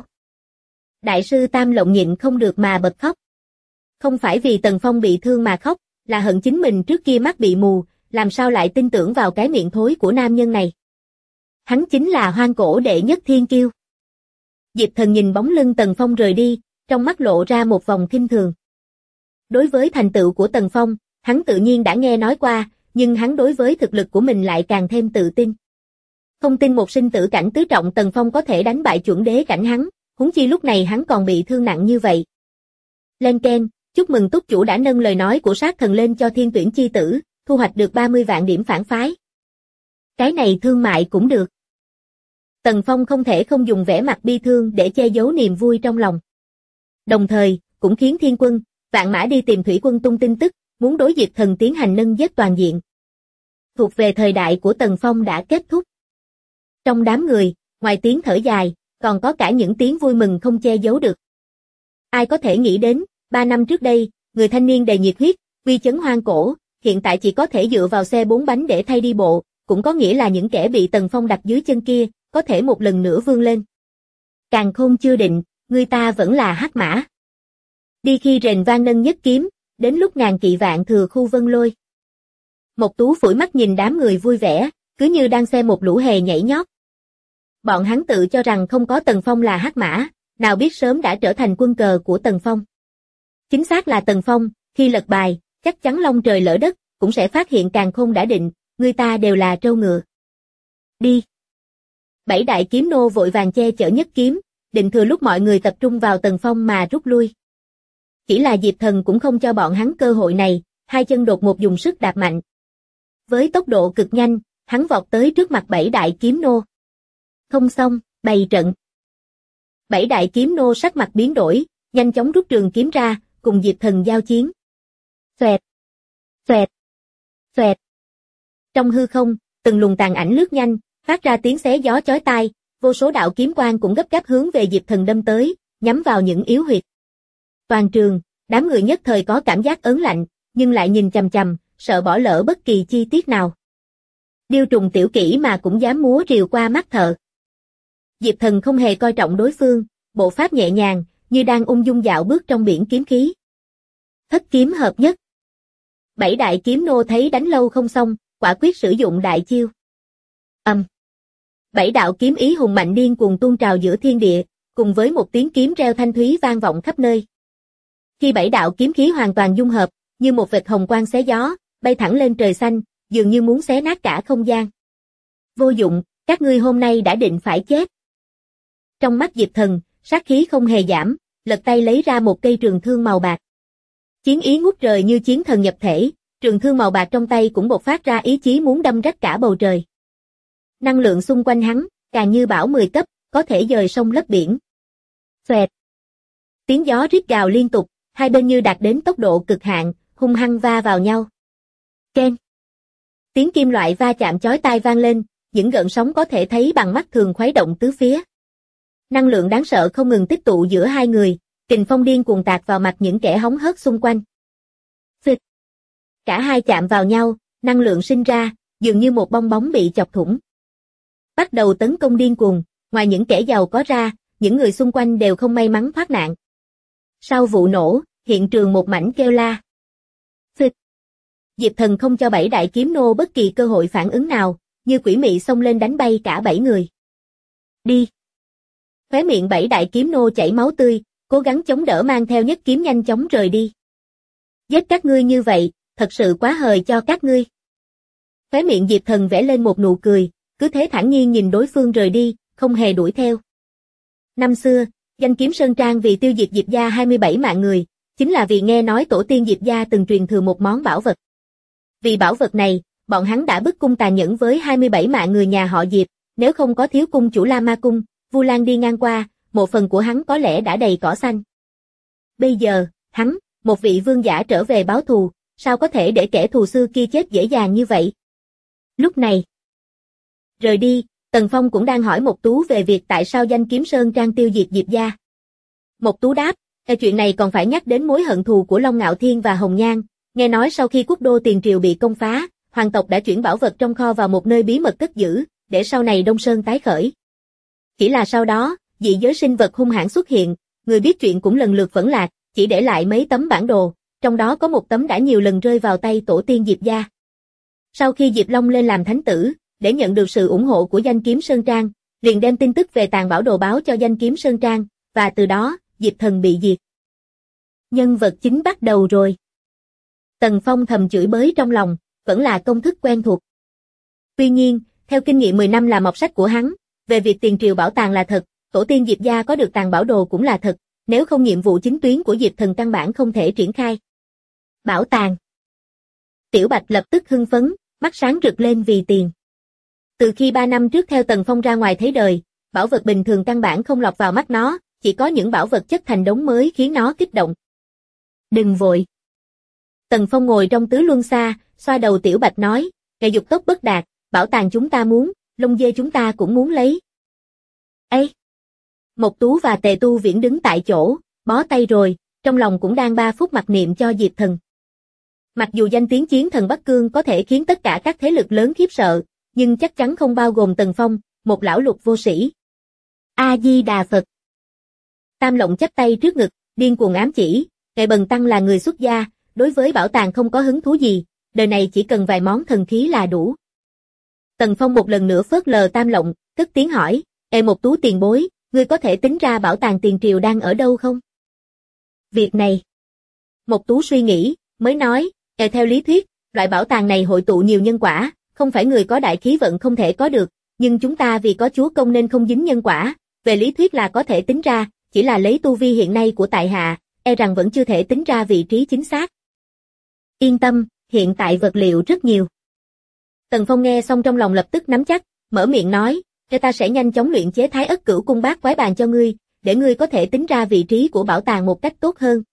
S2: Đại sư Tam Lộng nhịn không được mà bật khóc. Không phải vì Tần Phong bị thương mà khóc, là hận chính mình trước kia mắt bị mù, làm sao lại tin tưởng vào cái miệng thối của nam nhân này. Hắn chính là hoang cổ đệ nhất thiên kiêu. Diệp Thần nhìn bóng lưng Tần Phong rời đi, trong mắt lộ ra một vòng khinh thường. Đối với thành tựu của Tần Phong, hắn tự nhiên đã nghe nói qua, nhưng hắn đối với thực lực của mình lại càng thêm tự tin. Không tin một sinh tử cảnh tứ trọng Tần Phong có thể đánh bại chuẩn đế cảnh hắn, huống chi lúc này hắn còn bị thương nặng như vậy. Lên keng, chúc mừng túc chủ đã nâng lời nói của sát thần lên cho thiên tuyển chi tử, thu hoạch được 30 vạn điểm phản phái. Cái này thương mại cũng được. Tần Phong không thể không dùng vẻ mặt bi thương để che giấu niềm vui trong lòng. Đồng thời, cũng khiến Thiên Quân, Vạn Mã đi tìm Thủy Quân tung tin tức, muốn đối Diệp Thần tiến hành nâng giết toàn diện. Thuộc về thời đại của Tần Phong đã kết thúc. Trong đám người, ngoài tiếng thở dài, còn có cả những tiếng vui mừng không che giấu được. Ai có thể nghĩ đến, 3 năm trước đây, người thanh niên đầy nhiệt huyết, uy chấn hoang cổ, hiện tại chỉ có thể dựa vào xe 4 bánh để thay đi bộ, cũng có nghĩa là những kẻ bị Tần Phong đặt dưới chân kia, có thể một lần nữa vươn lên. Càn khôn chưa định, người ta vẫn là hắc mã. Đi khi rền vang nâng nhất kiếm, đến lúc ngàn kỵ vạn thừa khu vân lôi. Mộc Tú phủi mắt nhìn đám người vui vẻ, cứ như đang xem một lũ hề nhảy nhót. Bọn hắn tự cho rằng không có Tần Phong là hắc mã, nào biết sớm đã trở thành quân cờ của Tần Phong. Chính xác là Tần Phong, khi lật bài, chắc chắn long trời lỡ đất, cũng sẽ phát hiện càn khôn đã định, người ta đều là trâu ngựa. Đi. Bảy đại kiếm nô vội vàng che chở nhất kiếm, định thừa lúc mọi người tập trung vào Tần Phong mà rút lui. Chỉ là Diệp Thần cũng không cho bọn hắn cơ hội này, hai chân đột ngột dùng sức đạp mạnh. Với tốc độ cực nhanh, hắn vọt tới trước mặt bảy đại kiếm nô. Không xong, bày trận. Bảy đại kiếm nô sắc mặt biến đổi, nhanh chóng rút trường kiếm ra, cùng Diệp Thần giao chiến. Xoẹt, xoẹt, xoẹt. Trong hư không, từng luồng tàn ảnh lướt nhanh, phát ra tiếng xé gió chói tai, vô số đạo kiếm quang cũng gấp gáp hướng về Diệp Thần đâm tới, nhắm vào những yếu huyệt. Toàn trường, đám người nhất thời có cảm giác ớn lạnh, nhưng lại nhìn chằm chằm, sợ bỏ lỡ bất kỳ chi tiết nào. Điêu trùng tiểu kỹ mà cũng dám múa rìu qua mắt thợ. Diệp Thần không hề coi trọng đối phương, bộ pháp nhẹ nhàng, như đang ung dung dạo bước trong biển kiếm khí. Thất kiếm hợp nhất. Bảy đại kiếm nô thấy đánh lâu không xong, quả quyết sử dụng đại chiêu. Bảy đạo kiếm ý hùng mạnh điên cuồng tuôn trào giữa thiên địa, cùng với một tiếng kiếm reo thanh thúy vang vọng khắp nơi. Khi bảy đạo kiếm khí hoàn toàn dung hợp, như một vệt hồng quang xé gió, bay thẳng lên trời xanh, dường như muốn xé nát cả không gian. Vô dụng, các ngươi hôm nay đã định phải chết. Trong mắt Diệp Thần, sát khí không hề giảm, lật tay lấy ra một cây trường thương màu bạc. Chiến ý ngút trời như chiến thần nhập thể, trường thương màu bạc trong tay cũng bộc phát ra ý chí muốn đâm rách cả bầu trời. Năng lượng xung quanh hắn, càng như bão 10 cấp, có thể dời sông lấp biển. Xoẹt. Tiếng gió rít gào liên tục, hai bên như đạt đến tốc độ cực hạn, hung hăng va vào nhau. Keng. Tiếng kim loại va chạm chói tai vang lên, những gợn sóng có thể thấy bằng mắt thường khuấy động tứ phía. Năng lượng đáng sợ không ngừng tích tụ giữa hai người, kình phong điên cuồng tạt vào mặt những kẻ hóng hớt xung quanh. Phịch. Cả hai chạm vào nhau, năng lượng sinh ra, dường như một bong bóng bị chọc thủng. Bắt đầu tấn công điên cuồng, ngoài những kẻ giàu có ra, những người xung quanh đều không may mắn thoát nạn. Sau vụ nổ, hiện trường một mảnh kêu la. Phịch. Diệp Thần không cho bảy đại kiếm nô bất kỳ cơ hội phản ứng nào, như quỷ mị xông lên đánh bay cả bảy người. Đi. Khóe miệng bảy đại kiếm nô chảy máu tươi, cố gắng chống đỡ mang theo nhất kiếm nhanh chóng rời đi. Giết các ngươi như vậy, thật sự quá hời cho các ngươi. Khóe miệng Diệp Thần vẽ lên một nụ cười, cứ thế thản nhiên nhìn đối phương rời đi, không hề đuổi theo. Năm xưa, danh kiếm Sơn Trang vì tiêu diệt Diệp gia 27 mạng người, chính là vì nghe nói tổ tiên Diệp gia từng truyền thừa một món bảo vật. Vì bảo vật này, bọn hắn đã bức cung tàn nhẫn với 27 mạng người nhà họ Diệp, nếu không có thiếu cung chủ La Ma Cung, Vu Lan đi ngang qua, một phần của hắn có lẽ đã đầy cỏ xanh. Bây giờ, hắn, một vị vương giả trở về báo thù, sao có thể để kẻ thù xưa kia chết dễ dàng như vậy? Lúc này, rời đi, Tần Phong cũng đang hỏi Mộc Tú về việc tại sao danh kiếm Sơn Trang tiêu diệt Diệp gia. Mộc Tú đáp, chuyện này còn phải nhắc đến mối hận thù của Long Ngạo Thiên và Hồng Nhan, nghe nói sau khi quốc đô Tiền Triều bị công phá, hoàng tộc đã chuyển bảo vật trong kho vào một nơi bí mật cất giữ, để sau này Đông Sơn tái khởi. Chỉ là sau đó, dị giới sinh vật hung hãn xuất hiện, người biết chuyện cũng lần lượt vẫn lạc, chỉ để lại mấy tấm bản đồ, trong đó có một tấm đã nhiều lần rơi vào tay tổ tiên Diệp gia. Sau khi Diệp Long lên làm thánh tử, để nhận được sự ủng hộ của danh kiếm Sơn Trang, liền đem tin tức về tàn bảo đồ báo cho danh kiếm Sơn Trang, và từ đó, Diệp Thần bị diệt. Nhân vật chính bắt đầu rồi. Tần Phong thầm chửi bới trong lòng, vẫn là công thức quen thuộc. Tuy nhiên, theo kinh nghiệm 10 năm làm mọt sách của hắn, về việc Tiền Triều bảo tàng là thật, tổ tiên Diệp gia có được tàn bảo đồ cũng là thật, nếu không nhiệm vụ chính tuyến của Diệp Thần căn bản không thể triển khai. Bảo tàng. Tiểu Bạch lập tức hưng phấn, mắt sáng rực lên vì tiền. Từ khi 3 năm trước theo Tần Phong ra ngoài thấy đời, bảo vật bình thường căn bản không lọt vào mắt nó, chỉ có những bảo vật chất thành đống mới khiến nó kích động. Đừng vội. Tần Phong ngồi trong tứ luân xa, xoa đầu Tiểu Bạch nói, ngài dục tốc bất đạt, bảo tàng chúng ta muốn, lông dê chúng ta cũng muốn lấy. Ê! Mộc Tú và Tề Tu Viễn đứng tại chỗ, bó tay rồi, trong lòng cũng đang 3 phút mặc niệm cho Diệp Thần. Mặc dù danh tiếng chiến thần Bắc Cương có thể khiến tất cả các thế lực lớn khiếp sợ, nhưng chắc chắn không bao gồm Tần Phong, một lão lục vô sĩ. A-di-đà Phật. Tam Lộng chắp tay trước ngực, điên cuồng ám chỉ, ngài Bần Tăng là người xuất gia, đối với bảo tàng không có hứng thú gì, đời này chỉ cần vài món thần khí là đủ. Tần Phong một lần nữa phớt lờ Tam Lộng, cất tiếng hỏi, Mộc Tú tiền bối, ngươi có thể tính ra bảo tàng Tiền Triều đang ở đâu không? Việc này. Mộc Tú suy nghĩ, mới nói, theo lý thuyết, loại bảo tàng này hội tụ nhiều nhân quả, không phải người có đại khí vận không thể có được, nhưng chúng ta vì có chúa công nên không dính nhân quả, về lý thuyết là có thể tính ra, chỉ là lấy tu vi hiện nay của tại hạ, e rằng vẫn chưa thể tính ra vị trí chính xác. Yên tâm, hiện tại vật liệu rất nhiều. Tần Phong nghe xong trong lòng lập tức nắm chắc, mở miệng nói, để ta sẽ nhanh chóng luyện chế Thái Ất Cửu Cung Bát Quái Bàn cho ngươi, để ngươi có thể tính ra vị trí của bảo tàng một cách tốt hơn.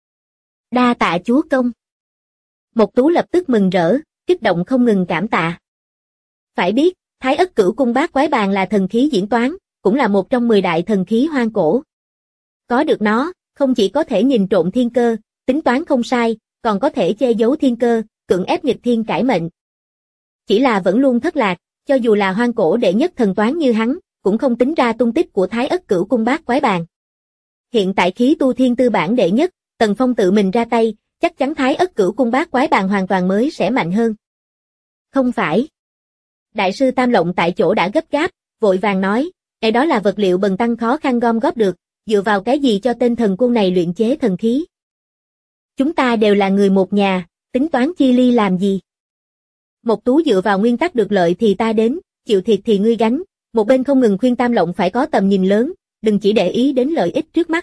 S2: Đa tạ chúa công. Mộc Tú lập tức mừng rỡ, kích động không ngừng cảm tạ. Phải biết, Thái Ất Cửu Cung Bát Quái Bàn là thần khí diễn toán, cũng là một trong 10 đại thần khí hoang cổ. Có được nó, không chỉ có thể nhìn trộm thiên cơ, tính toán không sai, còn có thể che giấu thiên cơ, cưỡng ép nghịch thiên cải mệnh. Chỉ là vẫn luôn thất lạc, cho dù là hoang cổ đệ nhất thần toán như hắn, cũng không tính ra tung tích của Thái Ất Cửu Cung Bát Quái Bàn. Hiện tại khí tu thiên tư bản đệ nhất, Tần Phong tự mình ra tay, chắc chắn Thái Ất Cửu Cung Bát Quái Bàn hoàn toàn mới sẽ mạnh hơn. Không phải. Đại sư Tam Lộng tại chỗ đã gấp gáp, vội vàng nói, đó là vật liệu bần tăng khó khăn gom góp được, dựa vào cái gì cho tên thần quân này luyện chế thần khí. Chúng ta đều là người một nhà, tính toán chi ly làm gì. Mộc Tú dựa vào nguyên tắc được lợi thì ta đến, chịu thiệt thì ngươi gánh, một bên không ngừng khuyên Tam Lộng phải có tầm nhìn lớn, đừng chỉ để ý đến lợi ích trước mắt.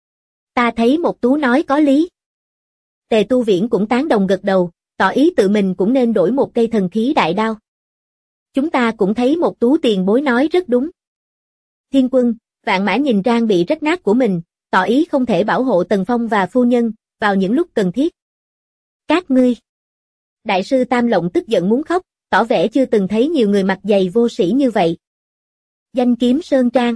S2: Ta thấy Mộc Tú nói có lý. Tề Tu Viễn cũng tán đồng gật đầu, tỏ ý tự mình cũng nên đổi một cây thần khí đại đao. Chúng ta cũng thấy Mộc Tú tiền bối nói rất đúng. Thiên Quân, Vạn Mã nhìn trang bị rách nát của mình, tỏ ý không thể bảo hộ Tần Phong và phu nhân vào những lúc cần thiết. Các ngươi. Đại sư Tam Lộng tức giận muốn khóc, tỏ vẻ chưa từng thấy nhiều người mặt dày vô sĩ như vậy. Danh kiếm Sơn Trang.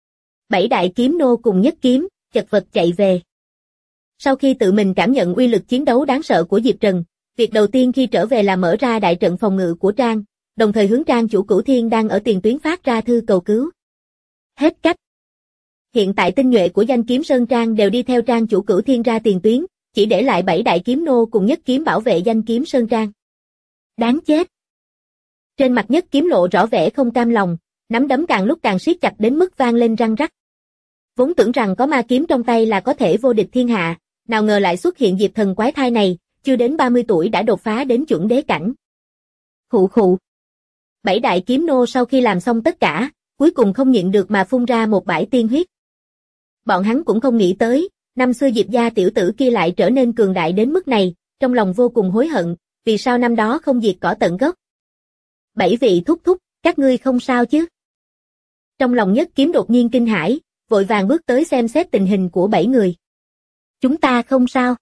S2: 7 đại kiếm nô cùng nhất kiếm, chật vật chạy về. Sau khi tự mình cảm nhận uy lực chiến đấu đáng sợ của Diệp Trần, việc đầu tiên khi trở về là mở ra đại trận phòng ngự của Trang, đồng thời hướng Trang chủ Cửu Thiên đang ở tiền tuyến phát ra thư cầu cứu. Hết cách. Hiện tại tinh nhuệ của danh kiếm Sơn Trang đều đi theo Trang chủ Cửu Thiên ra tiền tuyến, chỉ để lại 7 đại kiếm nô cùng nhất kiếm bảo vệ danh kiếm Sơn Trang. Đáng chết. Trên mặt nhất kiếm lộ rõ vẻ không cam lòng, nắm đấm càng lúc càng siết chặt đến mức vang lên răng rắc. Vốn tưởng rằng có ma kiếm trong tay là có thể vô địch thiên hạ, nào ngờ lại xuất hiện Diệp thần quái thai này, chưa đến 30 tuổi đã đột phá đến chuẩn đế cảnh. Khụ khụ. 7 đại kiếm nô sau khi làm xong tất cả, cuối cùng không nhịn được mà phun ra một bãi tiên huyết. Bọn hắn cũng không nghĩ tới, năm xưa Diệp gia tiểu tử kia lại trở nên cường đại đến mức này, trong lòng vô cùng hối hận, vì sao năm đó không diệt cỏ tận gốc. 7 vị thúc thúc, các ngươi không sao chứ? Trong lòng nhất kiếm đột nhiên kinh hãi, vội vàng bước tới xem xét tình hình của 7 người. Chúng ta không sao.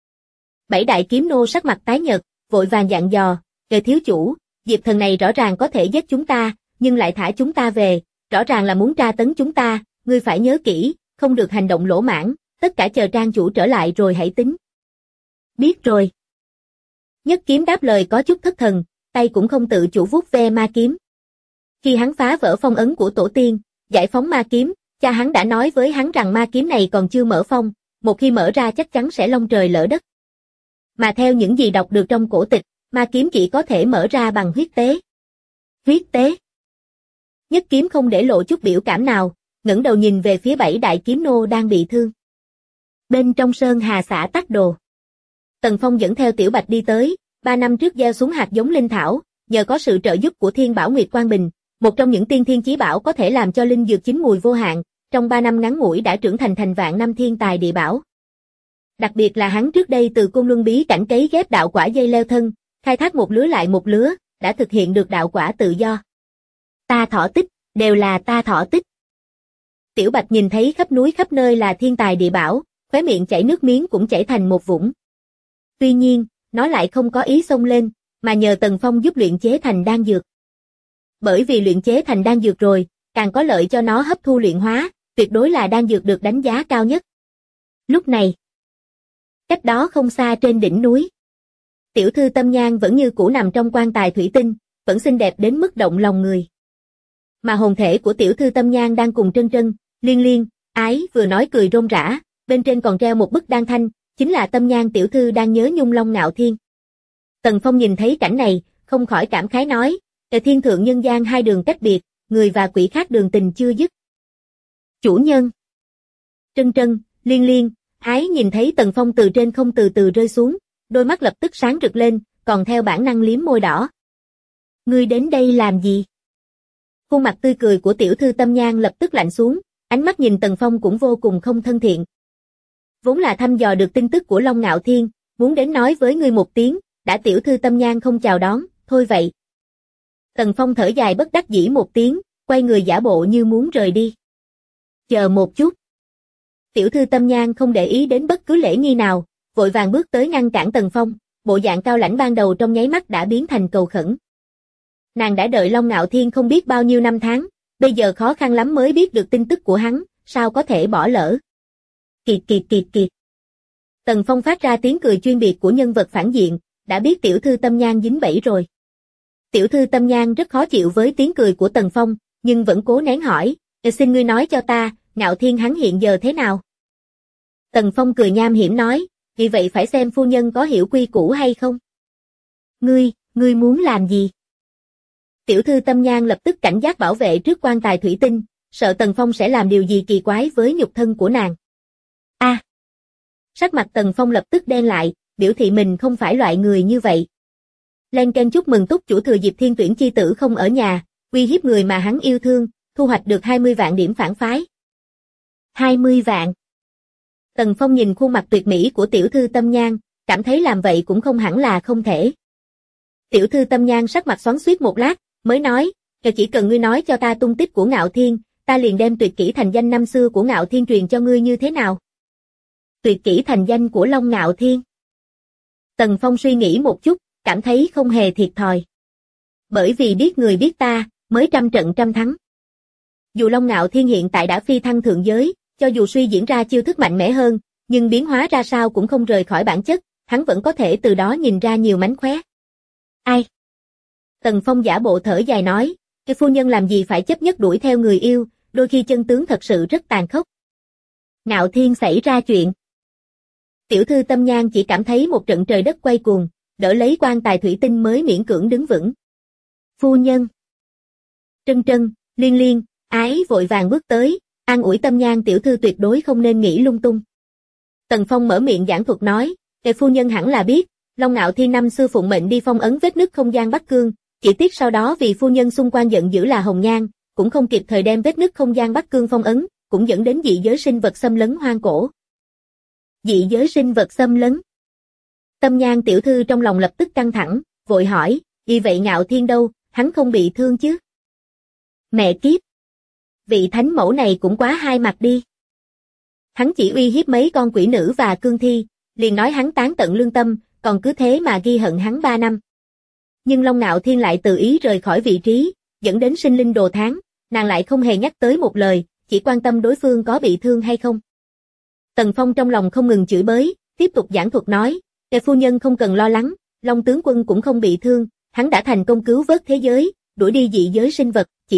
S2: 7 đại kiếm nô sắc mặt tái nhợt, vội vàng dặn dò, "Kẻ thiếu chủ, Diệp thần này rõ ràng có thể giết chúng ta, nhưng lại thả chúng ta về, rõ ràng là muốn tra tấn chúng ta, ngươi phải nhớ kỹ, không được hành động lỗ mãng, tất cả chờ Trang chủ trở lại rồi hãy tính." Biết rồi. Nhất kiếm đáp lời có chút thất thần, tay cũng không tự chủ vuốt ve ma kiếm. Khi hắn phá vỡ phong ấn của tổ tiên, giải phóng ma kiếm, cha hắn đã nói với hắn rằng ma kiếm này còn chưa mở phong, một khi mở ra chắc chắn sẽ long trời lỡ đất. Mà theo những gì đọc được trong cổ tịch, ma kiếm chỉ có thể mở ra bằng huyết tế. Huyết tế. Nhất kiếm không để lộ chút biểu cảm nào, ngẩng đầu nhìn về phía 7 đại kiếm nô đang bị thương. Bên trong sơn hà xã Tắc Đồ, Tần Phong dẫn theo Tiểu Bạch đi tới, 3 năm trước gieo xuống hạt giống linh thảo, nhờ có sự trợ giúp của Thiên Bảo Nguyệt Quang Bình, một trong những tiên thiên chí bảo có thể làm cho linh dược chín mùi vô hạn, trong 3 năm ngắn ngủi đã trưởng thành vạn năm thiên tài địa bảo. Đặc biệt là hắn trước đây từ Côn Luân bí cảnh cấy ghép đạo quả dây leo thân, khai thác một lứa lại một lứa, đã thực hiện được đạo quả tự do. Ta thọ tích, đều là ta thọ tích. Tiểu Bạch nhìn thấy khắp núi khắp nơi là thiên tài địa bảo, khóe miệng chảy nước miếng cũng chảy thành một vũng. Tuy nhiên, nó lại không có ý xông lên, mà nhờ Tần Phong giúp luyện chế thành đan dược. Bởi vì luyện chế thành đan dược rồi, càng có lợi cho nó hấp thu luyện hóa, tuyệt đối là đan dược được đánh giá cao nhất. Lúc này, cách đó không xa trên đỉnh núi, tiểu thư Tâm Nhan vẫn như cũ nằm trong quan tài thủy tinh, vẫn xinh đẹp đến mức động lòng người. Mà hồn thể của tiểu thư Tâm Nhan đang cùng Trân Trân, Liên Liên, Ái vừa nói cười rôm rã, bên trên còn treo một bức đan thanh, chính là Tâm Nhan tiểu thư đang nhớ Nhung Long Ngạo Thiên. Tần Phong nhìn thấy cảnh này, không khỏi cảm khái nói, thiên thượng nhân gian hai đường cách biệt, người và quỷ khác đường tình chưa dứt. Chủ nhân. Trân Trân, Liên Liên, Ái nhìn thấy Tần Phong từ trên không từ từ rơi xuống, đôi mắt lập tức sáng rực lên, còn theo bản năng liếm môi đỏ. Ngươi đến đây làm gì? Khuôn mặt tươi cười của tiểu thư Tâm Nhan lập tức lạnh xuống, ánh mắt nhìn Tần Phong cũng vô cùng không thân thiện. Vốn là thăm dò được tin tức của Long Ngạo Thiên, muốn đến nói với ngươi một tiếng, đã tiểu thư Tâm Nhan không chào đón, thôi vậy. Tần Phong thở dài bất đắc dĩ một tiếng, quay người giả bộ như muốn rời đi. Chờ một chút. Tiểu thư Tâm Nhan không để ý đến bất cứ lễ nghi nào, vội vàng bước tới ngăn cản Tần Phong, bộ dạng cao lãnh ban đầu trong nháy mắt đã biến thành cầu khẩn. Nàng đã đợi Long Ngạo Thiên không biết bao nhiêu năm tháng, bây giờ khó khăn lắm mới biết được tin tức của hắn, sao có thể bỏ lỡ. Kiệt kiệt kiệt kiệt. Tần Phong phát ra tiếng cười chuyên biệt của nhân vật phản diện, đã biết tiểu thư Tâm Nhan dính bẫy rồi. Tiểu thư Tâm Nhan rất khó chịu với tiếng cười của Tần Phong, nhưng vẫn cố nén hỏi, xin ngươi nói cho ta, Ngạo Thiên hắn hiện giờ thế nào? Tần Phong cười nham hiểm nói, vì vậy phải xem phu nhân có hiểu quy củ hay không? Ngươi muốn làm gì? Tiểu thư Tâm Nhan lập tức cảnh giác bảo vệ trước quan tài thủy tinh, sợ Tần Phong sẽ làm điều gì kỳ quái với nhục thân của nàng. Sắc mặt Tần Phong lập tức đen lại, biểu thị mình không phải loại người như vậy. Lên kênh chúc mừng túc chủ thừa dịp thiên tuyển chi tử không ở nhà, uy hiếp người mà hắn yêu thương, thu hoạch được 20 vạn điểm phản phái. 20 vạn. Tần Phong nhìn khuôn mặt tuyệt mỹ của tiểu thư Tâm Nhan, cảm thấy làm vậy cũng không hẳn là không thể. Tiểu thư Tâm Nhan sắc mặt xoắn xuýt một lát, mới nói, chỉ cần ngươi nói cho ta tung tích của Ngạo Thiên, ta liền đem tuyệt kỹ thành danh năm xưa của Ngạo Thiên truyền cho ngươi như thế nào? Tuyệt kỹ thành danh của Long Ngạo Thiên. Tần Phong suy nghĩ một chút, cảm thấy không hề thiệt thòi. Bởi vì biết người biết ta, mới trăm trận trăm thắng. Dù Long Ngạo Thiên hiện tại đã phi thăng thượng giới, cho dù suy diễn ra chiêu thức mạnh mẽ hơn, nhưng biến hóa ra sao cũng không rời khỏi bản chất, hắn vẫn có thể từ đó nhìn ra nhiều mánh khóe. Ai? Tần Phong giả bộ thở dài nói, cái phu nhân làm gì phải chấp nhất đuổi theo người yêu, đôi khi chân tướng thật sự rất tàn khốc. Ngạo Thiên xảy ra chuyện. Tiểu thư Tâm Nhan chỉ cảm thấy một trận trời đất quay cuồng, đỡ lấy quan tài thủy tinh mới miễn cưỡng đứng vững. Phu nhân. Trân Trân, Liên Liên, Ái vội vàng bước tới, an ủi Tâm Nhan tiểu thư tuyệt đối không nên nghĩ lung tung. Tần Phong mở miệng giảng thuật nói, kẻ phu nhân hẳn là biết, Long Ngạo Thiên năm xưa phụng mệnh đi phong ấn vết nứt không gian Bắc Cương, chỉ tiếc sau đó vì phu nhân xung quanh giận dữ là Hồng Nhan, cũng không kịp thời đem vết nứt không gian Bắc Cương phong ấn, cũng dẫn đến dị giới sinh vật xâm lấn hoang cổ. Dị giới sinh vật xâm lấn. Tâm Nhan tiểu thư trong lòng lập tức căng thẳng, vội hỏi, vì vậy Ngạo Thiên đâu, hắn không bị thương chứ? Mẹ kiếp! Vị thánh mẫu này cũng quá hai mặt đi. Hắn chỉ uy hiếp mấy con quỷ nữ và cương thi, liền nói hắn tán tận lương tâm, còn cứ thế mà ghi hận hắn 3 năm. Nhưng Long Ngạo Thiên lại tự ý rời khỏi vị trí, dẫn đến sinh linh đồ thán, nàng lại không hề nhắc tới một lời, chỉ quan tâm đối phương có bị thương hay không. Tần Phong trong lòng không ngừng chửi bới, tiếp tục giảng thuật nói, kẻ phu nhân không cần lo lắng, Long tướng quân cũng không bị thương, hắn đã thành công cứu vớt thế giới, đuổi đi dị giới sinh vật, chỉ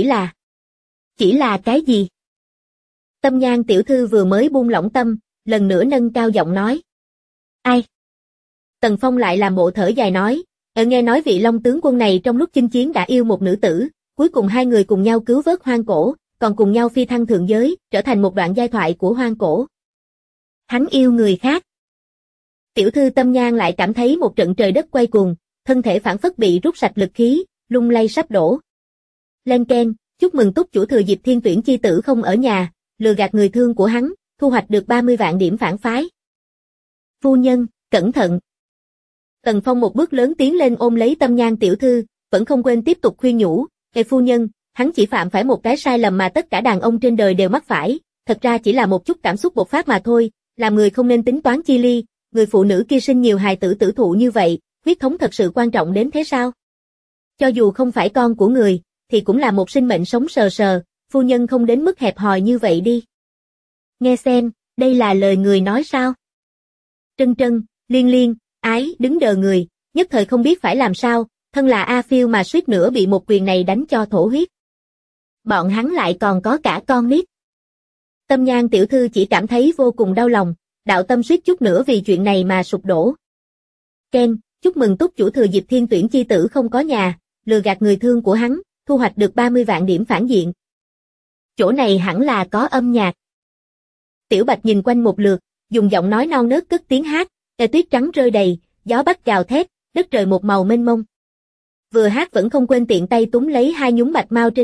S2: là cái gì? Tâm Nhan tiểu thư vừa mới buông lỏng tâm, lần nữa nâng cao giọng nói. Ai? Tần Phong lại làm bộ thở dài nói, nghe nói vị Long tướng quân này trong lúc chinh chiến đã yêu một nữ tử, cuối cùng hai người cùng nhau cứu vớt hoang cổ, còn cùng nhau phi thăng thượng giới, trở thành một đoạn giai thoại của hoang cổ. Hắn yêu người khác. Tiểu thư Tâm Nhan lại cảm thấy một trận trời đất quay cuồng, thân thể phản phất bị rút sạch lực khí, lung lay sắp đổ. Lên keng, chúc mừng túc chủ thừa dịp thiên tuyển chi tử không ở nhà, lừa gạt người thương của hắn, thu hoạch được 30 vạn điểm phản phái. Phu nhân, cẩn thận. Tần Phong một bước lớn tiến lên ôm lấy Tâm Nhan tiểu thư, vẫn không quên tiếp tục khuyên nhủ, phu nhân, hắn chỉ phạm phải một cái sai lầm mà tất cả đàn ông trên đời đều mắc phải, thật ra chỉ là một chút cảm xúc bộc phát mà thôi, làm người không nên tính toán chi ly, người phụ nữ kia sinh nhiều hài tử tử thụ như vậy, huyết thống thật sự quan trọng đến thế sao? Cho dù không phải con của người, thì cũng là một sinh mệnh sống sờ sờ, phu nhân không đến mức hẹp hòi như vậy đi. Nghe xem, đây là lời người nói sao? Trân Trân, Liên Liên, Ái đứng đờ người, nhất thời không biết phải làm sao, thân là A Phiêu mà suýt nữa bị một quyền này đánh cho thổ huyết. Bọn hắn lại còn có cả con nít. Tâm Nhan tiểu thư chỉ cảm thấy vô cùng đau lòng, đạo tâm suýt chút nữa vì chuyện này mà sụp đổ. Ken, chúc mừng túc chủ thừa dịp thiên tuyển chi tử không có nhà, lừa gạt người thương của hắn, thu hoạch được 30 vạn điểm phản diện. Chỗ này hẳn là có âm nhạc. Tiểu Bạch nhìn quanh một lượt, dùng giọng nói non nớt cất tiếng hát, tuyết trắng rơi đầy, gió bắc gào thét, đất trời một màu mênh mông. Vừa hát vẫn không quên tiện tay túm lấy hai nhúng bạch mau trên mông,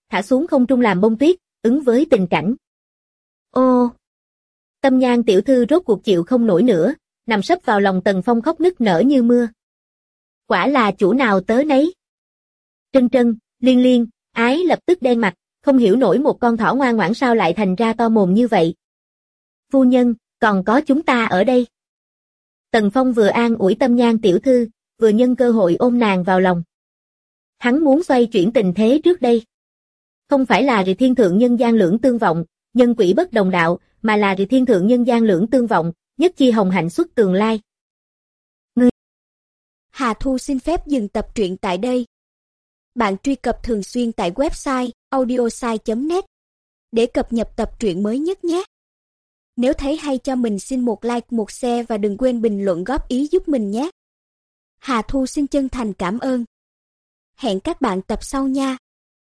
S2: thả xuống không trung làm bông tuyết, ứng với tình cảnh. Ô! Tâm Nhan tiểu thư rốt cuộc chịu không nổi nữa, nằm sấp vào lòng Tần Phong khóc nức nở như mưa. Quả là chủ nào tớ nấy. Trân Trân, Liên Liên, Ái lập tức đen mặt, không hiểu nổi một con thỏ ngoan ngoãn sao lại thành ra to mồm như vậy. Phu nhân, còn có chúng ta ở đây. Tần Phong vừa an ủi Tâm Nhan tiểu thư, vừa nhân cơ hội ôm nàng vào lòng. Hắn muốn xoay chuyển tình thế trước đây. Không phải là Rì Thiên Thượng nhân gian lưỡng tương vọng, nhân quỷ bất đồng đạo, mà là Rì Thiên Thượng nhân gian lưỡng tương vọng, nhất chi hồng hạnh xuất tường lai.
S3: Hà Thu xin phép dừng tập truyện tại đây. Bạn truy cập thường xuyên tại website audiosai.net để cập nhật tập truyện mới nhất nhé. Nếu thấy hay cho mình xin một like, một share và đừng quên bình luận góp ý giúp mình nhé. Hà Thu xin chân thành cảm ơn. Hẹn các bạn tập sau nha.